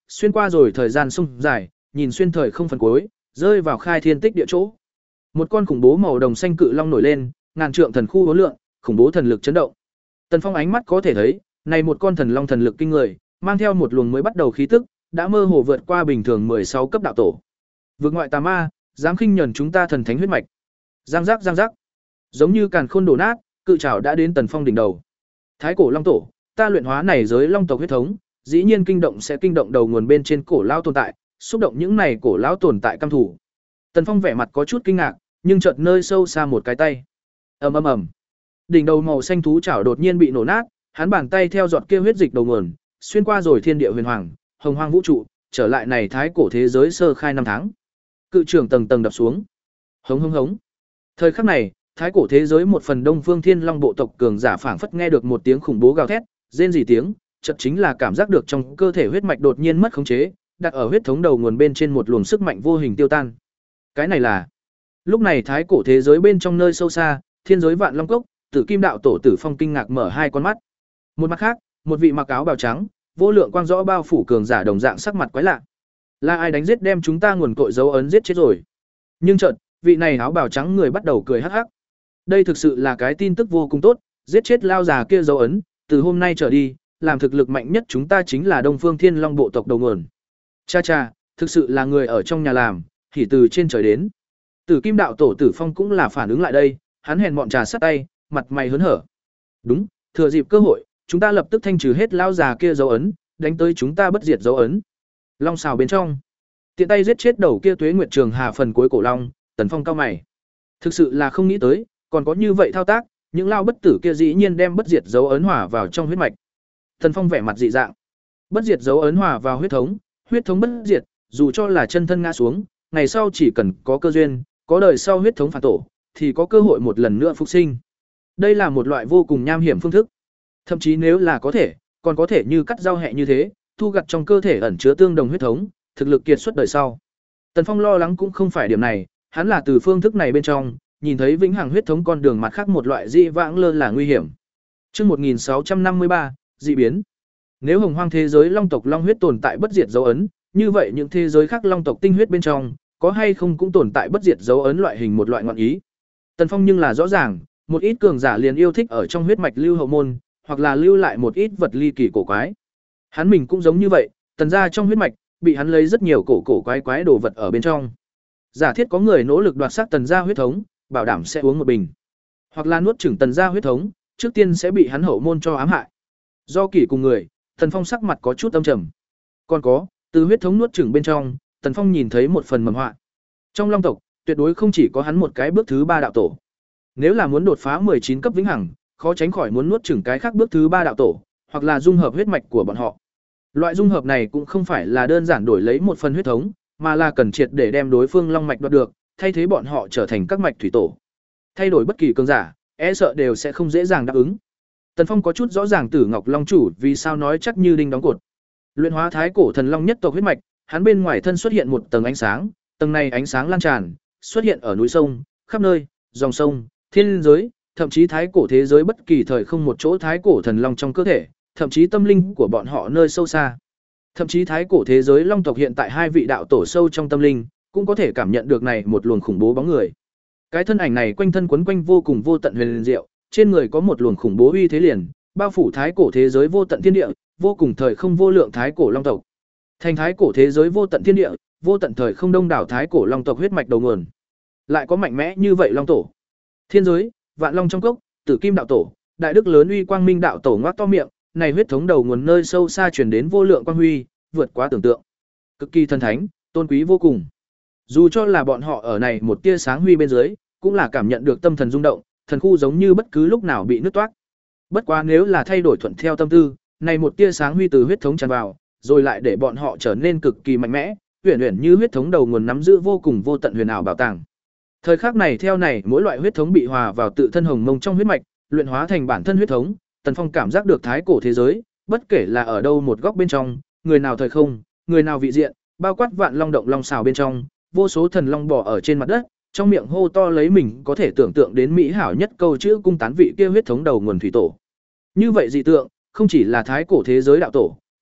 xuyên qua rồi thời gian sông dài, nhìn xuyên thời không phần cuối, rơi vào khai thiên tích địa chỗ. Một con khủng bố màu đồng xanh cự long nổi lên, ngàn trượng thần khu hỗn lượng, khủng bố thần lực chấn động. Tần Phong ánh mắt có thể thấy, này một con thần long thần lực kinh người, mang theo một luồng mới bắt đầu khí tức, đã mơ hồ vượt qua bình thường mười sáu cấp đạo tổ. Vượt ngoại tà ma, dám khinh nhẫn chúng ta thần thánh huyết mạch. Giang giác giang giác. Giống như càn khôn đổ nát, cự trảo đã đến Tần Phong đỉnh đầu. Thái cổ long tổ, ta luyện hóa này giới long tộc huyết thống, dĩ nhiên kinh động sẽ kinh động đầu nguồn bên trên cổ lão tồn tại, xúc động những này cổ lão tồn tại căm thủ. Tần Phong vẻ mặt có chút kinh ngạc, nhưng chợt nơi sâu xa một cái tay. Ầm ầm ầm. Đỉnh đầu màu xanh thú chảo đột nhiên bị nổ nát, hắn bàn tay theo giọt kia huyết dịch đầu nguồn, xuyên qua rồi thiên địa huyền hoàng, hồng hoang vũ trụ, trở lại này thái cổ thế giới sơ khai năm tháng. Cự trưởng tầng tầng đập xuống. Hống hống hống. Thời khắc này, thái cổ thế giới một phần Đông Phương Thiên Long bộ tộc cường giả phảng phất nghe được một tiếng khủng bố gào thét, rên rỉ tiếng, chợt chính là cảm giác được trong cơ thể huyết mạch đột nhiên mất khống chế, đặt ở huyết thống đầu nguồn bên trên một luồng sức mạnh vô hình tiêu tan. Cái này là lúc này thái cổ thế giới bên trong nơi sâu xa, thiên giới vạn long cốc, Tử Kim đạo tổ Tử Phong kinh ngạc mở hai con mắt. Một mặt khác, một vị mặc áo bào trắng, vô lượng quang rõ bao phủ cường giả đồng dạng sắc mặt quái lạ. Là ai đánh giết đem chúng ta nguồn cội dấu ấn giết chết rồi? Nhưng chợt, vị này áo bào trắng người bắt đầu cười hắc hắc. Đây thực sự là cái tin tức vô cùng tốt, giết chết lao già kia dấu ấn, từ hôm nay trở đi, làm thực lực mạnh nhất chúng ta chính là Đông Phương Thiên Long bộ tộc đầu nguồn. Cha cha, thực sự là người ở trong nhà làm, thì từ trên trời đến. Tử Kim đạo tổ Tử Phong cũng là phản ứng lại đây, hắn hèn mọn trà sắt tay, mặt mày hớn hở. Đúng, thừa dịp cơ hội, chúng ta lập tức thanh trừ hết lao già kia dấu ấn, đánh tới chúng ta bất diệt dấu ấn. Long xào bên trong, tiện tay giết chết đầu kia Tuế Nguyệt Trường Hà phần cuối cổ long, Tần Phong cao mày. Thực sự là không nghĩ tới, còn có như vậy thao tác, những lao bất tử kia dĩ nhiên đem bất diệt dấu ấn hỏa vào trong huyết mạch. Tần Phong vẻ mặt dị dạng. Bất diệt dấu ấn hỏa vào huyết thống, huyết thống bất diệt, dù cho là chân thân ngã xuống, ngày sau chỉ cần có cơ duyên, có đời sau huyết thống phản tổ, thì có cơ hội một lần nữa phục sinh. Đây là một loại vô cùng nham hiểm phương thức. Thậm chí nếu là có thể, còn có thể như cắt rau hẹ như thế, thu gặt trong cơ thể ẩn chứa tương đồng huyết thống, thực lực kiệt xuất đời sau. Tần Phong lo lắng cũng không phải điểm này, hắn là từ phương thức này bên trong, nhìn thấy vĩnh hằng huyết thống con đường mặt khác một loại dị vãng lơ là nguy hiểm. Chương một nghìn sáu trăm năm mươi ba, dị biến. Nếu hồng hoang thế giới long tộc long huyết tồn tại bất diệt dấu ấn, như vậy những thế giới khác long tộc tinh huyết bên trong, có hay không cũng tồn tại bất diệt dấu ấn loại hình một loại ngọn ý. Tần Phong nhưng là rõ ràng, một ít cường giả liền yêu thích ở trong huyết mạch lưu hậu môn, hoặc là lưu lại một ít vật ly kỳ cổ quái. Hắn mình cũng giống như vậy, tần gia trong huyết mạch, bị hắn lấy rất nhiều cổ cổ quái quái đồ vật ở bên trong. Giả thiết có người nỗ lực đoạt xác tần gia huyết thống, bảo đảm sẽ uống một bình. Hoặc là nuốt chửng tần gia huyết thống, trước tiên sẽ bị hắn hậu môn cho ám hại. Do kỷ cùng người, Tần Phong sắc mặt có chút âm trầm. Còn có, từ huyết thống nuốt chửng bên trong, Tần Phong nhìn thấy một phần mầm họa. Trong long tộc, tuyệt đối không chỉ có hắn một cái bước thứ ba đạo tổ. Nếu là muốn đột phá mười chín cấp vĩnh hằng, khó tránh khỏi muốn nuốt chửng cái khác bước thứ ba đạo tổ, hoặc là dung hợp huyết mạch của bọn họ. Loại dung hợp này cũng không phải là đơn giản đổi lấy một phần huyết thống, mà là cần triệt để đem đối phương long mạch đoạt được, thay thế bọn họ trở thành các mạch thủy tổ. Thay đổi bất kỳ cường giả, e sợ đều sẽ không dễ dàng đáp ứng. Tần Phong có chút rõ ràng Tử Ngọc Long chủ vì sao nói chắc như đinh đóng cột. Luyện hóa thái cổ thần long nhất tộc huyết mạch, hắn bên ngoài thân xuất hiện một tầng ánh sáng, tầng này ánh sáng lan tràn, xuất hiện ở núi sông, khắp nơi, dòng sông, thiên giới, thậm chí thái cổ thế giới bất kỳ thời không một chỗ thái cổ thần long trong cơ thể, thậm chí tâm linh của bọn họ nơi sâu xa. Thậm chí thái cổ thế giới long tộc hiện tại hai vị đạo tổ sâu trong tâm linh, cũng có thể cảm nhận được này một luồng khủng bố bóng người. Cái thân ảnh này quanh thân quấn quanh vô cùng vô tận huyền diệu, trên người có một luồng khủng bố uy thế liền, bao phủ thái cổ thế giới vô tận thiên địa, vô cùng thời không vô lượng thái cổ long tộc. Thành thái cổ thế giới vô tận thiên địa, vô tận thời không đông đảo thái cổ long tộc huyết mạch đầu nguồn. Lại có mạnh mẽ như vậy long tổ. Thiên giới, vạn long trong cốc, Tử Kim đạo tổ, đại đức lớn uy quang minh đạo tổ ngoác to miệng, này huyết thống đầu nguồn nơi sâu xa truyền đến vô lượng quang huy, vượt quá tưởng tượng. Cực kỳ thần thánh, tôn quý vô cùng. Dù cho là bọn họ ở này một tia sáng huy bên dưới, cũng là cảm nhận được tâm thần rung động, thần khu giống như bất cứ lúc nào bị nứt toác. Bất quá nếu là thay đổi thuận theo tâm tư, này một tia sáng huy từ huyết thống tràn vào, rồi lại để bọn họ trở nên cực kỳ mạnh mẽ, huyền huyền như huyết thống đầu nguồn nắm giữ vô cùng vô tận huyền ảo bảo tàng. Thời khắc này theo này, mỗi loại huyết thống bị hòa vào tự thân hồng mông trong huyết mạch, luyện hóa thành bản thân huyết thống, Tần Phong cảm giác được thái cổ thế giới, bất kể là ở đâu một góc bên trong, người nào thời không, người nào vị diện, bao quát vạn long động long xào bên trong, vô số thần long bò ở trên mặt đất, trong miệng hô to lấy mình có thể tưởng tượng đến mỹ hảo nhất câu chữ cung tán vị kia huyết thống đầu nguồn thủy tổ. Như vậy dị tượng, không chỉ là thái cổ thế giới đạo tổ,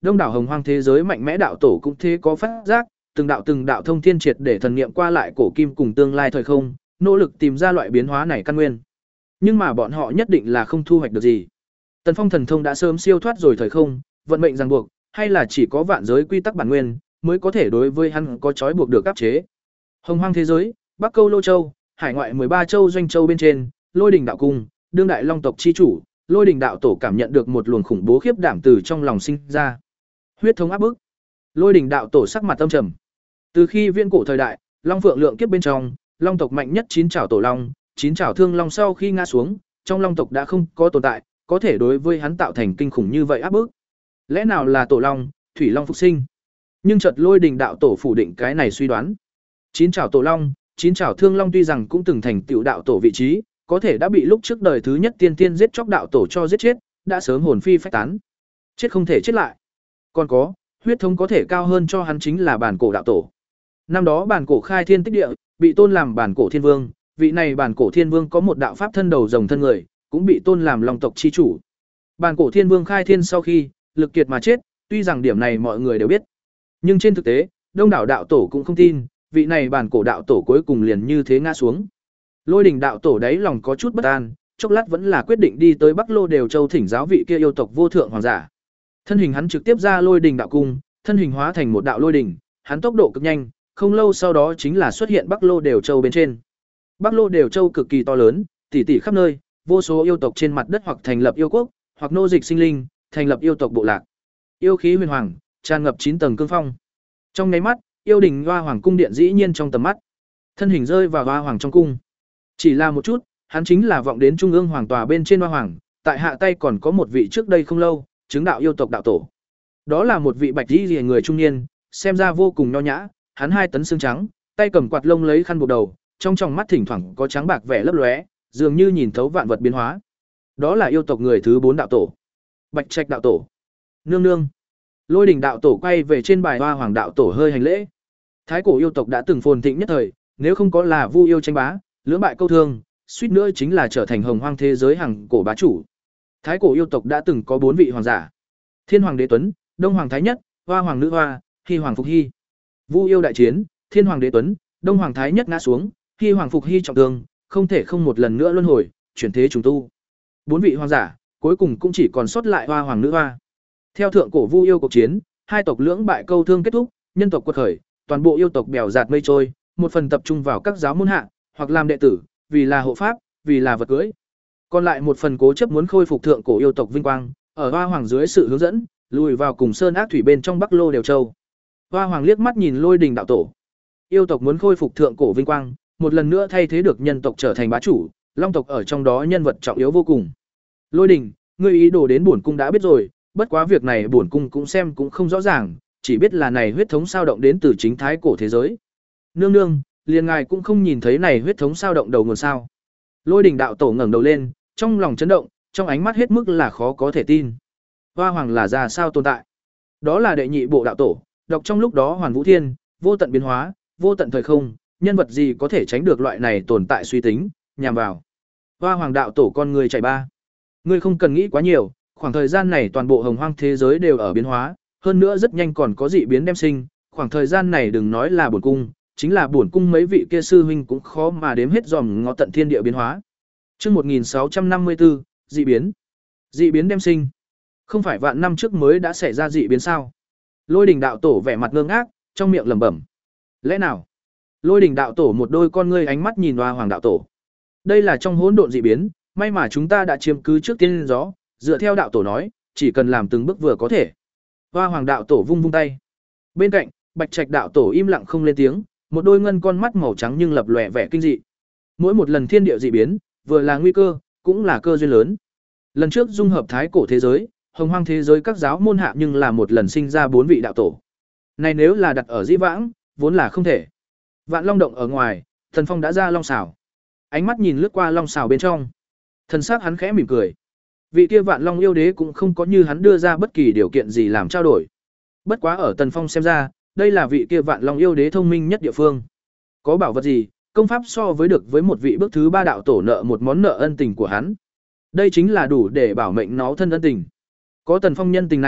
đông đảo hồng hoang thế giới mạnh mẽ đạo tổ cũng thế có phát giác, từng đạo từng đạo thông thiên triệt để thần niệm qua lại cổ kim cùng tương lai thời không, nỗ lực tìm ra loại biến hóa này căn nguyên. Nhưng mà bọn họ nhất định là không thu hoạch được gì. Tần Phong thần thông đã sớm siêu thoát rồi thời không, vận mệnh ràng buộc, hay là chỉ có vạn giới quy tắc bản nguyên mới có thể đối với hắn có trói buộc được áp chế. Hồng hoang thế giới, Bắc Câu Lô Châu, hải ngoại mười ba châu doanh châu bên trên, Lôi Đỉnh đạo cung, đương đại long tộc chi chủ, Lôi Đỉnh đạo tổ cảm nhận được một luồng khủng bố khiếp đảm từ trong lòng sinh ra. Huyết thống áp bức. Lôi Đỉnh đạo tổ sắc mặt âm trầm. Từ khi viễn cổ thời đại, Long Phượng lượng kiếp bên trong, long tộc mạnh nhất chín trảo tổ long, chín trảo thương long sau khi ngã xuống, trong long tộc đã không có tồn tại, có thể đối với hắn tạo thành kinh khủng như vậy áp bức. Lẽ nào là tổ long, thủy long phục sinh? Nhưng chợt Lôi Đỉnh đạo tổ phủ định cái này suy đoán. Chín trảo tổ long, chín trảo thương long tuy rằng cũng từng thành tựu đạo tổ vị trí, có thể đã bị lúc trước đời thứ nhất tiên tiên giết chóc đạo tổ cho giết chết, đã sớm hồn phi phách tán. Chết không thể chết lại. Còn có, huyết thống có thể cao hơn cho hắn chính là bản cổ đạo tổ. Năm đó bản cổ khai thiên tích địa, bị tôn làm bản cổ thiên vương, vị này bản cổ thiên vương có một đạo pháp thân đầu rồng thân người, cũng bị tôn làm long tộc chi chủ. Bản cổ thiên vương khai thiên sau khi, lực kiệt mà chết, tuy rằng điểm này mọi người đều biết. Nhưng trên thực tế, đông đảo đạo tổ cũng không tin, vị này bản cổ đạo tổ cuối cùng liền như thế ngã xuống. Lôi Đỉnh đạo tổ đáy lòng có chút bất an, chốc lát vẫn là quyết định đi tới Bắc Lô Đều Châu thỉnh giáo vị kia yêu tộc vô thượng hoàng giả. Thân hình hắn trực tiếp ra Lôi Đỉnh đạo cung, thân hình hóa thành một đạo lôi đỉnh, hắn tốc độ cực nhanh, không lâu sau đó chính là xuất hiện Bắc Lô Đều Châu bên trên. Bắc Lô Đều Châu cực kỳ to lớn, tỉ tỉ khắp nơi, vô số yêu tộc trên mặt đất hoặc thành lập yêu quốc, hoặc nô dịch sinh linh, thành lập yêu tộc bộ lạc. Yêu khí huyền hoàng, tràn ngập chín tầng cương phong. Trong nháy mắt, yêu đình Hoa Hoàng cung điện dĩ nhiên trong tầm mắt. Thân hình rơi vào Hoa Hoàng trong cung. Chỉ là một chút, hắn chính là vọng đến trung ương hoàng tòa bên trên Hoa Hoàng, tại hạ tay còn có một vị trước đây không lâu, chứng đạo yêu tộc đạo tổ. Đó là một vị bạch y liễu người trung niên, xem ra vô cùng nho nhã, hắn hai tấn xương trắng, tay cầm quạt lông lấy khăn buộc đầu, trong tròng mắt thỉnh thoảng có trắng bạc vẻ lấp lóe, dường như nhìn thấu vạn vật biến hóa. Đó là yêu tộc người thứ bốn đạo tổ, Bạch Trạch đạo tổ. Nương nương. Lôi Đỉnh đạo tổ quay về trên bài Hoa Hoàng đạo tổ hơi hành lễ. Thái cổ yêu tộc đã từng phồn thịnh nhất thời, nếu không có là Vu yêu tranh bá, lưỡng bại câu thương, suýt nữa chính là trở thành hồng hoang thế giới hàng cổ bá chủ. Thái cổ yêu tộc đã từng có bốn vị hoàng giả: Thiên Hoàng Đế Tuấn, Đông Hoàng Thái Nhất, Hoa Hoàng Nữ Hoa, Hy Hoàng Phục Hy. Vu yêu đại chiến, Thiên Hoàng Đế Tuấn, Đông Hoàng Thái Nhất ngã xuống, Hy Hoàng Phục Hy trọng thương, không thể không một lần nữa luân hồi, chuyển thế trùng tu. Bốn vị hoàng giả, cuối cùng cũng chỉ còn sót lại Hoa Hoàng Nữ Hoa. Theo thượng cổ Vu yêu cuộc chiến, hai tộc lưỡng bại câu thương kết thúc, nhân tộc quật khởi, toàn bộ yêu tộc bèo dạt mây trôi, một phần tập trung vào các giáo môn hạ, hoặc làm đệ tử, vì là hộ pháp, vì là vật cưới. Còn lại một phần cố chấp muốn khôi phục thượng cổ yêu tộc vinh quang, ở Hoa Hoàng dưới sự hướng dẫn, lùi vào cùng sơn ác thủy bên trong Bắc Lô Đều Châu. Hoa Hoàng liếc mắt nhìn Lôi Đỉnh đạo tổ. Yêu tộc muốn khôi phục thượng cổ vinh quang, một lần nữa thay thế được nhân tộc trở thành bá chủ, long tộc ở trong đó nhân vật trọng yếu vô cùng. Lôi Đỉnh, ngươi ý đồ đến bổn cung đã biết rồi, bất quá việc này bổn cung cũng xem cũng không rõ ràng, chỉ biết là này huyết thống sao động đến từ chính thái cổ thế giới. Nương nương, liền ngài cũng không nhìn thấy này huyết thống sao động đầu nguồn sao? Lôi Đỉnh đạo tổ ngẩng đầu lên, trong lòng chấn động, trong ánh mắt hết mức là khó có thể tin. Hoa Hoàng là ra sao tồn tại? Đó là đệ nhị bộ đạo tổ, đọc trong lúc đó Hoàn Vũ Thiên, vô tận biến hóa, vô tận thời không, nhân vật gì có thể tránh được loại này tồn tại suy tính, nhằm vào. Hoa Hoàng đạo tổ con người chạy ba. Ngươi không cần nghĩ quá nhiều, khoảng thời gian này toàn bộ hồng hoang thế giới đều ở biến hóa, hơn nữa rất nhanh còn có dị biến đem sinh, khoảng thời gian này đừng nói là bổn cung, chính là bổn cung mấy vị kia sư huynh cũng khó mà đếm hết dòm ngó tận thiên địa biến hóa. Chương một nghìn sáu trăm năm mươi tư, dị biến. Dị biến đem sinh. Không phải vạn năm trước mới đã xảy ra dị biến sao? Lôi Đỉnh đạo tổ vẻ mặt ngơ ngác, trong miệng lẩm bẩm. Lẽ nào? Lôi Đỉnh đạo tổ một đôi con ngươi ánh mắt nhìn Hoa Hoàng đạo tổ. Đây là trong hỗn độn dị biến, may mà chúng ta đã chiếm cứ trước tiên gió, dựa theo đạo tổ nói, chỉ cần làm từng bước vừa có thể. Hoa Hoàng đạo tổ vung vung tay. Bên cạnh, Bạch Trạch đạo tổ im lặng không lên tiếng, một đôi ngân con mắt màu trắng nhưng lập lòe vẻ kinh dị. Mỗi một lần thiên địa dị biến, vừa là nguy cơ, cũng là cơ duyên lớn. Lần trước dung hợp thái cổ thế giới, hồng hoang thế giới các giáo môn hạ nhưng là một lần sinh ra bốn vị đạo tổ. Này nếu là đặt ở dĩ vãng, vốn là không thể. Vạn Long động ở ngoài, Thần Phong đã ra long xảo. Ánh mắt nhìn lướt qua long xảo bên trong. Thần sắc hắn khẽ mỉm cười. Vị kia Vạn Long yêu đế cũng không có như hắn đưa ra bất kỳ điều kiện gì làm trao đổi. Bất quá ở Tần Phong xem ra, đây là vị kia Vạn Long yêu đế thông minh nhất địa phương. Có bảo vật gì, công pháp so với được với một vị bước thứ ba đạo tổ nợ một món nợ ân tình của hắn. Đây chính là đủ để bảo mệnh nó thân ân tình. Có Tần Phong nhân tình này,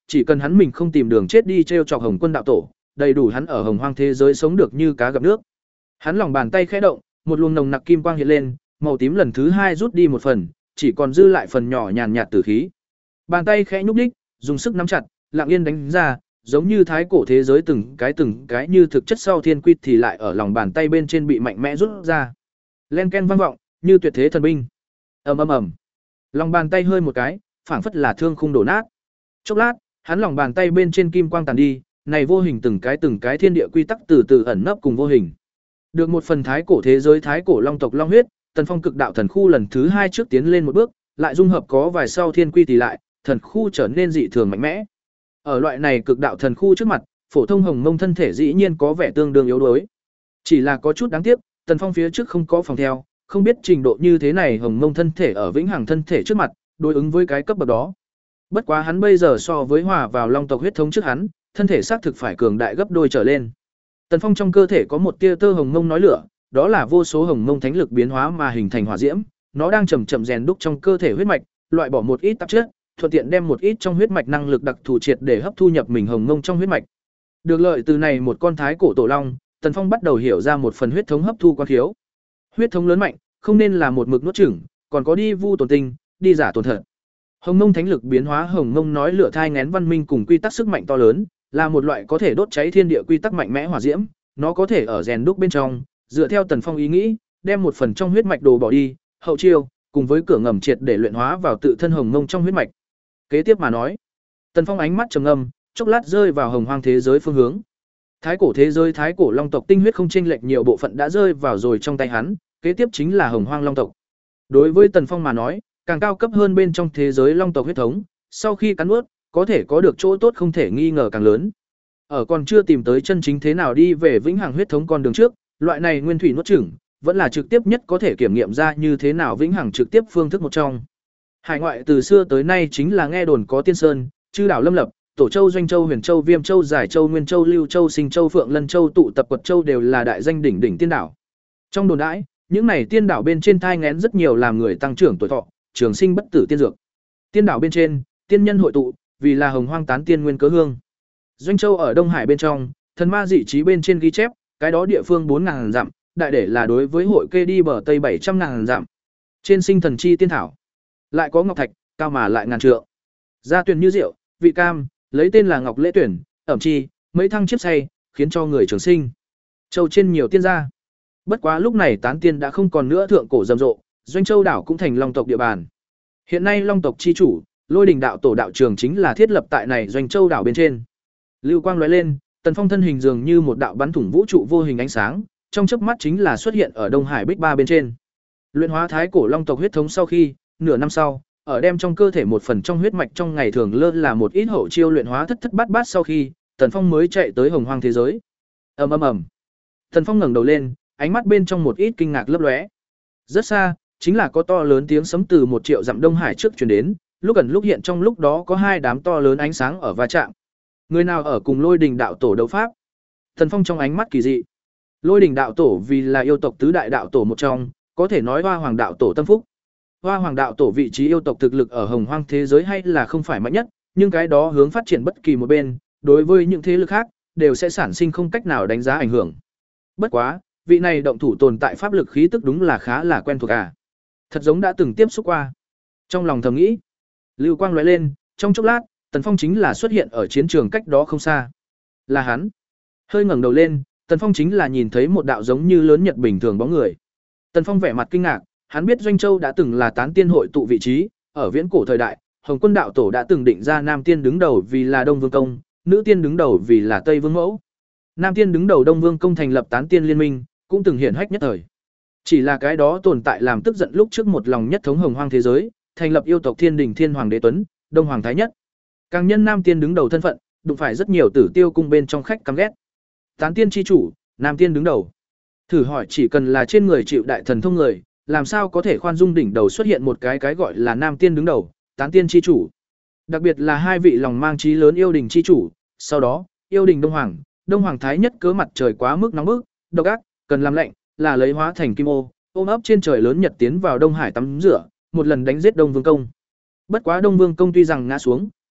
chỉ cần hắn mình không tìm đường chết đi trêu chọc Hồng Quân đạo tổ, đầy đủ hắn ở hồng hoang thế giới sống được như cá gặp nước. Hắn lòng bàn tay khẽ động, một luồng nồng nặc kim quang hiện lên, màu tím lần thứ hai rút đi một phần, chỉ còn dư lại phần nhỏ nhàn nhạt tử khí. Bàn tay khẽ nhúc nhích, dùng sức nắm chặt, lặng yên đánh ra, giống như thái cổ thế giới từng cái từng cái như thực chất sau thiên quy thì lại ở lòng bàn tay bên trên bị mạnh mẽ rút ra. Len ken vang vọng, như tuyệt thế thần binh. Ầm ầm ầm. Lòng bàn tay hơi một cái, phảng phất là thương khung đổ nát. Chốc lát, hắn lòng bàn tay bên trên kim quang tàn đi, này vô hình từng cái từng cái thiên địa quy tắc từ từ ẩn nấp cùng vô hình. Được một phần thái cổ thế giới thái cổ long tộc long huyết, Tần Phong cực đạo thần khu lần thứ hai trước tiến lên một bước, lại dung hợp có vài sau thiên quy tỷ lại, thần khu trở nên dị thường mạnh mẽ. Ở loại này cực đạo thần khu trước mặt, phổ thông hồng mông thân thể dĩ nhiên có vẻ tương đương yếu đuối. Chỉ là có chút đáng tiếc, Tần Phong phía trước không có phòng theo, không biết trình độ như thế này hồng mông thân thể ở vĩnh hằng thân thể trước mặt, đối ứng với cái cấp bậc đó. Bất quá hắn bây giờ so với hòa vào long tộc huyết thống trước hắn, thân thể xác thực phải cường đại gấp đôi trở lên. Tần Phong trong cơ thể có một tia tơ hồng mông nói lửa, đó là vô số hồng mông thánh lực biến hóa mà hình thành hỏa diễm, nó đang chậm chậm rèn đúc trong cơ thể huyết mạch, loại bỏ một ít tạp chất, thuận tiện đem một ít trong huyết mạch năng lực đặc thù triệt để hấp thu nhập mình hồng mông trong huyết mạch. Được lợi từ này một con thái cổ tổ long, Tần Phong bắt đầu hiểu ra một phần huyết thống hấp thu quan khiếu. Huyết thống lớn mạnh, không nên là một mực nuốt chửng, còn có đi vu tổn tinh, đi giả tổn thật. Hồng mông thánh lực biến hóa hồng mông nói lửa thai nghén văn minh cùng quy tắc sức mạnh to lớn, là một loại có thể đốt cháy thiên địa quy tắc mạnh mẽ hỏa diễm, nó có thể ở rèn đúc bên trong, dựa theo Tần Phong ý nghĩ, đem một phần trong huyết mạch đồ bỏ đi, hậu chiêu, cùng với cửa ngầm triệt để luyện hóa vào tự thân hồng mông trong huyết mạch. Kế tiếp mà nói, Tần Phong ánh mắt trầm ngâm, chốc lát rơi vào hồng hoang thế giới phương hướng. Thái cổ thế giới thái cổ long tộc tinh huyết không chênh lệch nhiều bộ phận đã rơi vào rồi trong tay hắn, kế tiếp chính là hồng hoang long tộc. Đối với Tần Phong mà nói, càng cao cấp hơn bên trong thế giới long tộc huyết thống, sau khi cắn nuốt, có thể có được chỗ tốt không thể nghi ngờ càng lớn. Ở còn chưa tìm tới chân chính thế nào đi về vĩnh hằng huyết thống con đường trước, loại này nguyên thủy nuốt chửng, vẫn là trực tiếp nhất có thể kiểm nghiệm ra như thế nào vĩnh hằng trực tiếp phương thức một trong. Hải ngoại từ xưa tới nay chính là nghe đồn có Tiên Sơn, Chư đảo Lâm Lập, Tổ Châu, Doanh Châu, Huyền Châu, Viêm Châu, Giải Châu, Nguyên Châu, Lưu Châu, Sinh Châu, Phượng Lân Châu, tụ tập Quật Châu đều là đại danh đỉnh đỉnh tiên đảo. Trong đồn đãi, những này tiên đảo bên trên thai nghén rất nhiều làm người tăng trưởng tuổi thọ, trường sinh bất tử tiên dược. Tiên đảo bên trên, tiên nhân hội tụ, vì là hồng hoang tán tiên nguyên cớ hương. Doanh Châu ở Đông Hải bên trong, thần ma dị trí bên trên ghi chép, cái đó địa phương bốn ngàn dặm, đại để là đối với hội kê đi bờ tây bảy trăm ngàn dặm. Trên sinh thần chi tiên thảo, lại có ngọc thạch, cao mà lại ngàn trượng. Gia tuyển như rượu, vị cam, lấy tên là Ngọc Lễ Tuyển, ẩm chi, mấy thăng chiếp say, khiến cho người trường sinh. Châu trên nhiều tiên gia. Bất quá lúc này tán tiên đã không còn nữa thượng cổ rầm rộ, Doanh Châu đảo cũng thành long tộc địa bàn. Hiện nay long tộc chi chủ, Lôi Đình đạo tổ đạo trường chính là thiết lập tại này Doanh Châu đảo bên trên. Lưu quang lóe lên, Tần Phong thân hình dường như một đạo bắn thủng vũ trụ vô hình ánh sáng, trong chớp mắt chính là xuất hiện ở Đông Hải Bích Ba bên trên. Luyện hóa thái cổ long tộc huyết thống sau khi, nửa năm sau, ở đem trong cơ thể một phần trong huyết mạch trong ngày thường lơ là một ít hậu chiêu luyện hóa thất thất bát bát sau khi, Tần Phong mới chạy tới hồng hoang thế giới. Ầm ầm ầm. Tần Phong ngẩng đầu lên, ánh mắt bên trong một ít kinh ngạc lấp lóe. Rất xa, chính là có to lớn tiếng sấm từ một triệu dặm Đông Hải trước truyền đến, lúc gần lúc hiện trong lúc đó có hai đám to lớn ánh sáng ở va chạm. Người nào ở cùng Lôi Đình đạo tổ đấu pháp? Tần Phong trong ánh mắt kỳ dị. Lôi Đình đạo tổ vì là yêu tộc tứ đại đạo tổ một trong, có thể nói Hoa Hoàng đạo tổ tâm phúc. Hoa Hoàng đạo tổ vị trí yêu tộc thực lực ở hồng hoang thế giới hay là không phải mạnh nhất, nhưng cái đó hướng phát triển bất kỳ một bên, đối với những thế lực khác, đều sẽ sản sinh không cách nào đánh giá ảnh hưởng. Bất quá, vị này động thủ tồn tại pháp lực khí tức đúng là khá là quen thuộc à. Thật giống đã từng tiếp xúc qua. Trong lòng thầm nghĩ, lưu quang lóe lên, trong chốc lát, Tần Phong chính là xuất hiện ở chiến trường cách đó không xa. Là hắn. Hơi ngẩng đầu lên, Tần Phong chính là nhìn thấy một đạo giống như lớn nhật bình thường bóng người. Tần Phong vẻ mặt kinh ngạc, hắn biết Doanh Châu đã từng là tán tiên hội tụ vị trí, ở viễn cổ thời đại, Hồng Quân đạo tổ đã từng định ra nam tiên đứng đầu vì là Đông Vương công, nữ tiên đứng đầu vì là Tây Vương mẫu. Nam tiên đứng đầu Đông Vương công thành lập tán tiên liên minh, cũng từng hiển hách nhất thời. Chỉ là cái đó tồn tại làm tức giận lúc trước một lòng nhất thống hồng hoang thế giới, thành lập yêu tộc Thiên Đình Thiên Hoàng Đế Tuấn, Đông Hoàng Thái Nhất. Càng nhân nam tiên đứng đầu thân phận, đụng phải rất nhiều tử tiêu cung bên trong khách căm ghét. Tán tiên chi chủ, nam tiên đứng đầu. Thử hỏi chỉ cần là trên người chịu đại thần thông người, làm sao có thể khoan dung đỉnh đầu xuất hiện một cái cái gọi là nam tiên đứng đầu, tán tiên chi chủ. Đặc biệt là hai vị lòng mang trí lớn yêu đình chi chủ, sau đó, yêu đình Đông Hoàng, Đông Hoàng Thái Nhất cớ mặt trời quá mức nóng bức, độc ác, cần làm lạnh, là lấy hóa thành kim ô, ôm ấp trên trời lớn nhật tiến vào Đông Hải tắm rửa, một lần đánh giết Đông Vương công. Bất quá Đông Vương công tuy rằng ngã xuống,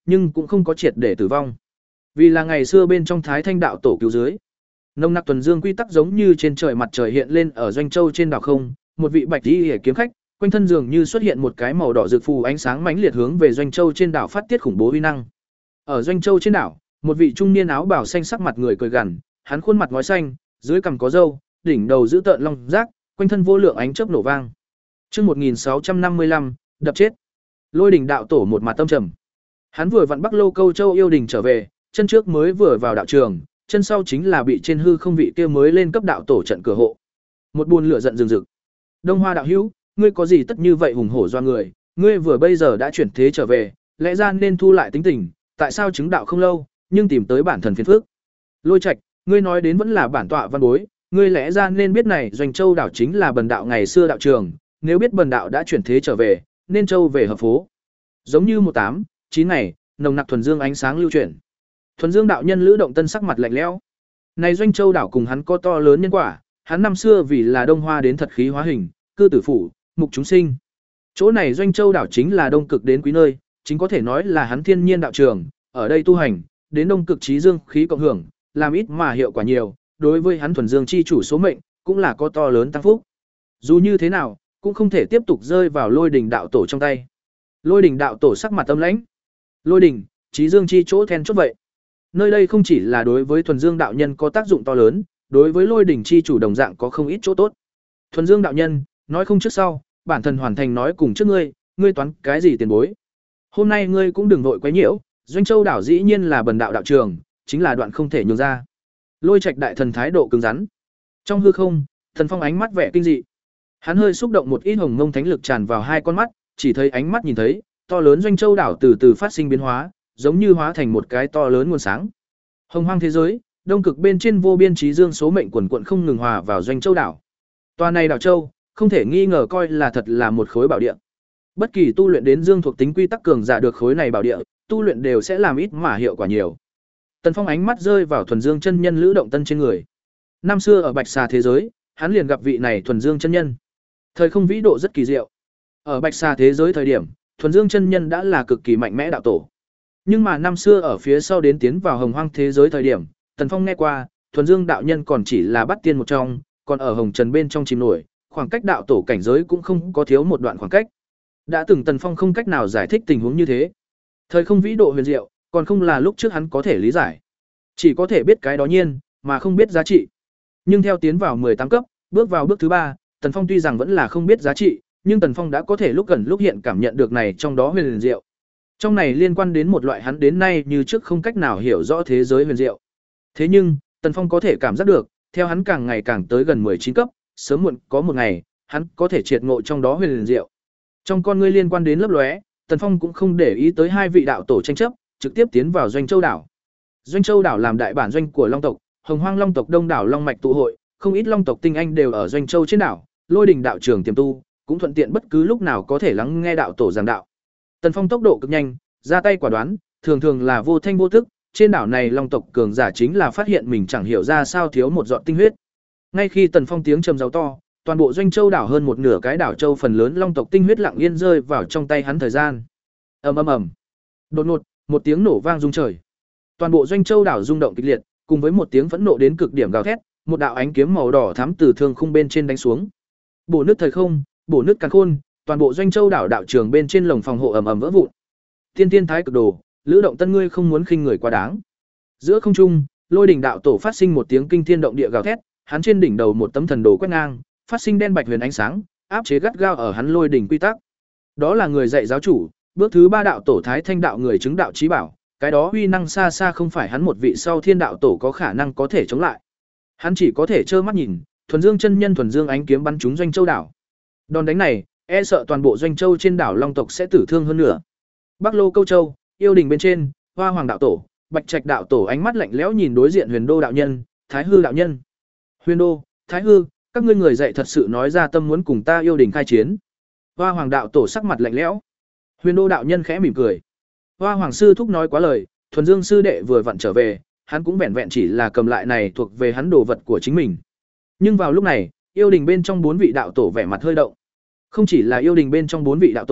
nhưng cũng không có triệt để tử vong. Vì là ngày xưa bên trong Thái Thanh đạo tổ cứu dưới. Nồng nặc thuần dương quy tắc giống như trên trời mặt trời hiện lên ở Doanh Châu trên đảo không, một vị bạch y hề kiếm khách, quanh thân dường như xuất hiện một cái màu đỏ rực phù ánh sáng mãnh liệt hướng về Doanh Châu trên đảo phát tiết khủng bố uy năng. Ở Doanh Châu trên đảo, một vị trung niên áo bào xanh sắc mặt người cười gằn, hắn khuôn mặt ngói xanh, dưới cằm có râu, đỉnh đầu giữ tợn long giác, quanh thân vô lượng ánh chớp nổ vang. Chương một nghìn sáu trăm năm mươi lăm, đập chết. Lôi Đỉnh đạo tổ một mặt tâm trầm. Hắn vừa vặn Bắc Lô Câu Châu yêu đình trở về, chân trước mới vừa vào đạo trường, chân sau chính là bị trên hư không vị kia mới lên cấp đạo tổ trận cửa hộ. Một buồn lửa giận rừng rực. Đông Hoa đạo hữu, ngươi có gì tất như vậy hùng hổ do người, ngươi vừa bây giờ đã chuyển thế trở về, lẽ ra nên thu lại tính tình, tại sao chứng đạo không lâu, nhưng tìm tới bản thần phiền phức. Lôi Trạch, ngươi nói đến vẫn là bản tọa văn bối, ngươi lẽ ra nên biết này Doanh Châu đảo chính là bần đạo ngày xưa đạo trường, nếu biết bần đạo đã chuyển thế trở về, nên châu về hợp phố. Giống như một tám, chín ngày, nồng nặc thuần dương ánh sáng lưu chuyển. Thuần dương đạo nhân Lữ Động Tân sắc mặt lạnh lẽo. Này Doanh Châu đảo cùng hắn có to lớn nhân quả, hắn năm xưa vì là Đông Hoa đến thật khí hóa hình, cư tử phủ, mục chúng sinh. Chỗ này Doanh Châu đảo chính là đông cực đến quý nơi, chính có thể nói là hắn thiên nhiên đạo trường, ở đây tu hành, đến đông cực trí dương khí cộng hưởng, làm ít mà hiệu quả nhiều, đối với hắn thuần dương chi chủ số mệnh, cũng là có to lớn tăng phúc. Dù như thế nào, cũng không thể tiếp tục rơi vào Lôi Đỉnh đạo tổ trong tay. Lôi Đỉnh đạo tổ sắc mặt âm lãnh. Lôi Đỉnh, trí dương chi chỗ then chốt vậy. Nơi đây không chỉ là đối với thuần dương đạo nhân có tác dụng to lớn, đối với Lôi Đỉnh chi chủ đồng dạng có không ít chỗ tốt. Thuần dương đạo nhân, nói không trước sau, bản thân hoàn thành nói cùng trước ngươi, ngươi toán cái gì tiền bối? Hôm nay ngươi cũng đừng vội quấy nhiễu, Doanh Châu đảo dĩ nhiên là bần đạo đạo trường, chính là đoạn không thể nhường ra. Lôi Trạch đại thần thái độ cứng rắn. Trong hư không, Thần Phong ánh mắt vẻ kinh dị. Hắn hơi xúc động một ít hồng ngông thánh lực tràn vào hai con mắt, chỉ thấy ánh mắt nhìn thấy, to lớn Doanh Châu đảo từ từ phát sinh biến hóa, giống như hóa thành một cái to lớn nguồn sáng. Hồng hoang thế giới, đông cực bên trên vô biên trí dương số mệnh quần quận không ngừng hòa vào Doanh Châu đảo. Toa này đảo châu, không thể nghi ngờ coi là thật là một khối bảo địa. Bất kỳ tu luyện đến dương thuộc tính quy tắc cường giả được khối này bảo địa, tu luyện đều sẽ làm ít mà hiệu quả nhiều. Tần Phong ánh mắt rơi vào thuần dương chân nhân Lữ Động Tân trên người. Năm xưa ở Bạch Xà thế giới, hắn liền gặp vị này thuần dương chân nhân. Thời không vĩ độ rất kỳ diệu. Ở Bạch Xà thế giới thời điểm, thuần dương chân nhân đã là cực kỳ mạnh mẽ đạo tổ. Nhưng mà năm xưa ở phía sau đến tiến vào hồng hoang thế giới thời điểm, Tần Phong nghe qua, thuần dương đạo nhân còn chỉ là bắt tiên một trong, còn ở hồng trần bên trong chìm nổi, khoảng cách đạo tổ cảnh giới cũng không có thiếu một đoạn khoảng cách. Đã từng Tần Phong không cách nào giải thích tình huống như thế. Thời không vĩ độ huyền diệu, còn không là lúc trước hắn có thể lý giải. Chỉ có thể biết cái đó nhiên, mà không biết giá trị. Nhưng theo tiến vào mười tám cấp, bước vào bước thứ ba, Tần Phong tuy rằng vẫn là không biết giá trị, nhưng Tần Phong đã có thể lúc gần lúc hiện cảm nhận được này trong đó huyền diệu. Trong này liên quan đến một loại hắn đến nay như trước không cách nào hiểu rõ thế giới huyền diệu. Thế nhưng, Tần Phong có thể cảm giác được, theo hắn càng ngày càng tới gần mười chín cấp, sớm muộn có một ngày, hắn có thể triệt ngộ trong đó huyền diệu. Trong con ngươi liên quan đến lấp lóe, Tần Phong cũng không để ý tới hai vị đạo tổ tranh chấp, trực tiếp tiến vào Doanh Châu đảo. Doanh Châu đảo làm đại bản doanh của Long tộc, Hồng Hoang Long tộc đông đảo long mạch tụ hội, không ít Long tộc tinh anh đều ở Doanh Châu trên đảo, Lôi Đỉnh đạo trường tiềm tu, cũng thuận tiện bất cứ lúc nào có thể lắng nghe đạo tổ giảng đạo. Tần Phong tốc độ cực nhanh, ra tay quả đoán, thường thường là vô thanh vô tức, trên đảo này Long tộc cường giả chính là phát hiện mình chẳng hiểu ra sao thiếu một giọt tinh huyết. Ngay khi Tần Phong tiếng trầm rau to, toàn bộ Doanh Châu đảo hơn một nửa cái đảo châu phần lớn Long tộc tinh huyết lặng yên rơi vào trong tay hắn thời gian. Ầm ầm ầm. Đột ngột, một tiếng nổ vang rung trời. Toàn bộ Doanh Châu đảo rung động kịch liệt, cùng với một tiếng phẫn nộ đến cực điểm gào thét, một đạo ánh kiếm màu đỏ thắm từ thương khung bên trên đánh xuống. Bổ nước thời không, bổ nước càn khôn, toàn bộ Doanh Châu đảo đạo trường bên trên lồng phòng hộ ầm ầm vỡ vụn. Tiên tiên thái cực đồ, Lữ Động Tân ngươi không muốn khinh người quá đáng. Giữa không trung, Lôi Đỉnh đạo tổ phát sinh một tiếng kinh thiên động địa gào thét, hắn trên đỉnh đầu một tấm thần đồ quét ngang, phát sinh đen bạch huyền ánh sáng, áp chế gắt gao ở hắn Lôi Đỉnh quy tắc. Đó là người dạy giáo chủ, bước thứ ba đạo tổ Thái Thanh đạo người chứng đạo chí bảo, cái đó uy năng xa xa không phải hắn một vị sau thiên đạo tổ có khả năng có thể chống lại. Hắn chỉ có thể trơ mắt nhìn, thuần dương chân nhân thuần dương ánh kiếm bắn trúng Doanh Châu đảo. Đòn đánh này, e sợ toàn bộ Doanh Châu trên đảo Long tộc sẽ tử thương hơn nữa. Bắc Lô Câu Châu, yêu đình bên trên, Hoa Hoàng đạo tổ, Bạch Trạch đạo tổ ánh mắt lạnh lẽo nhìn đối diện Huyền Đô đạo nhân, Thái Hư đạo nhân. Huyền Đô, Thái Hư, các ngươi người dạy thật sự nói ra tâm muốn cùng ta yêu đình khai chiến. Hoa Hoàng đạo tổ sắc mặt lạnh lẽo. Huyền Đô đạo nhân khẽ mỉm cười. Hoa Hoàng sư thúc nói quá lời, thuần dương sư đệ vừa vặn trở về, hắn cũng vẹn vẹn chỉ là cầm lại này thuộc về hắn đồ vật của chính mình. Nhưng vào lúc này, yêu đình bên trong bốn vị đạo tổ vẻ mặt hơi động. Không chỉ là yêu đình bên trong bốn vị đạo tổ,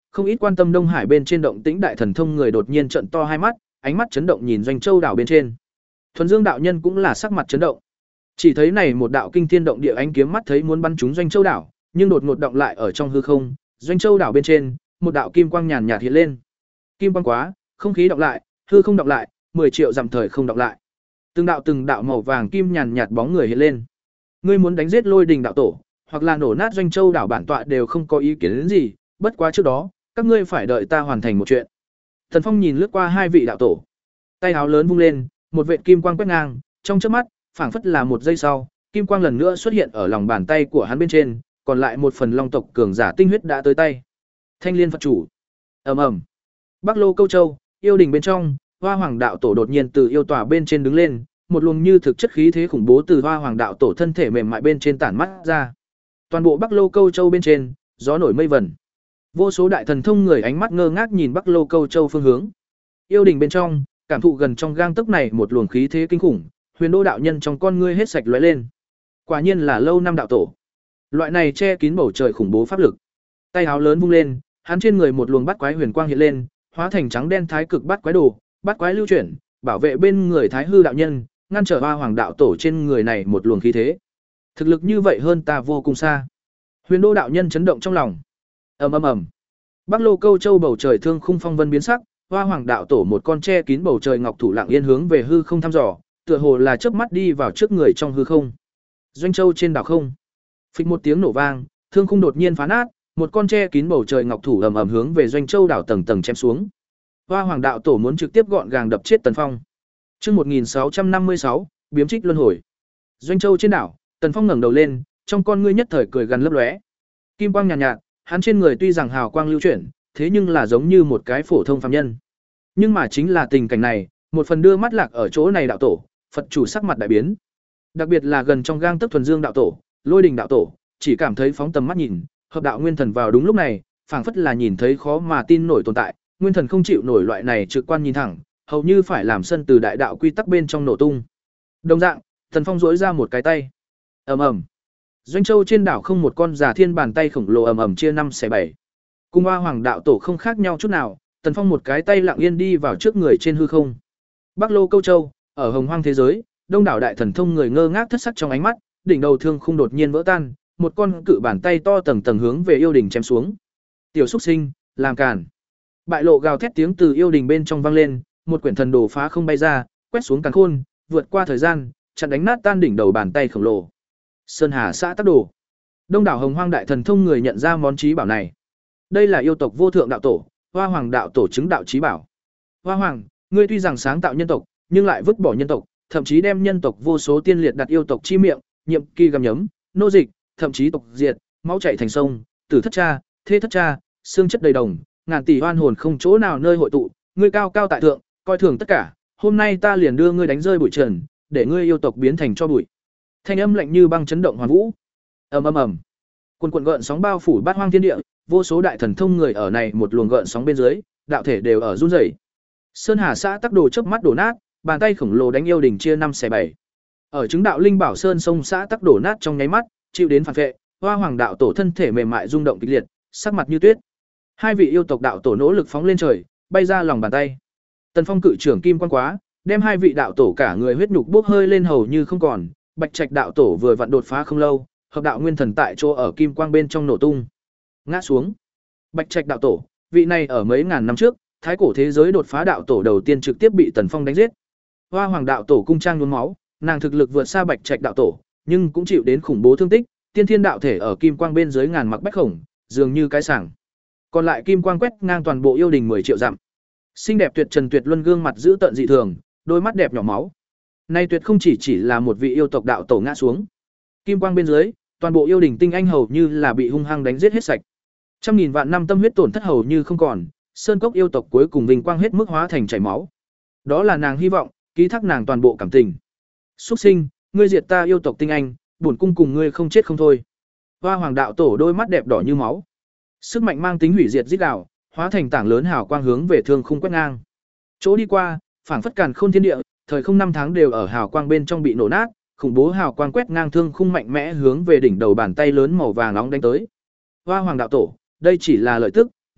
Không ít quan tâm Đông Hải bên trên động tĩnh đại thần thông người đột nhiên trợn to hai mắt, ánh mắt chấn động nhìn Doanh Châu đảo bên trên. Thuần Dương đạo nhân cũng là sắc mặt chấn động. Chỉ thấy này một đạo kinh thiên động địa ánh kiếm mắt thấy muốn bắn trúng Doanh Châu đảo, nhưng đột ngột động lại ở trong hư không, Doanh Châu đảo bên trên, một đạo kim quang nhàn nhạt hiện lên. Kim quang quá, không khí động lại, hư không động lại, mười triệu dặm thời không động lại. Từng đạo từng đạo màu vàng kim nhàn nhạt bóng người hiện lên. Ngươi muốn đánh giết Lôi Đình đạo tổ, hoặc là nổ nát Doanh Châu đảo bản tọa đều không có ý kiến đến gì, bất quá trước đó, các ngươi phải đợi ta hoàn thành một chuyện. Thần Phong nhìn lướt qua hai vị đạo tổ, tay áo lớn vung lên, một vệt kim quang quét ngang, trong chớp mắt, phảng phất là một giây sau, kim quang lần nữa xuất hiện ở lòng bàn tay của hắn bên trên, còn lại một phần long tộc cường giả tinh huyết đã tới tay. Thanh Liên Phật chủ. Ầm ầm. Bắc Lô Câu Châu, yêu đình bên trong, Hoa Hoàng đạo tổ đột nhiên từ yêu tòa bên trên đứng lên, một luồng như thực chất khí thế khủng bố từ Hoa Hoàng đạo tổ thân thể mềm mại bên trên tản mắt ra. Toàn bộ Bắc Lô Câu Châu bên trên, gió nổi mây vẩn. Vô số đại thần thông người ánh mắt ngơ ngác nhìn Bắc Lô Câu Châu phương hướng. Yêu đình bên trong, cảm thụ gần trong gang tấc này một luồng khí thế kinh khủng, Huyền Đô đạo nhân trong con ngươi hết sạch lóe lên. Quả nhiên là lâu năm đạo tổ. Loại này che kín bầu trời khủng bố pháp lực. Tay áo lớn vung lên, hắn trên người một luồng bát quái huyền quang hiện lên, hóa thành trắng đen thái cực bát quái đồ, bát quái lưu chuyển, bảo vệ bên người Thái Hư đạo nhân, ngăn trở Hoa Hoàng đạo tổ trên người này một luồng khí thế. Thực lực như vậy hơn ta vô cùng xa. Huyền Đô đạo nhân chấn động trong lòng. Ầm ầm ầm. Bắc Lô Câu Châu bầu trời thương khung phong vân biến sắc, Hoa Hoàng đạo tổ một con che kín bầu trời ngọc thủ lặng yên hướng về hư không thăm dò, tựa hồ là chớp mắt đi vào trước người trong hư không. Doanh Châu trên đảo không. Phịch một tiếng nổ vang, thương khung đột nhiên phá nát, một con che kín bầu trời ngọc thủ ầm ầm hướng về Doanh Châu đảo tầng tầng chém xuống. Hoa Hoàng đạo tổ muốn trực tiếp gọn gàng đập chết Tần Phong. Chương một nghìn sáu trăm năm mươi sáu, biếm trích luân hồi. Doanh Châu trên đảo, Tần Phong ngẩng đầu lên, trong con ngươi nhất thời cười gần lấp lóe. Kim quang nhàn nhạt, nhạt, hắn trên người tuy rằng hào quang lưu chuyển, thế nhưng là giống như một cái phổ thông phàm nhân. Nhưng mà chính là tình cảnh này, một phần đưa mắt lạc ở chỗ này đạo tổ, Phật chủ sắc mặt đại biến. Đặc biệt là gần trong gang tấc Thuần Dương đạo tổ, Lôi Đình đạo tổ, chỉ cảm thấy phóng tầm mắt nhìn, hợp đạo nguyên thần vào đúng lúc này, phảng phất là nhìn thấy khó mà tin nổi tồn tại, nguyên thần không chịu nổi loại này trực quan nhìn thẳng, hầu như phải làm sân từ đại đạo quy tắc bên trong nổ tung. Đồng dạng, Thần Phong duỗi ra một cái tay. Ầm ầm. Doanh Châu trên đảo không một con giả thiên bàn tay khổng lồ ầm ầm chia năm xẻ bảy. Cùng Hoa Hoàng đạo tổ không khác nhau chút nào, Tần Phong một cái tay lặng yên đi vào trước người trên hư không. Bắc Lô Câu Châu, ở Hồng Hoang thế giới, đông đảo đại thần thông người ngơ ngác thất sắc trong ánh mắt, đỉnh đầu thương khung đột nhiên vỡ tan, một con cự bàn tay to tầng tầng hướng về yêu đình chém xuống. Tiểu Súc Sinh, làm cản. Bại lộ gào thét tiếng từ yêu đình bên trong vang lên, một quyển thần đồ phá không bay ra, quét xuống càn khôn, vượt qua thời gian, chặn đánh nát tan đỉnh đầu bàn tay khổng lồ. Sơn Hà xã tắc đồ. Đông đảo Hồng Hoang đại thần thông người nhận ra món trí bảo này. Đây là yêu tộc vô thượng đạo tổ, Hoa Hoàng đạo tổ chứng đạo trí bảo. Hoa Hoàng, ngươi tuy rằng sáng tạo nhân tộc, nhưng lại vứt bỏ nhân tộc, thậm chí đem nhân tộc vô số tiên liệt đặt yêu tộc chi miệng, nhiệm kỳ gặm nhấm, nô dịch, thậm chí tộc diệt, máu chảy thành sông, tử thất cha, thê thất cha, xương chất đầy đồng, ngàn tỷ oan hồn không chỗ nào nơi hội tụ, ngươi cao cao tại thượng, coi thường tất cả, hôm nay ta liền đưa ngươi đánh rơi bụi trần, để ngươi yêu tộc biến thành cho bụi. Thanh âm lạnh như băng chấn động hoàn vũ. Ầm ầm ầm. Quần quần gợn sóng bao phủ bát hoang thiên địa, vô số đại thần thông người ở này một luồng gợn sóng bên dưới, đạo thể đều ở run rẩy. Sơn Hà xã tắc đồ chớp mắt đổ nát, bàn tay khổng lồ đánh yêu đỉnh chia năm xẻ bảy. Ở chứng đạo linh bảo sơn sông xã tắc đổ nát trong nháy mắt, chịu đến phản vệ, Hoa Hoàng đạo tổ thân thể mềm mại rung động kịch liệt, sắc mặt như tuyết. Hai vị yêu tộc đạo tổ nỗ lực phóng lên trời, bay ra lòng bàn tay. Tần Phong cự trưởng kim quan quá, đem hai vị đạo tổ cả người huyết nhục bốc hơi lên hầu như không còn, Bạch Trạch đạo tổ vừa vặn đột phá không lâu, hợp đạo nguyên thần tại chỗ ở kim quang bên trong nổ tung, ngã xuống. Bạch Trạch đạo tổ, vị này ở mấy ngàn năm trước, thái cổ thế giới đột phá đạo tổ đầu tiên trực tiếp bị Tần Phong đánh giết. Hoa Hoàng đạo tổ cung trang nhuốm máu, nàng thực lực vượt xa Bạch Trạch đạo tổ, nhưng cũng chịu đến khủng bố thương tích, tiên thiên đạo thể ở kim quang bên dưới ngàn mặc bách khổng, dường như cái sảng. Còn lại kim quang quét ngang toàn bộ yêu đình mười triệu dặm. Xinh đẹp tuyệt trần tuyệt luân gương mặt giữ tợn dị thường, đôi mắt đẹp nhỏ máu. Nay tuyệt không chỉ chỉ là một vị yêu tộc đạo tổ ngã xuống. Kim quang bên dưới, toàn bộ yêu đình tinh anh hầu như là bị hung hăng đánh giết hết sạch. Trăm nghìn vạn năm tâm huyết tổn thất hầu như không còn, sơn cốc yêu tộc cuối cùng vinh quang hết mức hóa thành chảy máu. Đó là nàng hy vọng, ký thác nàng toàn bộ cảm tình. Súc sinh, ngươi diệt ta yêu tộc tinh anh, bổn cung cùng ngươi không chết không thôi. Hoa Hoàng đạo tổ đôi mắt đẹp đỏ như máu. Sức mạnh mang tính hủy diệt rít gào, hóa thành tảng lớn hào quang hướng về thương khung quét ngang. Chỗ đi qua, phảng phất càn khôn thiên địa, thời không năm tháng đều ở hào quang bên trong bị nổ nát, khủng bố hào quang quét ngang thương khung mạnh mẽ hướng về đỉnh đầu bàn tay lớn màu vàng nóng đánh tới. Hoa Hoàng đạo tổ, đây chỉ là lợi tức,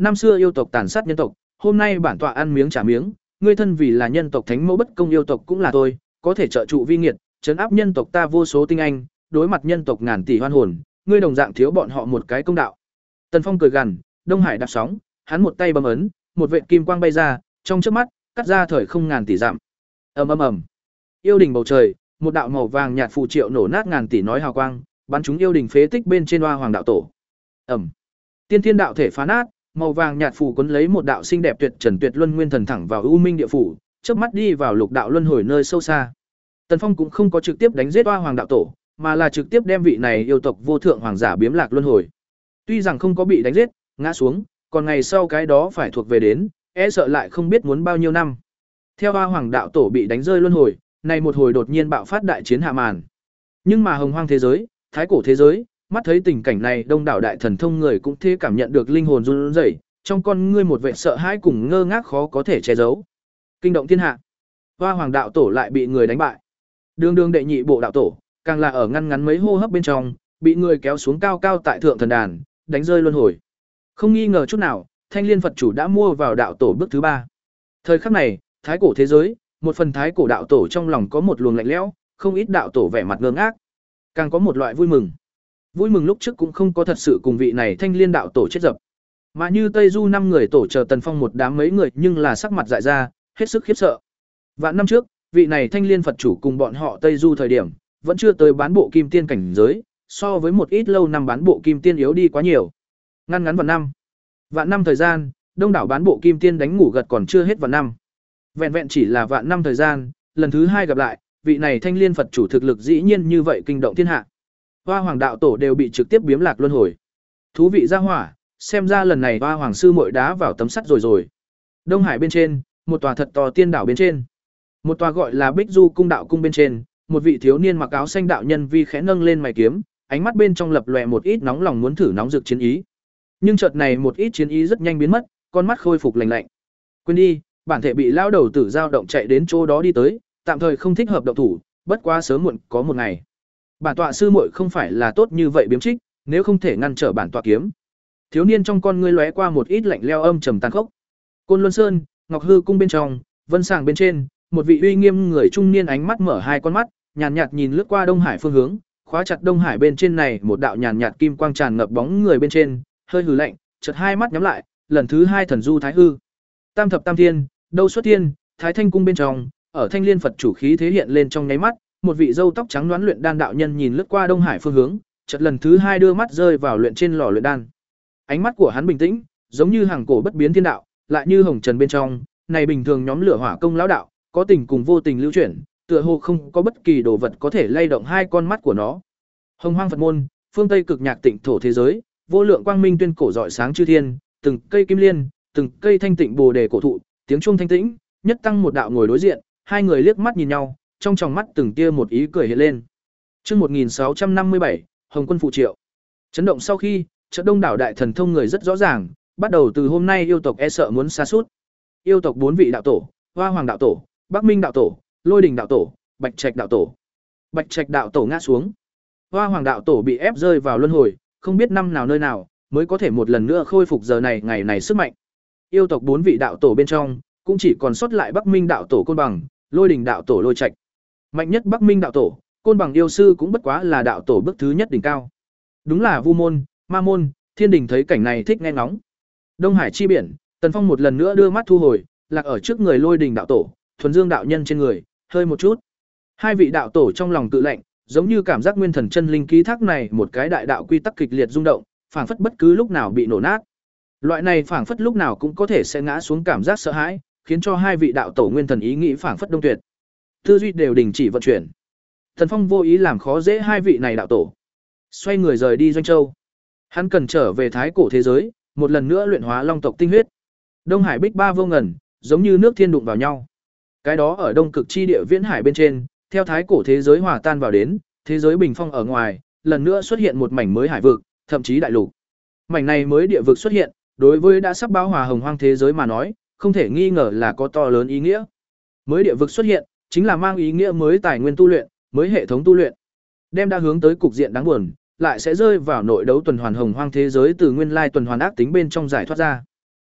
năm xưa yêu tộc tàn sát nhân tộc, hôm nay bản tọa ăn miếng trả miếng, ngươi thân vì là nhân tộc thánh mẫu bất công yêu tộc cũng là tôi, có thể trợ trụ vi nghiệt, trấn áp nhân tộc ta vô số tinh anh, đối mặt nhân tộc ngàn tỷ hoan hồn, ngươi đồng dạng thiếu bọn họ một cái công đạo. Tần Phong cười gằn, Đông Hải đạp sóng, hắn một tay bấm ấn, một vệt kim quang bay ra, trong chớp mắt, cắt ra thời không ngàn tỷ dặm. Ầm ầm ầm. Yêu đình bầu trời, một đạo màu vàng nhạt phù triệu nổ nát ngàn tỷ nói hào quang, bắn trúng yêu đình phế tích bên trên Hoa Hoàng đạo tổ. Ầm. Tiên thiên đạo thể phá nát, màu vàng nhạt phù cuốn lấy một đạo xinh đẹp tuyệt trần tuyệt luân nguyên thần thẳng vào U Minh địa phủ, chớp mắt đi vào lục đạo luân hồi nơi sâu xa. Tần Phong cũng không có trực tiếp đánh giết Hoa Hoàng đạo tổ, mà là trực tiếp đem vị này yêu tộc vô thượng hoàng giả biếm lạc luân hồi. Tuy rằng không có bị đánh giết, ngã xuống, còn ngày sau cái đó phải thuộc về đến, e sợ lại không biết muốn bao nhiêu năm. Theo Hoa Hoàng đạo tổ bị đánh rơi luân hồi, này một hồi đột nhiên bạo phát đại chiến hạ màn. Nhưng mà hồng hoang thế giới, thái cổ thế giới, mắt thấy tình cảnh này, đông đảo đại thần thông người cũng thế cảm nhận được linh hồn run rẩy, trong con ngươi một vẻ sợ hãi cùng ngơ ngác khó có thể che giấu. Kinh động thiên hạ. Hoa Hoàng đạo tổ lại bị người đánh bại. Đường đường đệ nhị bộ đạo tổ, càng là ở ngăn ngắn mấy hô hấp bên trong, bị người kéo xuống cao cao tại thượng thần đàn, đánh rơi luân hồi. Không nghi ngờ chút nào, Thanh Liên Phật chủ đã mua vào đạo tổ bước thứ ba. Thời khắc này, thái cổ thế giới, một phần thái cổ đạo tổ trong lòng có một luồng lạnh lẽo, không ít đạo tổ vẻ mặt ngơ ngác, càng có một loại vui mừng. Vui mừng lúc trước cũng không có thật sự cùng vị này Thanh Liên đạo tổ chết dập, mà như Tây Du năm người tổ chờ Tần Phong một đám mấy người, nhưng là sắc mặt dại ra, hết sức khiếp sợ. Vạn năm trước, vị này Thanh Liên Phật chủ cùng bọn họ Tây Du thời điểm, vẫn chưa tới bán bộ kim tiên cảnh giới, so với một ít lâu năm bán bộ kim tiên yếu đi quá nhiều. Ngăn ngắn vạn năm. Vạn năm thời gian, đông đảo bán bộ kim tiên đánh ngủ gật còn chưa hết vạn năm. Vẹn vẹn chỉ là vạn năm thời gian, lần thứ hai gặp lại, vị này Thanh Liên Phật chủ thực lực dĩ nhiên như vậy kinh động thiên hạ. Hoa Hoàng đạo tổ đều bị trực tiếp biếm lạc luân hồi. Thú vị ra hỏa, xem ra lần này Hoa Hoàng sư muội đá vào tấm sắt rồi rồi. Đông Hải bên trên, một tòa thật to tiên đảo bên trên. Một tòa gọi là Bích Du cung đạo cung bên trên, một vị thiếu niên mặc áo xanh đạo nhân vi khẽ nâng lên mày kiếm, ánh mắt bên trong lập lòe một ít nóng lòng muốn thử nóng rực chiến ý. Nhưng chợt này một ít chiến ý rất nhanh biến mất, con mắt khôi phục lạnh lạnh. Quên đi, bản thể bị lao đầu tử dao động chạy đến chỗ đó đi tới, tạm thời không thích hợp động thủ, bất quá sớm muộn có một ngày. Bản tọa sư muội không phải là tốt như vậy biếm trích, nếu không thể ngăn trở bản tọa kiếm. Thiếu niên trong con ngươi lóe qua một ít lạnh leo âm trầm tàn khốc. Côn Luân Sơn, Ngọc Hư cung bên trong, Vân Sàng bên trên, một vị uy nghiêm người trung niên ánh mắt mở hai con mắt, nhàn nhạt, nhạt nhìn lướt qua Đông Hải phương hướng, khóa chặt Đông Hải bên trên này một đạo nhàn nhạt kim quang tràn ngập bóng người bên trên, hơi hừ lạnh, chợt hai mắt nhắm lại, lần thứ hai thần du thái hư. Tam thập tam thiên, đâu xuất thiên, Thái Thanh cung bên trong, ở Thanh Liên Phật chủ khí thế hiện lên trong nháy mắt, một vị râu tóc trắng đoán luyện đan đạo nhân nhìn lướt qua Đông Hải phương hướng, chợt lần thứ hai đưa mắt rơi vào luyện trên lò luyện đan. Ánh mắt của hắn bình tĩnh, giống như hàng cổ bất biến thiên đạo, lại như hồng trần bên trong, này bình thường nhóm lửa hỏa công lão đạo, có tình cùng vô tình lưu chuyển, tựa hồ không có bất kỳ đồ vật có thể lay động hai con mắt của nó. Hồng Hoang Phật môn, phương Tây cực nhạc tịnh thổ thế giới, vô lượng quang minh tuyên cổ rọi sáng chư thiên, từng cây kim liên, từng cây thanh tịnh bồ đề cổ thụ, tiếng chuông thanh tĩnh, nhất tăng một đạo ngồi đối diện, hai người liếc mắt nhìn nhau, trong tròng mắt từng tia một ý cười hiện lên. Chương một nghìn sáu trăm năm mươi bảy, Hồng Quân phụ triệu. Chấn động sau khi, chợ đông đảo đại thần thông người rất rõ ràng, bắt đầu từ hôm nay yêu tộc e sợ muốn sa sút. Yêu tộc bốn vị đạo tổ, Hoa Hoàng đạo tổ, Bắc Minh đạo tổ, Lôi Đình đạo tổ, Bạch Trạch đạo tổ. Bạch Trạch đạo tổ ngã xuống. Hoa Hoàng đạo tổ bị ép rơi vào luân hồi, không biết năm nào nơi nào mới có thể một lần nữa khôi phục giờ này ngày này sức mạnh. Yêu tộc bốn vị đạo tổ bên trong, cũng chỉ còn sót lại Bắc Minh đạo tổ Côn Bằng, Lôi Đình đạo tổ Lôi Trạch. Mạnh nhất Bắc Minh đạo tổ, Côn Bằng yêu sư cũng bất quá là đạo tổ bước thứ nhất đỉnh cao. Đúng là Vu môn, Ma môn, Thiên Đình thấy cảnh này thích nghe ngóng. Đông Hải chi biển, Tần Phong một lần nữa đưa mắt thu hồi, lạc ở trước người Lôi Đình đạo tổ, Thuần Dương đạo nhân trên người, hơi một chút. Hai vị đạo tổ trong lòng tự lạnh, giống như cảm giác nguyên thần chân linh ký thác này một cái đại đạo quy tắc kịch liệt rung động, phảng phất bất cứ lúc nào bị nổ nát. Loại này phảng phất lúc nào cũng có thể sẽ ngã xuống cảm giác sợ hãi, khiến cho hai vị đạo tổ nguyên thần ý nghĩ phảng phất đông tuyệt. Tư duy đều đình chỉ vận chuyển. Thần Phong vô ý làm khó dễ hai vị này đạo tổ, xoay người rời đi Doanh Châu. Hắn cần trở về thái cổ thế giới, một lần nữa luyện hóa long tộc tinh huyết. Đông Hải bích ba vô ngần, giống như nước thiên đụng vào nhau. Cái đó ở đông cực chi địa viễn hải bên trên, theo thái cổ thế giới hòa tan vào đến, thế giới bình phong ở ngoài, lần nữa xuất hiện một mảnh mới hải vực, thậm chí đại lục. Mảnh này mới địa vực xuất hiện, đối với đã sắp báo hòa hồng hoang thế giới mà nói, không thể nghi ngờ là có to lớn ý nghĩa. Mới địa vực xuất hiện, chính là mang ý nghĩa mới tài nguyên tu luyện, mới hệ thống tu luyện. Đem đã hướng tới cục diện đáng buồn, lại sẽ rơi vào nội đấu tuần hoàn hồng hoang thế giới từ nguyên lai tuần hoàn ác tính bên trong giải thoát ra.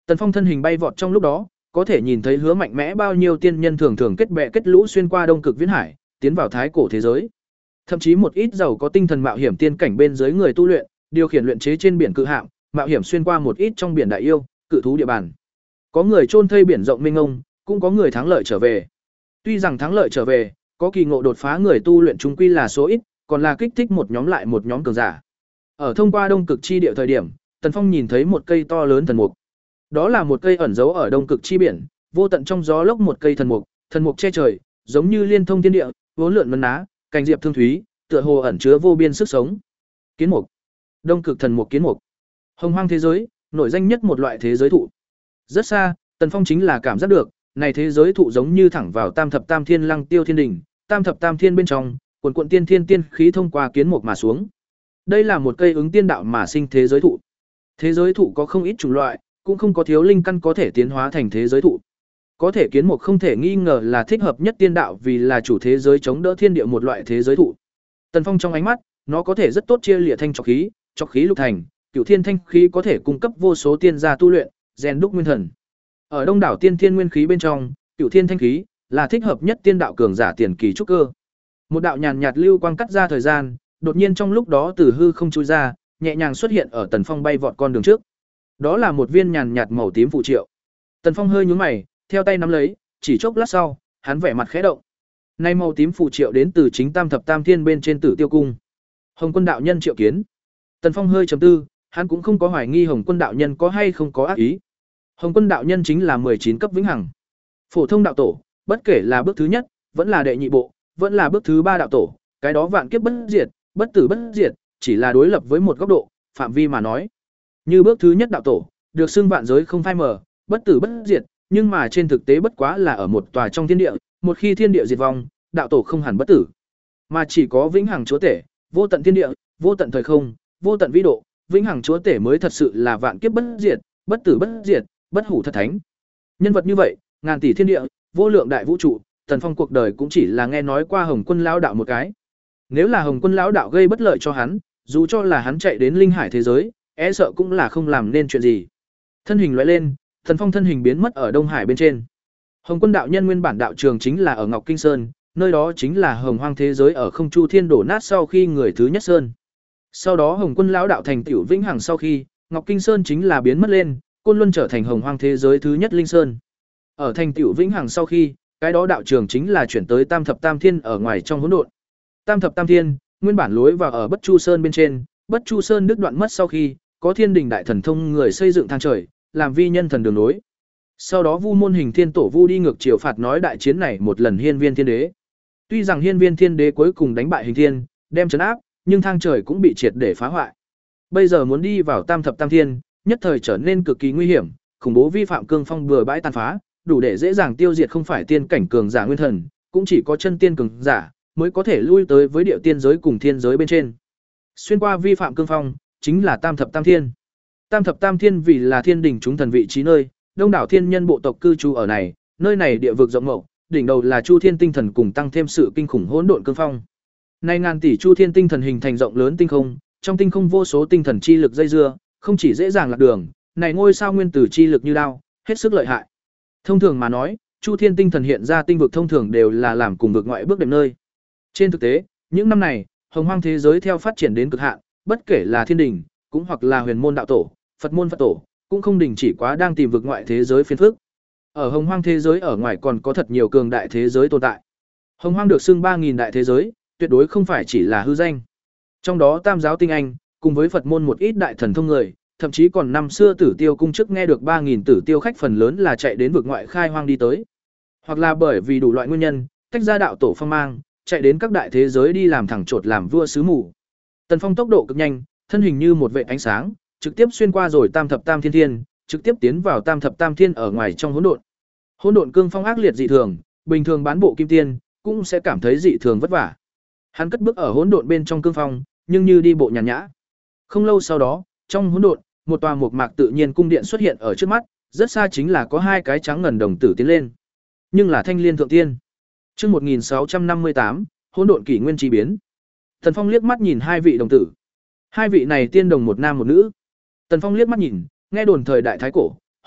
Tần Phong thân hình bay vọt trong lúc đó, có thể nhìn thấy hứa mạnh mẽ bao nhiêu tiên nhân thường thường kết bè kết lũ xuyên qua Đông Cực Viễn Hải, tiến vào thái cổ thế giới. Thậm chí một ít giàu có tinh thần mạo hiểm tiên cảnh bên dưới người tu luyện, điều khiển luyện chế trên biển cự hạm, mạo hiểm xuyên qua một ít trong biển đại yêu, cự thú địa bàn. Có người chôn thây biển rộng mênh mông, cũng có người thắng lợi trở về. Tuy rằng thắng lợi trở về, có kỳ ngộ đột phá người tu luyện chúng quy là số ít, còn là kích thích một nhóm lại một nhóm cường giả. Ở thông qua Đông Cực chi địa thời điểm, Tần Phong nhìn thấy một cây to lớn thần mục. Đó là một cây ẩn giấu ở Đông Cực chi biển, vô tận trong gió lốc một cây thần mục, thần mục che trời, giống như liên thông thiên địa, vốn lượn mân ná, cành diệp thương thúy, tựa hồ ẩn chứa vô biên sức sống. Kiến mục. Đông Cực thần mục kiến mục. Hồng hoang thế giới, nổi danh nhất một loại thế giới thụ. Rất xa, Tần Phong chính là cảm giác được, này thế giới thụ giống như thẳng vào Tam thập Tam Thiên Lăng Tiêu Thiên đỉnh, Tam thập Tam Thiên bên trong, quần quần tiên thiên tiên khí thông qua kiến mục mà xuống. Đây là một cây ứng tiên đạo mà sinh thế giới thụ. Thế giới thụ có không ít chủng loại, cũng không có thiếu linh căn có thể tiến hóa thành thế giới thụ. Có thể kiến mục không thể nghi ngờ là thích hợp nhất tiên đạo vì là chủ thế giới chống đỡ thiên địa một loại thế giới thụ. Tần Phong trong ánh mắt, nó có thể rất tốt chia lìa thanh trọc khí, trọc khí lục thành, cửu thiên thanh khí có thể cung cấp vô số tiên gia tu luyện, rèn đúc nguyên thần. Ở đông đảo tiên thiên nguyên khí bên trong, cửu thiên thanh khí là thích hợp nhất tiên đạo cường giả tiền kỳ trúc cơ. Một đạo nhàn nhạt lưu quang cắt ra thời gian, đột nhiên trong lúc đó từ hư không chui ra, nhẹ nhàng xuất hiện ở Tần Phong bay vọt con đường trước. Đó là một viên nhàn nhạt màu tím phù triệu. Tần Phong hơi nhướng mày, theo tay nắm lấy, chỉ chốc lát sau, hắn vẻ mặt khẽ động. Nay màu tím phù triệu đến từ chính Tam thập Tam Thiên bên trên Tử Tiêu cung. Hồng Quân đạo nhân triệu kiến. Tần Phong hơi trầm tư, hắn cũng không có hoài nghi Hồng Quân đạo nhân có hay không có ác ý. Hồng Quân đạo nhân chính là mười chín cấp vĩnh hằng. Phổ thông đạo tổ, bất kể là bước thứ nhất, vẫn là đệ nhị bộ, vẫn là bước thứ ba đạo tổ, cái đó vạn kiếp bất diệt, bất tử bất diệt, chỉ là đối lập với một góc độ, phạm vi mà nói. Như bước thứ nhất đạo tổ, được xưng vạn giới không phai mờ, bất tử bất diệt, nhưng mà trên thực tế bất quá là ở một tòa trong thiên địa, một khi thiên địa diệt vong, đạo tổ không hẳn bất tử, mà chỉ có vĩnh hằng chúa tể, vô tận thiên địa, vô tận thời không, vô tận vĩ độ, vĩnh hằng chúa tể mới thật sự là vạn kiếp bất diệt, bất tử bất diệt, bất hủ thật thánh. Nhân vật như vậy, ngàn tỷ thiên địa, vô lượng đại vũ trụ, Tần Phong cuộc đời cũng chỉ là nghe nói qua Hồng Quân lão đạo một cái. Nếu là Hồng Quân lão đạo gây bất lợi cho hắn, dù cho là hắn chạy đến linh hải thế giới, e sợ cũng là không làm nên chuyện gì. Thân hình lóe lên, Tần Phong thân hình biến mất ở Đông Hải bên trên. Hồng Quân đạo nhân nguyên bản đạo trường chính là ở Ngọc Kinh Sơn, nơi đó chính là Hồng Hoang thế giới ở Không Chu Thiên đổ nát sau khi người thứ nhất sơn. Sau đó Hồng Quân lão đạo thành tiểu vĩnh hằng sau khi, Ngọc Kinh Sơn chính là biến mất lên, Côn Luân trở thành Hồng Hoang thế giới thứ nhất linh sơn. Ở thành tiểu vĩnh hằng sau khi, cái đó đạo trường chính là chuyển tới Tam thập Tam Thiên ở ngoài trong hỗn độn. Tam thập Tam Thiên, nguyên bản lối vào ở Bất Chu Sơn bên trên, Bất Chu Sơn đứt đoạn mất sau khi, có Thiên Đình đại thần thông người xây dựng thang trời, làm vi nhân thần đường nối. Sau đó Vu Môn Hình Thiên Tổ Vu đi ngược chiều phạt nói đại chiến này một lần Hiên Viên Thiên Đế. Tuy rằng Hiên Viên Thiên Đế cuối cùng đánh bại Hình Thiên, đem trấn áp, nhưng thang trời cũng bị triệt để phá hoại. Bây giờ muốn đi vào Tam thập Tam Thiên, nhất thời trở nên cực kỳ nguy hiểm, khủng bố vi phạm cương phong bừa bãi tàn phá, đủ để dễ dàng tiêu diệt không phải tiên cảnh cường giả nguyên thần, cũng chỉ có chân tiên cường giả mới có thể lui tới với địa tiên giới cùng thiên giới bên trên. Xuyên qua vi phạm cương phong, chính là Tam thập Tam Thiên. Tam thập Tam Thiên vì là thiên đình chúng thần vị trí nơi, đông đảo thiên nhân bộ tộc cư trú ở này, nơi này địa vực rộng mậu, đỉnh đầu là Chu Thiên tinh thần cùng tăng thêm sự kinh khủng hỗn độn cương phong. Nay ngàn tỷ Chu Thiên tinh thần hình thành rộng lớn tinh không, trong tinh không vô số tinh thần chi lực dây dưa, không chỉ dễ dàng lạc đường, này ngôi sao nguyên tử chi lực như đao, hết sức lợi hại. Thông thường mà nói, Chu Thiên tinh thần hiện ra tinh vực thông thường đều là làm cùng vực ngoại bước đệm nơi. Trên thực tế, những năm này, Hồng Hoang thế giới theo phát triển đến cực hạn, bất kể là thiên đình, cũng hoặc là huyền môn đạo tổ, Phật môn Phật tổ, cũng không đình chỉ quá đang tìm vực ngoại thế giới phiền phức. Ở Hồng Hoang thế giới ở ngoài còn có thật nhiều cường đại thế giới tồn tại. Hồng Hoang được xưng ba nghìn đại thế giới, tuyệt đối không phải chỉ là hư danh. Trong đó Tam giáo tinh anh, cùng với Phật môn một ít đại thần thông người, thậm chí còn năm xưa Tử Tiêu cung trước nghe được ba nghìn Tử Tiêu khách phần lớn là chạy đến vực ngoại khai hoang đi tới. Hoặc là bởi vì đủ loại nguyên nhân, tách ra đạo tổ phong mang, chạy đến các đại thế giới đi làm thẳng chột làm vua sứ mù. Tần Phong tốc độ cực nhanh, thân hình như một vệt ánh sáng, trực tiếp xuyên qua rồi Tam thập Tam Thiên Thiên, trực tiếp tiến vào Tam thập Tam Thiên ở ngoài trong hỗn độn. Hỗn độn cương phong ác liệt dị thường, bình thường bán bộ kim tiên cũng sẽ cảm thấy dị thường vất vả. Hắn cất bước ở hỗn độn bên trong cương phong, nhưng như đi bộ nhàn nhã. Không lâu sau đó, trong hỗn độn, một tòa mục mạc tự nhiên cung điện xuất hiện ở trước mắt, rất xa chính là có hai cái trắng ngần đồng tử tiến lên. Nhưng là Thanh Liên thượng tiên. Chương một nghìn sáu trăm năm mươi tám, hỗn độn kỷ nguyên chi biến. Tần Phong liếc mắt nhìn hai vị đồng tử. Hai vị này tiên đồng một nam một nữ. Tần Phong liếc mắt nhìn, nghe đồn thời đại thái cổ,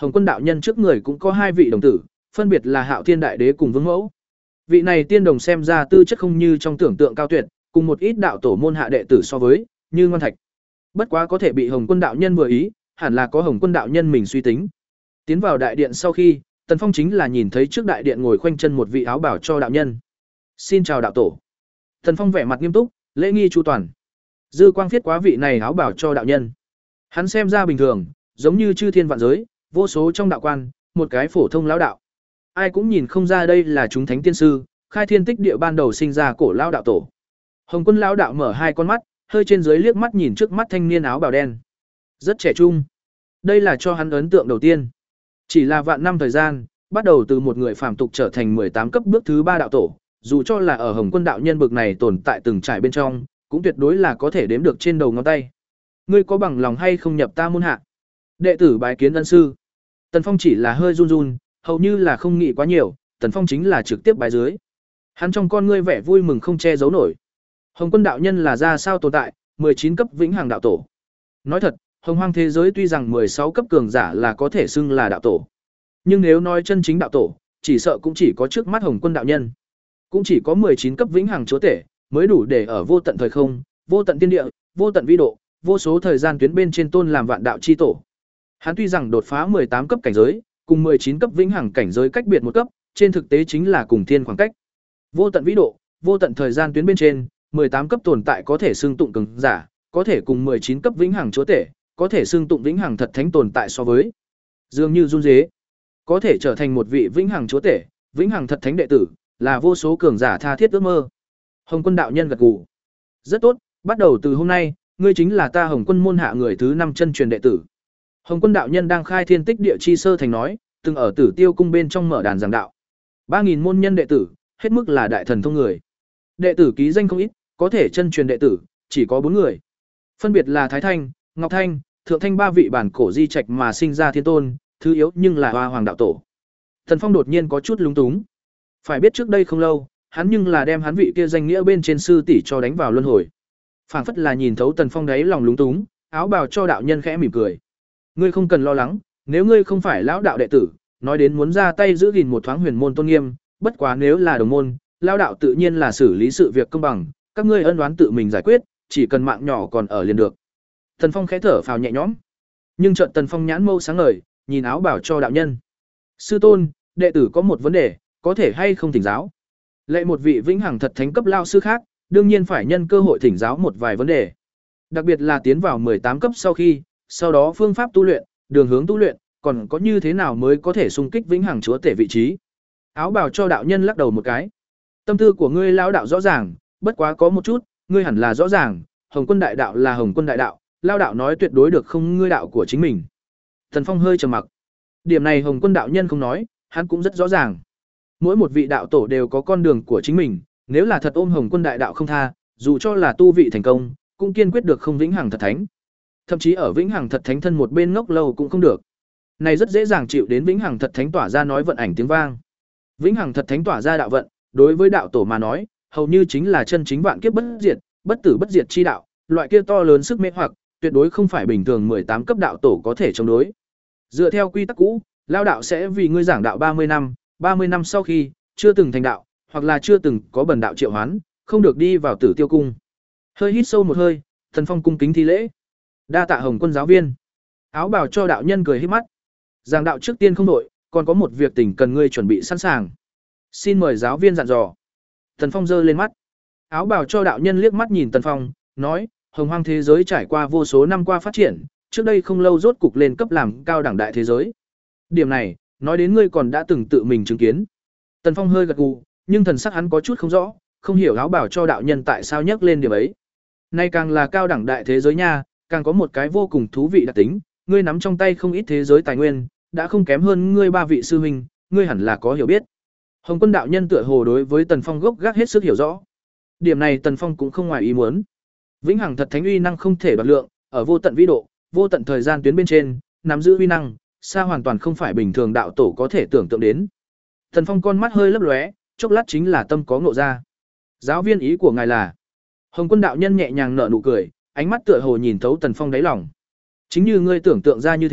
Hồng Quân đạo nhân trước người cũng có hai vị đồng tử, phân biệt là Hạo Thiên đại đế cùng Vương Mẫu. Vị này tiên đồng xem ra tư chất không như trong tưởng tượng cao tuyệt, cùng một ít đạo tổ môn hạ đệ tử so với, như ngoan thạch. Bất quá có thể bị Hồng Quân đạo nhân vừa ý, hẳn là có Hồng Quân đạo nhân mình suy tính. Tiến vào đại điện sau khi, Tần Phong chính là nhìn thấy trước đại điện ngồi khoanh chân một vị áo bảo cho đạo nhân. "Xin chào đạo tổ." Tần Phong vẻ mặt nghiêm túc, lễ nghi chu toàn. Dư quang viết quá vị này áo bảo cho đạo nhân. Hắn xem ra bình thường, giống như chư thiên vạn giới, vô số trong đạo quan, một cái phổ thông lão đạo. Ai cũng nhìn không ra đây là chúng thánh tiên sư, khai thiên tích địa ban đầu sinh ra cổ lão đạo tổ. Hồng Quân lão đạo mở hai con mắt, hơi trên dưới liếc mắt nhìn trước mắt thanh niên áo bào đen. Rất trẻ trung. Đây là cho hắn ấn tượng đầu tiên. Chỉ là vạn năm thời gian, bắt đầu từ một người phàm tục trở thành mười tám cấp bước thứ ba đạo tổ, dù cho là ở Hồng Quân đạo nhân bực này tồn tại từng trải bên trong, cũng tuyệt đối là có thể đếm được trên đầu ngón tay. Ngươi có bằng lòng hay không nhập ta môn hạ? Đệ tử bái kiến ân sư. Tần Phong chỉ là hơi run run, hầu như là không nghĩ quá nhiều, Tần Phong chính là trực tiếp bái dưới. Hắn trong con ngươi vẻ vui mừng không che giấu nổi. Hồng Quân đạo nhân là ra sao tồn tại, mười chín cấp vĩnh hằng đạo tổ. Nói thật, Hồng Hoang thế giới tuy rằng mười sáu cấp cường giả là có thể xưng là đạo tổ, nhưng nếu nói chân chính đạo tổ, chỉ sợ cũng chỉ có trước mắt Hồng Quân đạo nhân. Cũng chỉ có mười chín cấp vĩnh hằng chúa tể mới đủ để ở vô tận thời không, vô tận tiên địa, vô tận vĩ độ, vô số thời gian tuyến bên trên tôn làm vạn đạo chi tổ. Hắn tuy rằng đột phá mười tám cấp cảnh giới, cùng mười chín cấp vĩnh hằng cảnh giới cách biệt một cấp, trên thực tế chính là cùng thiên khoảng cách. Vô tận vĩ độ, vô tận thời gian tuyến bên trên, mười tám cấp tồn tại có thể xưng tụng cường giả, có thể cùng mười chín cấp vĩnh hằng chúa tể, có thể xưng tụng vĩnh hằng thật thánh tồn tại so với. Dường như run rế, có thể trở thành một vị vĩnh hằng chúa tể, vĩnh hằng thật thánh đệ tử, là vô số cường giả tha thiết ước mơ. Hồng Quân đạo nhân gật gù. Rất tốt, bắt đầu từ hôm nay, ngươi chính là ta Hồng Quân môn hạ người thứ năm chân truyền đệ tử. Hồng Quân đạo nhân đang khai thiên tích địa chi sơ thành nói, từng ở Tử Tiêu cung bên trong mở đàn giảng đạo. ba nghìn môn nhân đệ tử, hết mức là đại thần thông người. Đệ tử ký danh không ít, có thể chân truyền đệ tử, chỉ có bốn người. Phân biệt là Thái Thanh, Ngọc Thanh, Thượng Thanh ba vị bản cổ di trạch mà sinh ra thiên tôn, thứ yếu nhưng là Hoa Hoàng đạo tổ. Thần Phong đột nhiên có chút lúng túng. Phải biết trước đây không lâu, hắn nhưng là đem hắn vị kia danh nghĩa bên trên sư tỷ cho đánh vào luân hồi. Phảng phất là nhìn thấu Tần Phong đáy lòng lúng túng, áo bào cho đạo nhân khẽ mỉm cười. Ngươi không cần lo lắng, nếu ngươi không phải lão đạo đệ tử, nói đến muốn ra tay giữ gìn một thoáng huyền môn tôn nghiêm, bất quá nếu là đồng môn, lão đạo tự nhiên là xử lý sự việc công bằng, các ngươi ân oán tự mình giải quyết, chỉ cần mạng nhỏ còn ở liền được. Tần Phong khẽ thở phào nhẹ nhõm. Nhưng chợt Tần Phong nhãn mâu sáng ngời, nhìn áo bào cho đạo nhân. Sư tôn, đệ tử có một vấn đề, có thể hay không thỉnh giáo? Lệ một vị vĩnh hằng thật thánh cấp lao sư khác, đương nhiên phải nhân cơ hội thỉnh giáo một vài vấn đề. Đặc biệt là tiến vào mười tám cấp sau khi, sau đó phương pháp tu luyện, đường hướng tu luyện, còn có như thế nào mới có thể xung kích vĩnh hằng chúa tể vị trí. Áo bào cho đạo nhân lắc đầu một cái. Tâm tư của ngươi lão đạo rõ ràng, bất quá có một chút, ngươi hẳn là rõ ràng, Hồng Quân đại đạo là Hồng Quân đại đạo, lao đạo nói tuyệt đối được không ngươi đạo của chính mình. Thần Phong hơi trầm mặc. Điểm này Hồng Quân đạo nhân không nói, hắn cũng rất rõ ràng. Mỗi một vị đạo tổ đều có con đường của chính mình, nếu là thật ôm Hồng Quân đại đạo không tha, dù cho là tu vị thành công, cũng kiên quyết được không vĩnh hằng thật thánh. Thậm chí ở vĩnh hằng thật thánh thân một bên ngốc lâu cũng không được. Này rất dễ dàng chịu đến vĩnh hằng thật thánh tỏa ra nói vận ảnh tiếng vang. Vĩnh hằng thật thánh tỏa ra đạo vận, đối với đạo tổ mà nói, hầu như chính là chân chính vạn kiếp bất diệt, bất tử bất diệt chi đạo, loại kia to lớn sức mê hoặc, tuyệt đối không phải bình thường mười tám cấp đạo tổ có thể chống đối. Dựa theo quy tắc cũ, lao đạo sẽ vì ngươi giảng đạo ba mươi năm, ba mươi năm sau khi chưa từng thành đạo, hoặc là chưa từng có bần đạo triệu hoán, không được đi vào Tử Tiêu cung. Hơi hít sâu một hơi, Thần Phong cung kính thi lễ. Đa tạ Hồng Quân giáo viên. Áo bào cho đạo nhân cười híp mắt. Giảng đạo trước tiên không đội, còn có một việc tình cần ngươi chuẩn bị sẵn sàng. Xin mời giáo viên dặn dò. Tần Phong giơ lên mắt. Áo bào cho đạo nhân liếc mắt nhìn Tần Phong, nói, Hồng Hoang thế giới trải qua vô số năm qua phát triển, trước đây không lâu rốt cục lên cấp làm cao đẳng đại thế giới. Điểm này, nói đến ngươi còn đã từng tự mình chứng kiến. Tần Phong hơi gật gù, nhưng thần sắc hắn có chút không rõ, không hiểu áo bào cho đạo nhân tại sao nhắc lên điểm ấy. Nay càng là cao đẳng đại thế giới nha, càng có một cái vô cùng thú vị đặc tính, ngươi nắm trong tay không ít thế giới tài nguyên, đã không kém hơn ngươi ba vị sư huynh, ngươi hẳn là có hiểu biết. Hồng Quân đạo nhân tựa hồ đối với Tần Phong gốc gác hết sức hiểu rõ. Điểm này Tần Phong cũng không ngoài ý muốn. Vĩnh hằng thật thánh uy năng không thể đoạt lượng, ở vô tận vĩ độ, vô tận thời gian tuyến bên trên, nắm giữ uy năng, xa hoàn toàn không phải bình thường đạo tổ có thể tưởng tượng đến. Tần Phong con mắt hơi lấp lóe, chốc lát chính là tâm có ngộ ra. Giáo viên ý của ngài là? Hồng Quân đạo nhân nhẹ nhàng nở nụ cười, ánh mắt tựa hồ nhìn thấu Tần Phong đáy lòng. Chính như ngươi tưởng tượng ra như thế,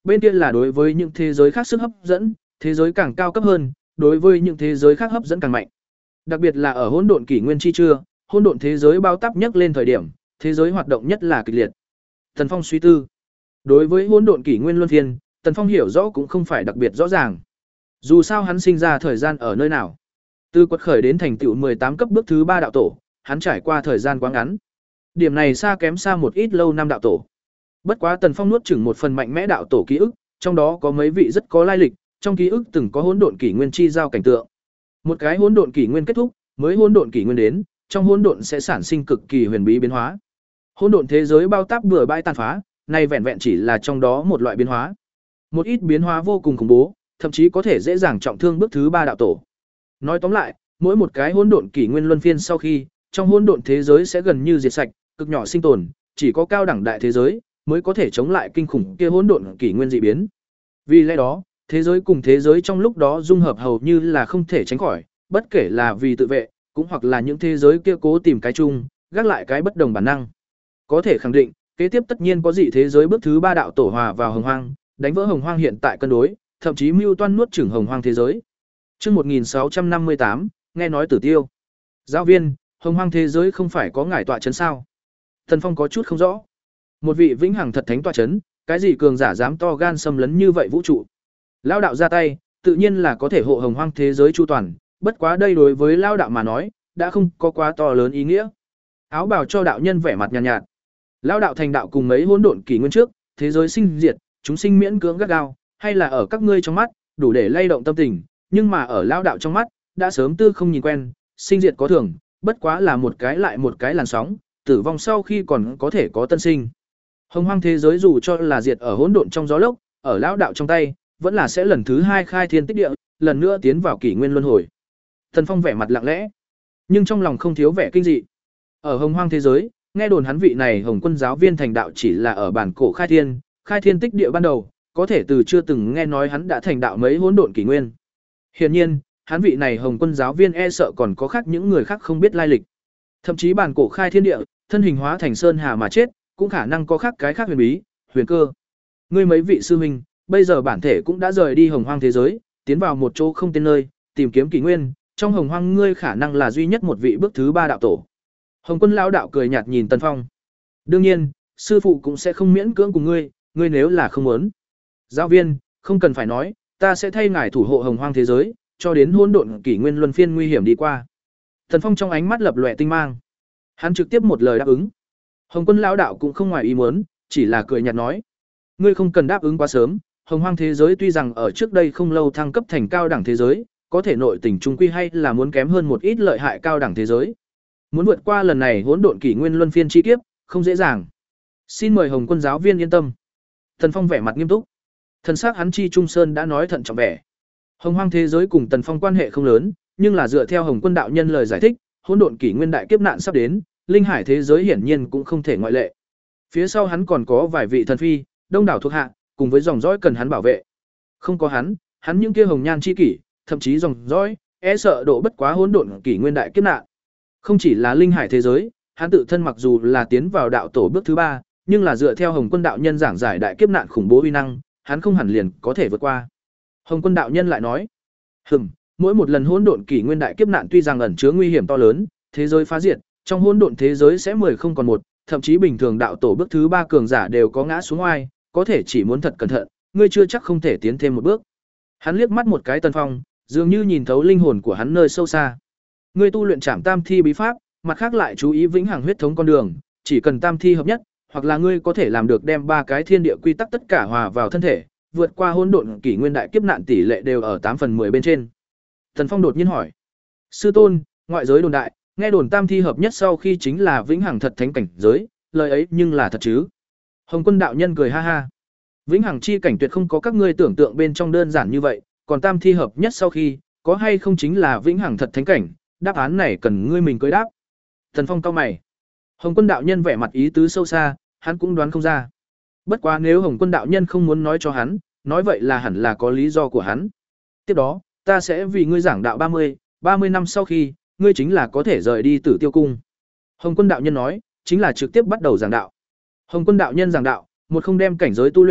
bên kia là đối với những thế giới khác sức hấp dẫn, thế giới càng cao cấp hơn, đối với những thế giới khác hấp dẫn càng mạnh. Đặc biệt là ở hỗn độn kỷ nguyên chi trưa, hỗn độn thế giới bao táp nhất lên thời điểm, thế giới hoạt động nhất là kịch liệt. Tần Phong suy tư. Đối với hỗn độn kỷ nguyên luân phiên, Tần Phong hiểu rõ cũng không phải đặc biệt rõ ràng. Dù sao hắn sinh ra thời gian ở nơi nào, từ quật khởi đến thành tựu mười tám cấp bước thứ ba đạo tổ, hắn trải qua thời gian quá ngắn. Điểm này xa kém xa một ít lâu năm đạo tổ. Bất quá Tần Phong nuốt chửng một phần mạnh mẽ đạo tổ ký ức, trong đó có mấy vị rất có lai lịch, trong ký ức từng có hỗn độn kỷ nguyên chi giao cảnh tượng. Một cái hỗn độn kỷ nguyên kết thúc, mới hỗn độn kỷ nguyên đến, trong hỗn độn sẽ sản sinh cực kỳ huyền bí biến hóa. Hỗn độn thế giới bao táp bừa bãi tàn phá, này vẹn vẹn chỉ là trong đó một loại biến hóa. Một ít biến hóa vô cùng khủng bố, thậm chí có thể dễ dàng trọng thương bước thứ ba đạo tổ. Nói tóm lại, mỗi một cái hỗn độn kỷ nguyên luân phiên sau khi, trong hỗn độn thế giới sẽ gần như diệt sạch, cực nhỏ sinh tồn, chỉ có cao đẳng đại thế giới mới có thể chống lại kinh khủng kia hỗn độn kỷ nguyên dị biến. Vì lẽ đó, thế giới cùng thế giới trong lúc đó dung hợp hầu như là không thể tránh khỏi, bất kể là vì tự vệ, cũng hoặc là những thế giới kia cố tìm cái chung, gác lại cái bất đồng bản năng. Có thể khẳng định, kế tiếp tất nhiên có dị thế giới bước thứ ba đạo tổ hòa vào hồng hoang, đánh vỡ hồng hoang hiện tại cân đối, thậm chí mưu toan nuốt chửng hồng hoang thế giới. Chương một nghìn sáu trăm năm mươi tám, nghe nói Tử Tiêu. Giáo viên, hồng hoang thế giới không phải có ngài tọa trấn sao? Thần Phong có chút không rõ. Một vị vĩnh hằng thật thánh tọa trấn, cái gì cường giả dám to gan xâm lấn như vậy vũ trụ? Lão đạo ra tay, tự nhiên là có thể hộ hồng hoang thế giới chu toàn, bất quá đây đối với lão đạo mà nói, đã không có quá to lớn ý nghĩa. Áo bào cho đạo nhân vẻ mặt nhàn nhạt, nhạt. Lão đạo thành đạo cùng mấy hỗn độn kỷ nguyên trước, thế giới sinh diệt, chúng sinh miễn cưỡng gắt gao, hay là ở các ngươi trong mắt, đủ để lay động tâm tình, nhưng mà ở lão đạo trong mắt, đã sớm tư không nhìn quen, sinh diệt có thường, bất quá là một cái lại một cái làn sóng, tử vong sau khi còn có thể có tân sinh. Hồng hoang thế giới dù cho là diệt ở hỗn độn trong gió lốc, ở lão đạo trong tay, vẫn là sẽ lần thứ hai khai thiên tích địa, lần nữa tiến vào kỷ nguyên luân hồi. Thần Phong vẻ mặt lặng lẽ, nhưng trong lòng không thiếu vẻ kinh dị. Ở hồng hoang thế giới, nghe đồn hắn vị này Hồng Quân giáo viên thành đạo chỉ là ở bản cổ khai thiên, khai thiên tích địa ban đầu, có thể từ chưa từng nghe nói hắn đã thành đạo mấy hỗn độn kỷ nguyên. Hiển nhiên, hắn vị này Hồng Quân giáo viên e sợ còn có khác những người khác không biết lai lịch. Thậm chí bản cổ khai thiên địa, thân hình hóa thành sơn hà mà chết, cũng khả năng có khác cái khác huyền bí, huyền cơ. Ngươi mấy vị sư huynh, bây giờ bản thể cũng đã rời đi hồng hoang thế giới, tiến vào một chỗ không tên nơi, tìm kiếm kỷ nguyên, trong hồng hoang ngươi khả năng là duy nhất một vị bước thứ ba đạo tổ. Hồng Quân lão đạo cười nhạt nhìn Tần Phong. Đương nhiên, sư phụ cũng sẽ không miễn cưỡng cùng ngươi, ngươi nếu là không muốn. Giáo viên, không cần phải nói, ta sẽ thay ngài thủ hộ hồng hoang thế giới, cho đến hỗn độn kỷ nguyên luân phiên nguy hiểm đi qua. Tần Phong trong ánh mắt lập lòe tinh mang. Hắn trực tiếp một lời đáp ứng. Hồng Quân lão đạo cũng không ngoài ý muốn, chỉ là cười nhạt nói: "Ngươi không cần đáp ứng quá sớm, hồng hoang thế giới tuy rằng ở trước đây không lâu thăng cấp thành cao đẳng thế giới, có thể nội tình trung quy hay là muốn kém hơn một ít lợi hại cao đẳng thế giới. Muốn vượt qua lần này hỗn độn kỷ nguyên luân phiên chi kiếp, không dễ dàng. Xin mời Hồng Quân giáo viên yên tâm." Tần Phong vẻ mặt nghiêm túc. Thần sắc hắn chi trung sơn đã nói thận trọng vẻ. Hồng hoang thế giới cùng Tần Phong quan hệ không lớn, nhưng là dựa theo Hồng Quân đạo nhân lời giải thích, hỗn độn kỷ nguyên đại kiếp nạn sắp đến, linh hải thế giới hiển nhiên cũng không thể ngoại lệ. Phía sau hắn còn có vài vị thần phi, đông đảo thuộc hạ, cùng với dòng dõi cần hắn bảo vệ. Không có hắn, hắn những kia hồng nhan chi kỷ, thậm chí dòng dõi, e sợ độ bất quá hỗn độn kỷ nguyên đại kiếp nạn. Không chỉ là linh hải thế giới, hắn tự thân mặc dù là tiến vào đạo tổ bước thứ ba, nhưng là dựa theo Hồng Quân đạo nhân giảng giải đại kiếp nạn khủng bố uy năng, hắn không hẳn liền có thể vượt qua. Hồng Quân đạo nhân lại nói: "Hừm, mỗi một lần hỗn độn kỷ nguyên đại kiếp nạn tuy rằng ẩn chứa nguy hiểm to lớn, thế giới phá diệt, trong hỗn độn thế giới sẽ mười không còn một, thậm chí bình thường đạo tổ bước thứ ba cường giả đều có ngã xuống oai, có thể chỉ muốn thật cẩn thận, ngươi chưa chắc không thể tiến thêm một bước." Hắn liếc mắt một cái Tần Phong, dường như nhìn thấu linh hồn của hắn nơi sâu xa. Ngươi tu luyện Trảm Tam thi bí pháp, mặt khác lại chú ý vĩnh hằng huyết thống con đường, chỉ cần tam thi hợp nhất, hoặc là ngươi có thể làm được đem ba cái thiên địa quy tắc tất cả hòa vào thân thể, vượt qua hỗn độn kỷ nguyên đại kiếp nạn tỷ lệ đều ở tám phần mười bên trên. Tần Phong đột nhiên hỏi: "Sư tôn, ngoại giới đồn đại, nghe đồn tam thi hợp nhất sau khi chính là vĩnh hằng thật thánh cảnh giới, lời ấy nhưng là thật chứ?" Hồng Quân đạo nhân cười ha ha: "Vĩnh hằng chi cảnh tuyệt không có các ngươi tưởng tượng bên trong đơn giản như vậy, còn tam thi hợp nhất sau khi, có hay không chính là vĩnh hằng thật thánh cảnh, đáp án này cần ngươi mình cưới đáp." Tần Phong cau mày. Hồng Quân đạo nhân vẻ mặt ý tứ sâu xa, hắn cũng đoán không ra. Bất quá nếu Hồng Quân đạo nhân không muốn nói cho hắn, nói vậy là hẳn là có lý do của hắn. Tiếp đó, ta sẽ vì ngươi giảng đạo ba mươi, ba mươi năm sau khi, ngươi chính là có thể rời đi Tử Tiêu cung. Hồng Quân đạo nhân nói, chính là trực tiếp bắt đầu giảng đạo. Hồng Quân đạo nhân giảng đạo, một không đem cảnh giới tu luyện,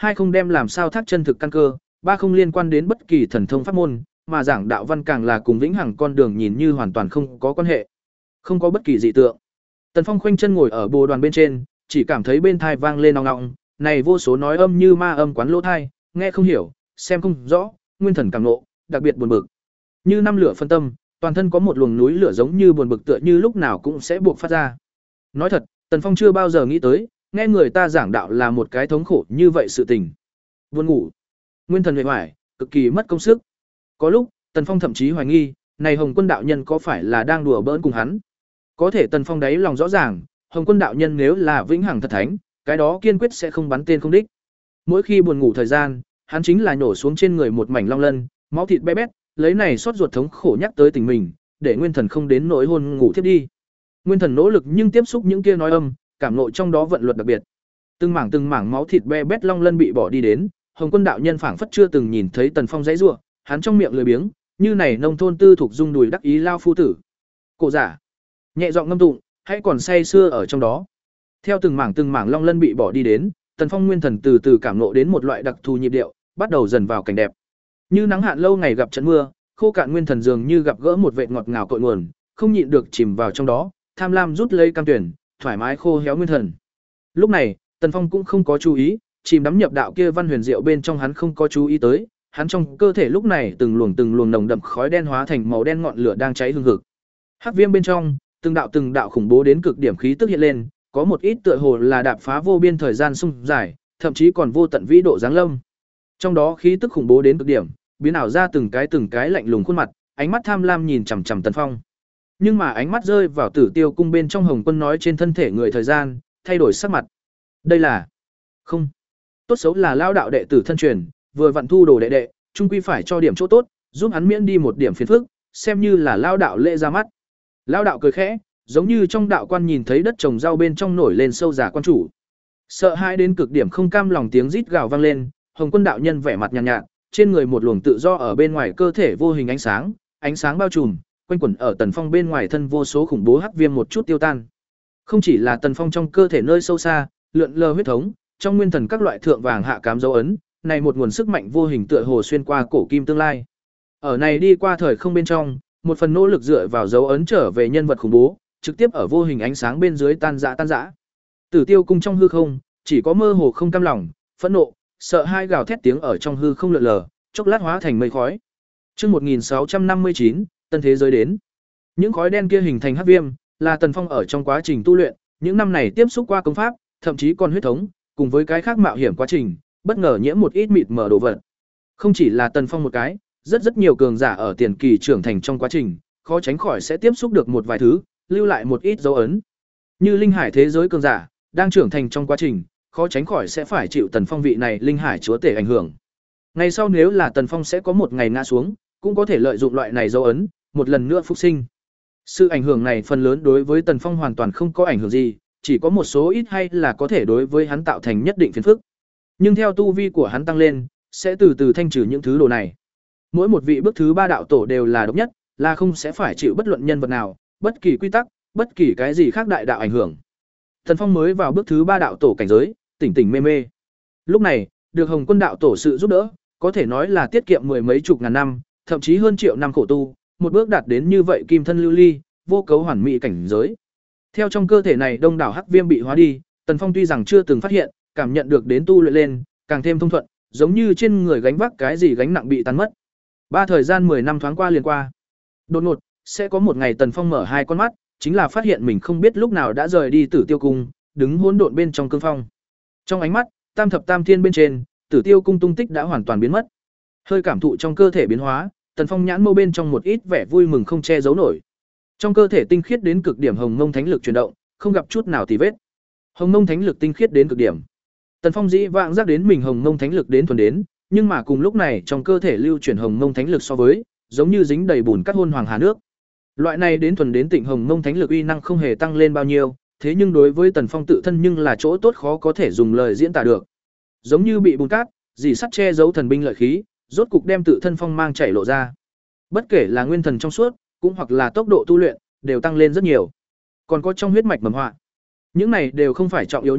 hai không đem làm sao thác chân thực căn cơ, ba không liên quan đến bất kỳ thần thông pháp môn, mà giảng đạo văn càng là cùng vĩnh hằng con đường nhìn như hoàn toàn không có quan hệ, không có bất kỳ dị tượng. Tần Phong khoanh chân ngồi ở bồ đoàn bên trên, chỉ cảm thấy bên thai vang lên ong ong, này vô số nói âm như ma âm quán lỗ thai, nghe không hiểu, xem không rõ, nguyên thần càng nộ, đặc biệt buồn bực. Như năm lửa phân tâm, toàn thân có một luồng núi lửa giống như buồn bực tựa như lúc nào cũng sẽ buộc phát ra. Nói thật, Tần Phong chưa bao giờ nghĩ tới, nghe người ta giảng đạo là một cái thống khổ như vậy sự tình. Buồn ngủ, nguyên thần uể oải, cực kỳ mất công sức. Có lúc, Tần Phong thậm chí hoài nghi, này Hồng Quân đạo nhân có phải là đang đùa bỡn cùng hắn. Có thể Tần Phong đáy lòng rõ ràng, Hồng Quân đạo nhân nếu là vĩnh hằng thật thánh, cái đó kiên quyết sẽ không bắn tên không đích. Mỗi khi buồn ngủ thời gian, hắn chính là nhổ xuống trên người một mảnh long lân, máu thịt bé bét, lấy này xót ruột thống khổ nhắc tới tình mình, để nguyên thần không đến nỗi hôn ngủ thiếp đi. Nguyên thần nỗ lực nhưng tiếp xúc những kia nói âm, cảm ngộ trong đó vận luật đặc biệt. Từng mảng từng mảng máu thịt bé bét long lân bị bỏ đi đến, Hồng Quân đạo nhân phảng phất chưa từng nhìn thấy Tần Phong dãy rủa, hắn trong miệng lười biếng, như này nông thôn tư thuộc dung đùi đắc ý lao phu tử. Cổ giả, nhẹ giọng ngâm tụng, hãy còn say sưa ở trong đó. Theo từng mảng từng mảng long lân bị bỏ đi đến, Tần Phong nguyên thần từ từ cảm ngộ đến một loại đặc thù nhịp điệu, bắt đầu dần vào cảnh đẹp. Như nắng hạn lâu ngày gặp trận mưa, khô cạn nguyên thần dường như gặp gỡ một vệt ngọt ngào cội nguồn, không nhịn được chìm vào trong đó, tham lam rút lấy cam tuyển, thoải mái khô héo nguyên thần. Lúc này, Tần Phong cũng không có chú ý, chìm đắm nhập đạo kia văn huyền diệu bên trong hắn không có chú ý tới, hắn trong cơ thể lúc này từng luồng từng luồng nồng đậm khói đen hóa thành màu đen ngọn lửa đang cháy hừng hực. Hắc viêm bên trong, từng đạo từng đạo khủng bố đến cực điểm khí tức hiện lên, có một ít tựa hồ là đạp phá vô biên thời gian sung dài, thậm chí còn vô tận vĩ độ giáng lâm. Trong đó khí tức khủng bố đến cực điểm, biến ảo ra từng cái từng cái lạnh lùng khuôn mặt, ánh mắt tham lam nhìn chằm chằm Tần Phong. Nhưng mà ánh mắt rơi vào Tử Tiêu cung bên trong Hồng Quân nói trên thân thể người thời gian, thay đổi sắc mặt. Đây là không tốt xấu là lao đạo đệ tử thân truyền, vừa vặn thu đồ đệ đệ, chung quy phải cho điểm chỗ tốt, giúp hắn miễn đi một điểm phiền phức, xem như là lao đạo lễ ra mắt. Lao đạo cười khẽ, giống như trong đạo quan nhìn thấy đất trồng rau bên trong nổi lên sâu giả quan chủ. Sợ hãi đến cực điểm không cam lòng tiếng rít gào vang lên, Hồng Quân đạo nhân vẻ mặt nhàn nhạt, nhạt, trên người một luồng tự do ở bên ngoài cơ thể vô hình ánh sáng, ánh sáng bao trùm, quanh quẩn ở Tần Phong bên ngoài thân vô số khủng bố hắc viêm một chút tiêu tan. Không chỉ là Tần Phong trong cơ thể nơi sâu xa, lượn lờ huyết thống, trong nguyên thần các loại thượng vàng hạ cám dấu ấn, này một nguồn sức mạnh vô hình tựa hồ xuyên qua cổ kim tương lai. Ở này đi qua thời không bên trong, một phần nỗ lực dựa vào dấu ấn trở về nhân vật khủng bố, trực tiếp ở vô hình ánh sáng bên dưới tan rã tan rã. Tử Tiêu cung trong hư không, chỉ có mơ hồ không cam lòng, phẫn nộ, sợ hai gào thét tiếng ở trong hư không lượn lờ, chốc lát hóa thành mây khói. Chương một nghìn sáu trăm năm mươi chín, tân thế giới đến. Những khói đen kia hình thành hắc viêm, là Tần Phong ở trong quá trình tu luyện, những năm này tiếp xúc qua công pháp, thậm chí còn huyết thống, cùng với cái khác mạo hiểm quá trình, bất ngờ nhiễm một ít mịt mờ đồ vật. Không chỉ là Tần Phong một cái, rất rất nhiều cường giả ở tiền kỳ trưởng thành trong quá trình, khó tránh khỏi sẽ tiếp xúc được một vài thứ, lưu lại một ít dấu ấn. Như linh hải thế giới cường giả, đang trưởng thành trong quá trình, khó tránh khỏi sẽ phải chịu Tần Phong vị này linh hải chúa tể ảnh hưởng. Ngày sau nếu là Tần Phong sẽ có một ngày ngã xuống, cũng có thể lợi dụng loại này dấu ấn, một lần nữa phục sinh. Sự ảnh hưởng này phần lớn đối với Tần Phong hoàn toàn không có ảnh hưởng gì, chỉ có một số ít hay là có thể đối với hắn tạo thành nhất định phiền phức. Nhưng theo tu vi của hắn tăng lên, sẽ từ từ thanh trừ những thứ đồ này. Mỗi một vị bước thứ ba đạo tổ đều là độc nhất, là không sẽ phải chịu bất luận nhân vật nào, bất kỳ quy tắc, bất kỳ cái gì khác đại đạo ảnh hưởng. Tần Phong mới vào bước thứ ba đạo tổ cảnh giới, tỉnh tỉnh mê mê. Lúc này, được Hồng Quân đạo tổ sự giúp đỡ, có thể nói là tiết kiệm mười mấy chục ngàn năm, thậm chí hơn triệu năm khổ tu, một bước đạt đến như vậy kim thân lưu ly, vô cấu hoàn mỹ cảnh giới. Theo trong cơ thể này đông đảo hắc viêm bị hóa đi, Tần Phong tuy rằng chưa từng phát hiện, cảm nhận được đến tu luyện lên, càng thêm thông thuận, giống như trên người gánh vác cái gì gánh nặng bị tan mất. Ba thời gian mười năm thoáng qua liền qua. Đột ngột, sẽ có một ngày Tần Phong mở hai con mắt, chính là phát hiện mình không biết lúc nào đã rời đi Tử Tiêu cung, đứng hỗn độn bên trong cương phong. Trong ánh mắt, Tam thập tam thiên bên trên, Tử Tiêu cung tung tích đã hoàn toàn biến mất. Hơi cảm thụ trong cơ thể biến hóa, Tần Phong nhãn mâu bên trong một ít vẻ vui mừng không che giấu nổi. Trong cơ thể tinh khiết đến cực điểm hồng mông thánh lực chuyển động, không gặp chút nào tì vết. Hồng mông thánh lực tinh khiết đến cực điểm. Tần Phong dĩ vãng giác đến mình hồng mông thánh lực đến thuần đến, nhưng mà cùng lúc này trong cơ thể lưu chuyển hồng mông thánh lực so với, giống như dính đầy bùn cát hôn hoàng hà nước. Loại này đến thuần đến tịnh hồng mông thánh lực uy năng không hề tăng lên bao nhiêu, thế nhưng đối với Tần Phong tự thân nhưng là chỗ tốt khó có thể dùng lời diễn tả được. Giống như bị bùn cát, dì sắt che giấu thần binh lợi khí, rốt cục đem tự thân phong mang chảy lộ ra. Bất kể là nguyên thần trong suốt, cũng hoặc là tốc độ tu luyện, đều tăng lên rất nhiều. Còn có trong huyết mạch mầm họa. Những này đều không phải trọng yếu nhất,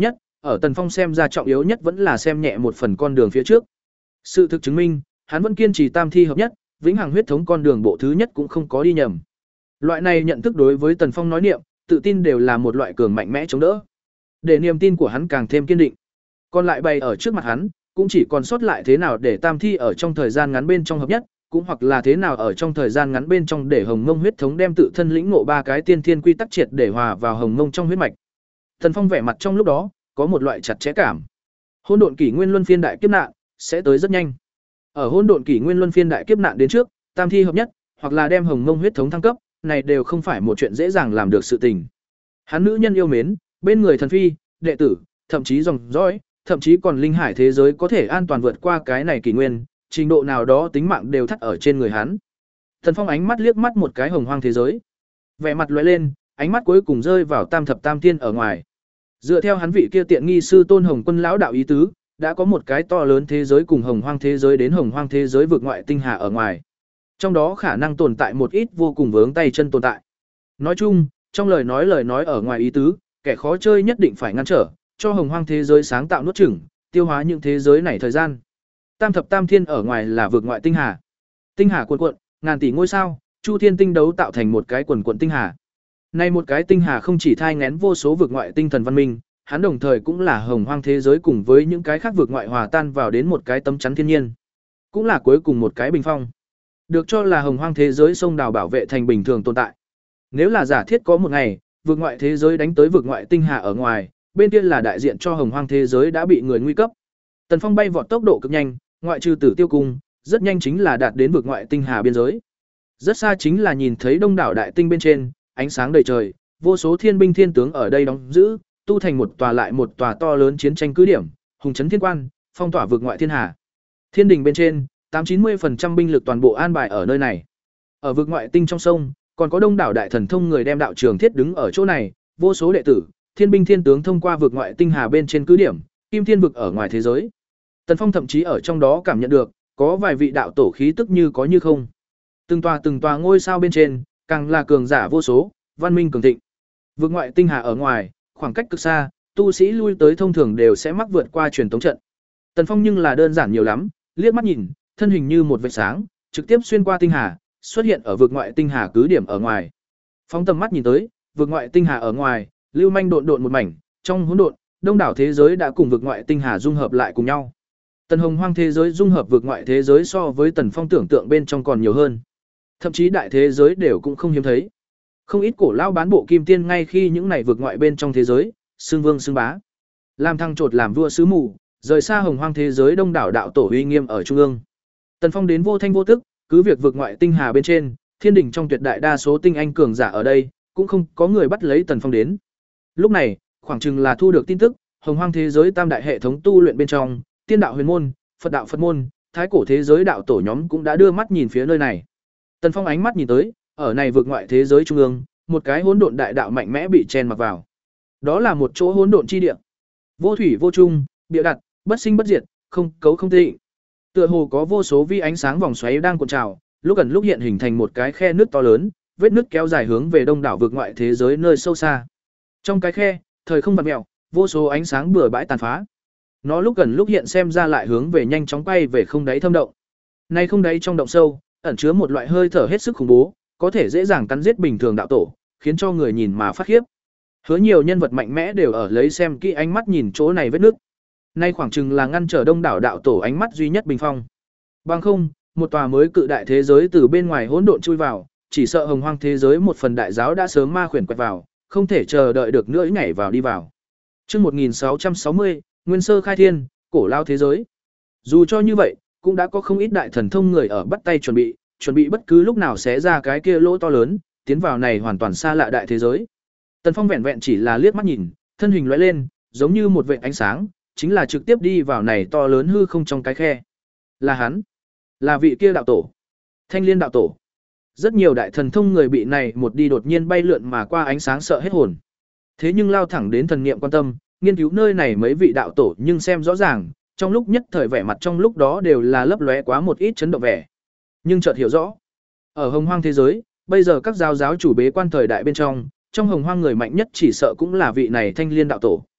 ở Tần Phong xem ra trọng yếu nhất vẫn là xem nhẹ một phần con đường phía trước. Sự thực chứng minh, hắn vẫn kiên trì tam thi hợp nhất, vĩnh hằng huyết thống con đường bộ thứ nhất cũng không có đi nhầm. Loại này nhận thức đối với Tần Phong nói niệm, tự tin đều là một loại cường mạnh mẽ chống đỡ. Để niềm tin của hắn càng thêm kiên định. Còn lại bày ở trước mặt hắn, cũng chỉ còn sót lại thế nào để tam thi ở trong thời gian ngắn bên trong hợp nhất, cũng hoặc là thế nào ở trong thời gian ngắn bên trong để Hồng Mông huyết thống đem tự thân lĩnh ngộ ba cái tiên thiên quy tắc triệt để hòa vào Hồng Mông trong huyết mạch. Tần Phong vẻ mặt trong lúc đó có một loại chặt chẽ cảm. Hỗn độn kỷ nguyên luân phiên đại kiếp nạn sẽ tới rất nhanh. Ở hỗn độn kỷ nguyên luân phiên đại kiếp nạn đến trước, tam thi hợp nhất, hoặc là đem Hồng Mông huyết thống thăng cấp, này đều không phải một chuyện dễ dàng làm được sự tình. Hắn nữ nhân yêu mến, bên người thần phi, đệ tử, thậm chí dòng dõi, thậm chí còn linh hải thế giới có thể an toàn vượt qua cái này kỷ nguyên, trình độ nào đó tính mạng đều thắt ở trên người hắn. Thần Phong ánh mắt liếc mắt một cái hồng hoang thế giới, vẻ mặt lóe lên, ánh mắt cuối cùng rơi vào Tam thập tam tiên ở ngoài. Dựa theo hắn vị kia tiện nghi sư Tôn Hồng Quân lão đạo ý tứ, đã có một cái to lớn thế giới cùng hồng hoang thế giới đến hồng hoang thế giới vượt ngoại tinh hà ở ngoài. Trong đó khả năng tồn tại một ít vô cùng vướng tay chân tồn tại. Nói chung, trong lời nói lời nói ở ngoài ý tứ, kẻ khó chơi nhất định phải ngăn trở, cho hồng hoang thế giới sáng tạo nuốt chửng, tiêu hóa những thế giới này thời gian. Tam thập tam thiên ở ngoài là vượt ngoại tinh hà. Tinh hà cuồn cuộn, ngàn tỷ ngôi sao, chu thiên tinh đấu tạo thành một cái quần cuộn tinh hà. Này một cái tinh hà không chỉ thai nghén vô số vượt ngoại tinh thần văn minh, hắn đồng thời cũng là hồng hoang thế giới cùng với những cái khác vượt ngoại hòa tan vào đến một cái tấm chắn thiên nhiên. Cũng là cuối cùng một cái bình phong. Được cho là hồng hoang thế giới sông đào bảo vệ thành bình thường tồn tại. Nếu là giả thiết có một ngày, vượt ngoại thế giới đánh tới vượt ngoại tinh hà ở ngoài, bên kia là đại diện cho hồng hoang thế giới đã bị người nguy cấp. Tần Phong bay vọt tốc độ cực nhanh, ngoại trừ Tử Tiêu cung, rất nhanh chính là đạt đến vượt ngoại tinh hà biên giới. Rất xa chính là nhìn thấy đông đảo đại tinh bên trên, ánh sáng đầy trời, vô số thiên binh thiên tướng ở đây đóng giữ, tu thành một tòa lại một tòa to lớn chiến tranh cứ điểm, hùng trấn thiên quan, phong tỏa vượt ngoại thiên hà. Thiên đình bên trên, tám chín mươi phần trăm binh lực toàn bộ an bài ở nơi này. Ở vượt ngoại tinh trong sông, còn có đông đảo đại thần thông người đem đạo trường thiết đứng ở chỗ này, vô số đệ tử, thiên binh thiên tướng thông qua vượt ngoại tinh hà bên trên cứ điểm, kim thiên vực ở ngoài thế giới. Tần Phong thậm chí ở trong đó cảm nhận được, có vài vị đạo tổ khí tức như có như không. Từng tòa từng tòa ngôi sao bên trên, càng là cường giả vô số, văn minh cường thịnh. Vượt ngoại tinh hà ở ngoài, khoảng cách cực xa, tu sĩ lui tới thông thường đều sẽ mắc vượt qua truyền tống trận. Tần Phong nhưng là đơn giản nhiều lắm, liếc mắt nhìn, thân hình như một vệt sáng, trực tiếp xuyên qua tinh hà, xuất hiện ở vượt ngoại tinh hà cứ điểm ở ngoài. Phóng tầm mắt nhìn tới, vượt ngoại tinh hà ở ngoài, lưu manh độn độn một mảnh, trong hỗn độn, đông đảo thế giới đã cùng vượt ngoại tinh hà dung hợp lại cùng nhau. Tần Hồng Hoang thế giới dung hợp vượt ngoại thế giới so với Tần Phong tưởng tượng bên trong còn nhiều hơn. Thậm chí đại thế giới đều cũng không hiếm thấy. Không ít cổ lao bán bộ kim tiên ngay khi những này vượt ngoại bên trong thế giới, xưng vương xưng bá. Làm thăng trột làm vua sứ mù, rời xa Hồng Hoang thế giới đông đảo đạo tổ uy nghiêm ở trung ương. Tần Phong đến vô thanh vô tức, cứ việc vượt ngoại tinh hà bên trên, thiên đỉnh trong tuyệt đại đa số tinh anh cường giả ở đây, cũng không có người bắt lấy Tần Phong đến. Lúc này, khoảng chừng là thu được tin tức, Hồng Hoang thế giới tam đại hệ thống tu luyện bên trong, Tiên đạo huyền môn, Phật đạo Phật môn, thái cổ thế giới đạo tổ nhóm cũng đã đưa mắt nhìn phía nơi này. Tần Phong ánh mắt nhìn tới, ở này vượt ngoại thế giới trung ương, một cái hỗn độn đại đạo mạnh mẽ bị chen mặc vào. Đó là một chỗ hỗn độn chi địa. Vô thủy vô chung, bịa đặt, bất sinh bất diệt, không cấu không tị. Tựa hồ có vô số vi ánh sáng vòng xoáy đang cuộn trào, lúc gần lúc hiện hình thành một cái khe nước to lớn, vết nước kéo dài hướng về đông đảo vượt ngoại thế giới nơi sâu xa. Trong cái khe, thời không vặn mèo, vô số ánh sáng bừa bãi tàn phá. Nó lúc gần lúc hiện xem ra lại hướng về nhanh chóng quay về không đáy thâm động. Nay không đáy trong động sâu, ẩn chứa một loại hơi thở hết sức khủng bố, có thể dễ dàng cắn giết bình thường đạo tổ, khiến cho người nhìn mà phát khiếp. Hứa nhiều nhân vật mạnh mẽ đều ở lấy xem kỹ ánh mắt nhìn chỗ này vết nước. Nay khoảng chừng là ngăn trở đông đảo đạo tổ ánh mắt duy nhất bình phong. Bằng không, một tòa mới cự đại thế giới từ bên ngoài hỗn độn chui vào, chỉ sợ hồng hoang thế giới một phần đại giáo đã sớm ma khuyển quẹt vào, không thể chờ đợi được nữa nhảy vào đi vào. Chương một nghìn sáu trăm sáu mươi, Nguyên sơ khai thiên, cổ lao thế giới. Dù cho như vậy, cũng đã có không ít đại thần thông người ở bắt tay chuẩn bị, chuẩn bị bất cứ lúc nào xé ra cái kia lỗ to lớn, tiến vào này hoàn toàn xa lạ đại thế giới. Tần Phong vẹn vẹn chỉ là liếc mắt nhìn, thân hình lóe lên, giống như một vệt ánh sáng, chính là trực tiếp đi vào này to lớn hư không trong cái khe. Là hắn, là vị kia đạo tổ, Thanh Liên đạo tổ. Rất nhiều đại thần thông người bị này một đi đột nhiên bay lượn mà qua ánh sáng sợ hết hồn. Thế nhưng lao thẳng đến thần niệm quan tâm, nghiên cứu nơi này mấy vị đạo tổ nhưng xem rõ ràng, trong lúc nhất thời vẻ mặt trong lúc đó đều là lấp lóe quá một ít chấn động vẻ. Nhưng chợt hiểu rõ, ở hồng hoang thế giới, bây giờ các giáo giáo chủ bế quan thời đại bên trong, trong hồng hoang người mạnh nhất chỉ sợ cũng là vị này Thanh Liên đạo tổ.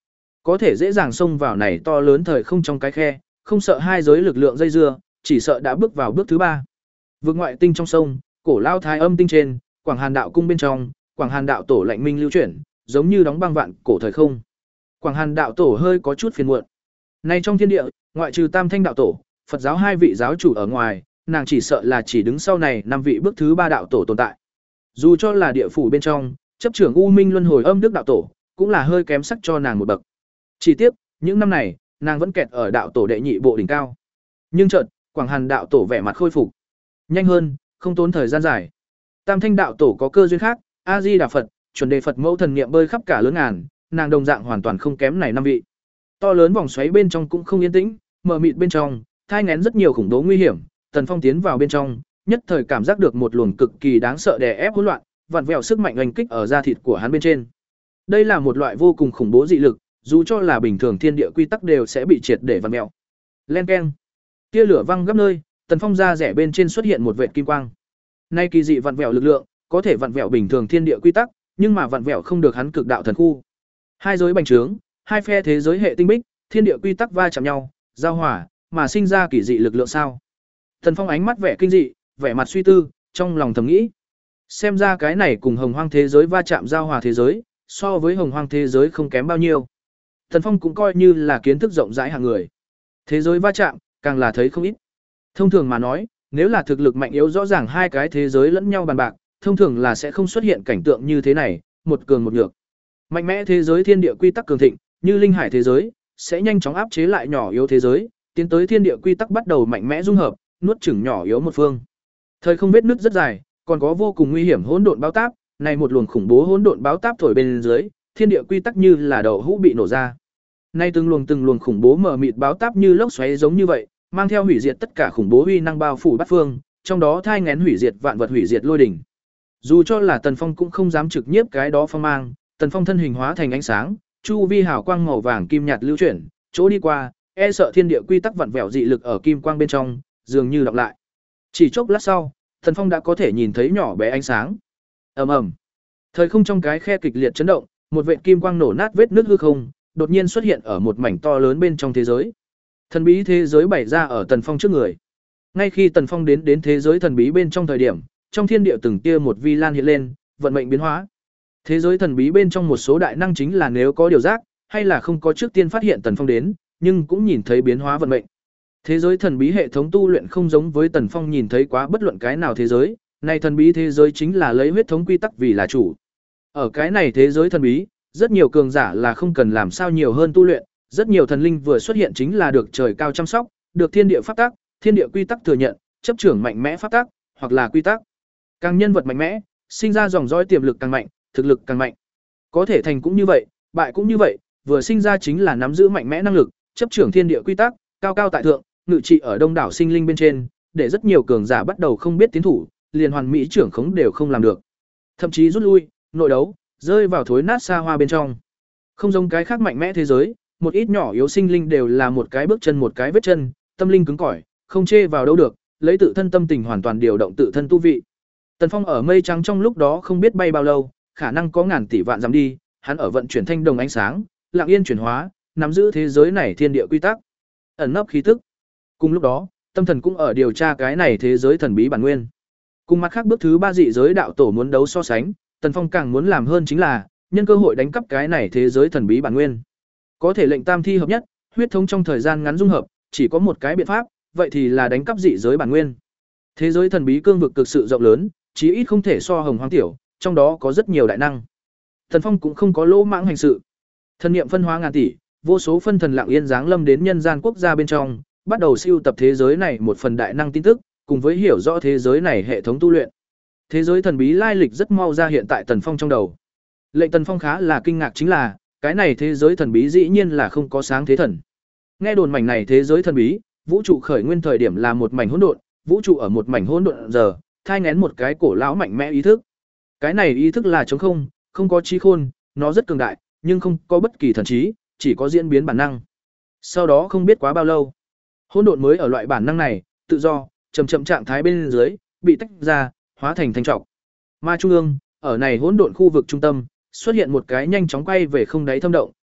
có thể dễ dàng xông vào này to lớn thời không trong cái khe, không sợ hai giới lực lượng dây dưa, chỉ sợ đã bước vào bước thứ ba. Vực ngoại tinh trong sông, cổ lao thái âm tinh trên, Quảng Hàn đạo cung bên trong, Quảng Hàn đạo tổ lạnh minh lưu chuyển, giống như đóng băng vạn cổ thời không. Quảng Hàn đạo tổ hơi có chút phiền muộn. Nay trong thiên địa, ngoại trừ Tam Thanh đạo tổ, Phật giáo hai vị giáo chủ ở ngoài, nàng chỉ sợ là chỉ đứng sau này năm vị bước thứ ba đạo tổ tồn tại. Dù cho là địa phủ bên trong, chấp trưởng U Minh Luân Hồi Âm Đức đạo tổ, cũng là hơi kém sắc cho nàng một bậc. Chỉ tiếc, những năm này, nàng vẫn kẹt ở đạo tổ đệ nhị bộ đỉnh cao. Nhưng chợt, Quảng Hàn đạo tổ vẻ mặt khôi phục. Nhanh hơn, không tốn thời gian dài. Tam Thanh đạo tổ có cơ duyên khác, A Di Đà Phật, chuẩn đề Phật mẫu thần niệm bơi khắp cả lớn ngàn, nàng đồng dạng hoàn toàn không kém này năm vị. To lớn vòng xoáy bên trong cũng không yên tĩnh, mờ mịt bên trong, thai nghén rất nhiều khủng bố nguy hiểm, Tần Phong tiến vào bên trong, nhất thời cảm giác được một luồng cực kỳ đáng sợ đè ép hỗn loạn, vặn vẹo sức mạnh oanh kích ở da thịt của hắn bên trên. Đây là một loại vô cùng khủng bố dị lực, dù cho là bình thường thiên địa quy tắc đều sẽ bị triệt để vặn vẹo. Len keng. Tia lửa văng gấp nơi, Tần Phong da rẻ bên trên xuất hiện một vệt kim quang. Nay kỳ dị vặn vẹo lực lượng, có thể vặn vẹo bình thường thiên địa quy tắc, nhưng mà vặn vẹo không được hắn cực đạo thần khu. Hai giới bành trướng, hai phe thế giới hệ tinh bích, thiên địa quy tắc va chạm nhau, giao hòa, mà sinh ra kỳ dị lực lượng sao? Tần Phong ánh mắt vẻ kinh dị, vẻ mặt suy tư, trong lòng thầm nghĩ, xem ra cái này cùng hồng hoang thế giới va chạm giao hòa thế giới, so với hồng hoang thế giới không kém bao nhiêu. Tần Phong cũng coi như là kiến thức rộng rãi hạng người. Thế giới va chạm, càng là thấy không ít. Thông thường mà nói, nếu là thực lực mạnh yếu rõ ràng hai cái thế giới lẫn nhau bàn bạc, thông thường là sẽ không xuất hiện cảnh tượng như thế này, một cường một nhược. Mạnh mẽ thế giới thiên địa quy tắc cường thịnh, như linh hải thế giới, sẽ nhanh chóng áp chế lại nhỏ yếu thế giới, tiến tới thiên địa quy tắc bắt đầu mạnh mẽ dung hợp, nuốt chửng nhỏ yếu một phương. Thời không vết nứt rất dài, còn có vô cùng nguy hiểm hỗn độn báo táp, này một luồng khủng bố hỗn độn báo táp thổi bên dưới, thiên địa quy tắc như là đậu hũ bị nổ ra. Nay từng luồng từng luồng khủng bố mở mịt báo táp như lốc xoáy giống như vậy, mang theo hủy diệt tất cả khủng bố uy năng bao phủ bát phương, trong đó thai nghén hủy diệt vạn vật hủy diệt lôi đỉnh. Dù cho là Tần Phong cũng không dám trực nhiếp cái đó phong mang, Tần Phong thân hình hóa thành ánh sáng, chu vi hào quang màu vàng kim nhạt lưu chuyển, chỗ đi qua, e sợ thiên địa quy tắc vặn vẹo dị lực ở kim quang bên trong, dường như đọc lại. Chỉ chốc lát sau, Tần Phong đã có thể nhìn thấy nhỏ bé ánh sáng. Ầm ầm. Thời không trong cái khe kịch liệt chấn động, một vệt kim quang nổ nát vết nứt hư không, đột nhiên xuất hiện ở một mảnh to lớn bên trong thế giới. Thần bí thế giới bày ra ở Tần Phong trước người. Ngay khi Tần Phong đến đến thế giới thần bí bên trong thời điểm, trong thiên địa từng tia một vi lan hiện lên, vận mệnh biến hóa. Thế giới thần bí bên trong một số đại năng chính là nếu có điều giác, hay là không có trước tiên phát hiện Tần Phong đến, nhưng cũng nhìn thấy biến hóa vận mệnh. Thế giới thần bí hệ thống tu luyện không giống với Tần Phong nhìn thấy quá bất luận cái nào thế giới, này thần bí thế giới chính là lấy huyết thống quy tắc vì là chủ. Ở cái này thế giới thần bí, rất nhiều cường giả là không cần làm sao nhiều hơn tu luyện, rất nhiều thần linh vừa xuất hiện chính là được trời cao chăm sóc, được thiên địa pháp tắc, thiên địa quy tắc thừa nhận, chấp trưởng mạnh mẽ pháp tắc, hoặc là quy tắc. Càng nhân vật mạnh mẽ, sinh ra dòng dõi tiềm lực càng mạnh, thực lực càng mạnh. Có thể thành cũng như vậy, bại cũng như vậy, vừa sinh ra chính là nắm giữ mạnh mẽ năng lực, chấp trưởng thiên địa quy tắc, cao cao tại thượng, ngự trị ở đông đảo sinh linh bên trên, để rất nhiều cường giả bắt đầu không biết tiến thủ, liền hoàn mỹ trưởng khống đều không làm được. Thậm chí rút lui, nội đấu, rơi vào thối nát xa hoa bên trong. Không giống cái khác mạnh mẽ thế giới, một ít nhỏ yếu sinh linh đều là một cái bước chân một cái vết chân, tâm linh cứng cỏi, không chê vào đâu được, lấy tự thân tâm tình hoàn toàn điều động tự thân tu vị. Tần Phong ở mây trắng trong lúc đó không biết bay bao lâu, khả năng có ngàn tỷ vạn dặm đi, hắn ở vận chuyển thanh đồng ánh sáng, lặng yên chuyển hóa, nắm giữ thế giới này thiên địa quy tắc, ẩn nấp khí tức. Cùng lúc đó, tâm thần cũng ở điều tra cái này thế giới thần bí bản nguyên. Cùng mặt khác bước thứ ba dị giới đạo tổ muốn đấu so sánh, Tần Phong càng muốn làm hơn chính là nhân cơ hội đánh cắp cái này thế giới thần bí bản nguyên. Có thể lệnh tam thi hợp nhất, huyết thống trong thời gian ngắn dung hợp, chỉ có một cái biện pháp, vậy thì là đánh cắp dị giới bản nguyên. Thế giới thần bí cương vực cực sự rộng lớn, chí ít không thể so hồng hoang tiểu, trong đó có rất nhiều đại năng. Tần Phong cũng không có lỗ mãng hành sự. Thần niệm phân hóa ngàn tỷ, vô số phân thần lặng yên giáng lâm đến nhân gian quốc gia bên trong, bắt đầu siêu tập thế giới này một phần đại năng tin tức, cùng với hiểu rõ thế giới này hệ thống tu luyện. Thế giới thần bí lai lịch rất mau ra hiện tại Tần Phong trong đầu. Lệnh Tần Phong khá là kinh ngạc chính là, cái này thế giới thần bí dĩ nhiên là không có sáng thế thần. Nghe đồn mảnh này thế giới thần bí, vũ trụ khởi nguyên thời điểm là một mảnh hỗn độn, vũ trụ ở một mảnh hỗn độn giờ, thai nghén một cái cổ lão mạnh mẽ ý thức. Cái này ý thức là trống không, không có trí khôn, nó rất cường đại, nhưng không có bất kỳ thần trí, chỉ có diễn biến bản năng. Sau đó không biết quá bao lâu, hỗn độn mới ở loại bản năng này, tự do, chậm chậm trạng thái bên dưới, bị tách ra, hóa thành thanh trọc. Mà trung ương, ở này hỗn độn khu vực trung tâm, xuất hiện một cái nhanh chóng quay về không đáy thâm động,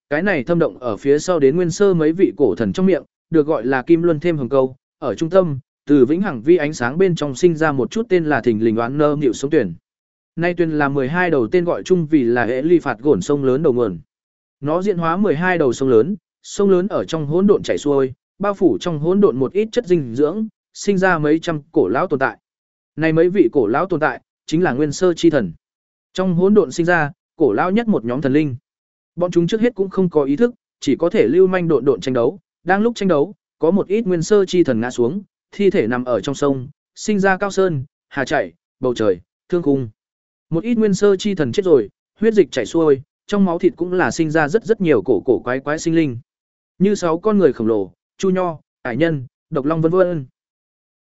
Cái này thâm động ở phía sau đến nguyên sơ mấy vị cổ thần trong miệng, được gọi là Kim Luân thêm hồng câu, ở trung tâm, từ vĩnh hằng vi ánh sáng bên trong sinh ra một chút tên là Thình Lình Oán Nơ Nịu sống tuyển. Nay tuyển là mười hai đầu tên gọi chung vì là hệ ly phạt gổn sông lớn đầu nguồn. Nó diễn hóa mười hai đầu sông lớn, sông lớn ở trong hỗn độn chảy xuôi, bao phủ trong hỗn độn một ít chất dinh dưỡng, sinh ra mấy trăm cổ lão tồn tại. Này mấy vị cổ lão tồn tại chính là nguyên sơ chi thần. Trong hỗn độn sinh ra cổ lão nhất một nhóm thần linh. Bọn chúng trước hết cũng không có ý thức, chỉ có thể lưu manh độn độn tranh đấu, đang lúc tranh đấu, có một ít nguyên sơ chi thần ngã xuống, thi thể nằm ở trong sông, sinh ra cao sơn, hà chảy, bầu trời, thương khung. Một ít nguyên sơ chi thần chết rồi, huyết dịch chảy xuôi, trong máu thịt cũng là sinh ra rất rất nhiều cổ cổ quái quái sinh linh. Như sáu con người khổng lồ, chu nho, hải nhân, độc long vân vân.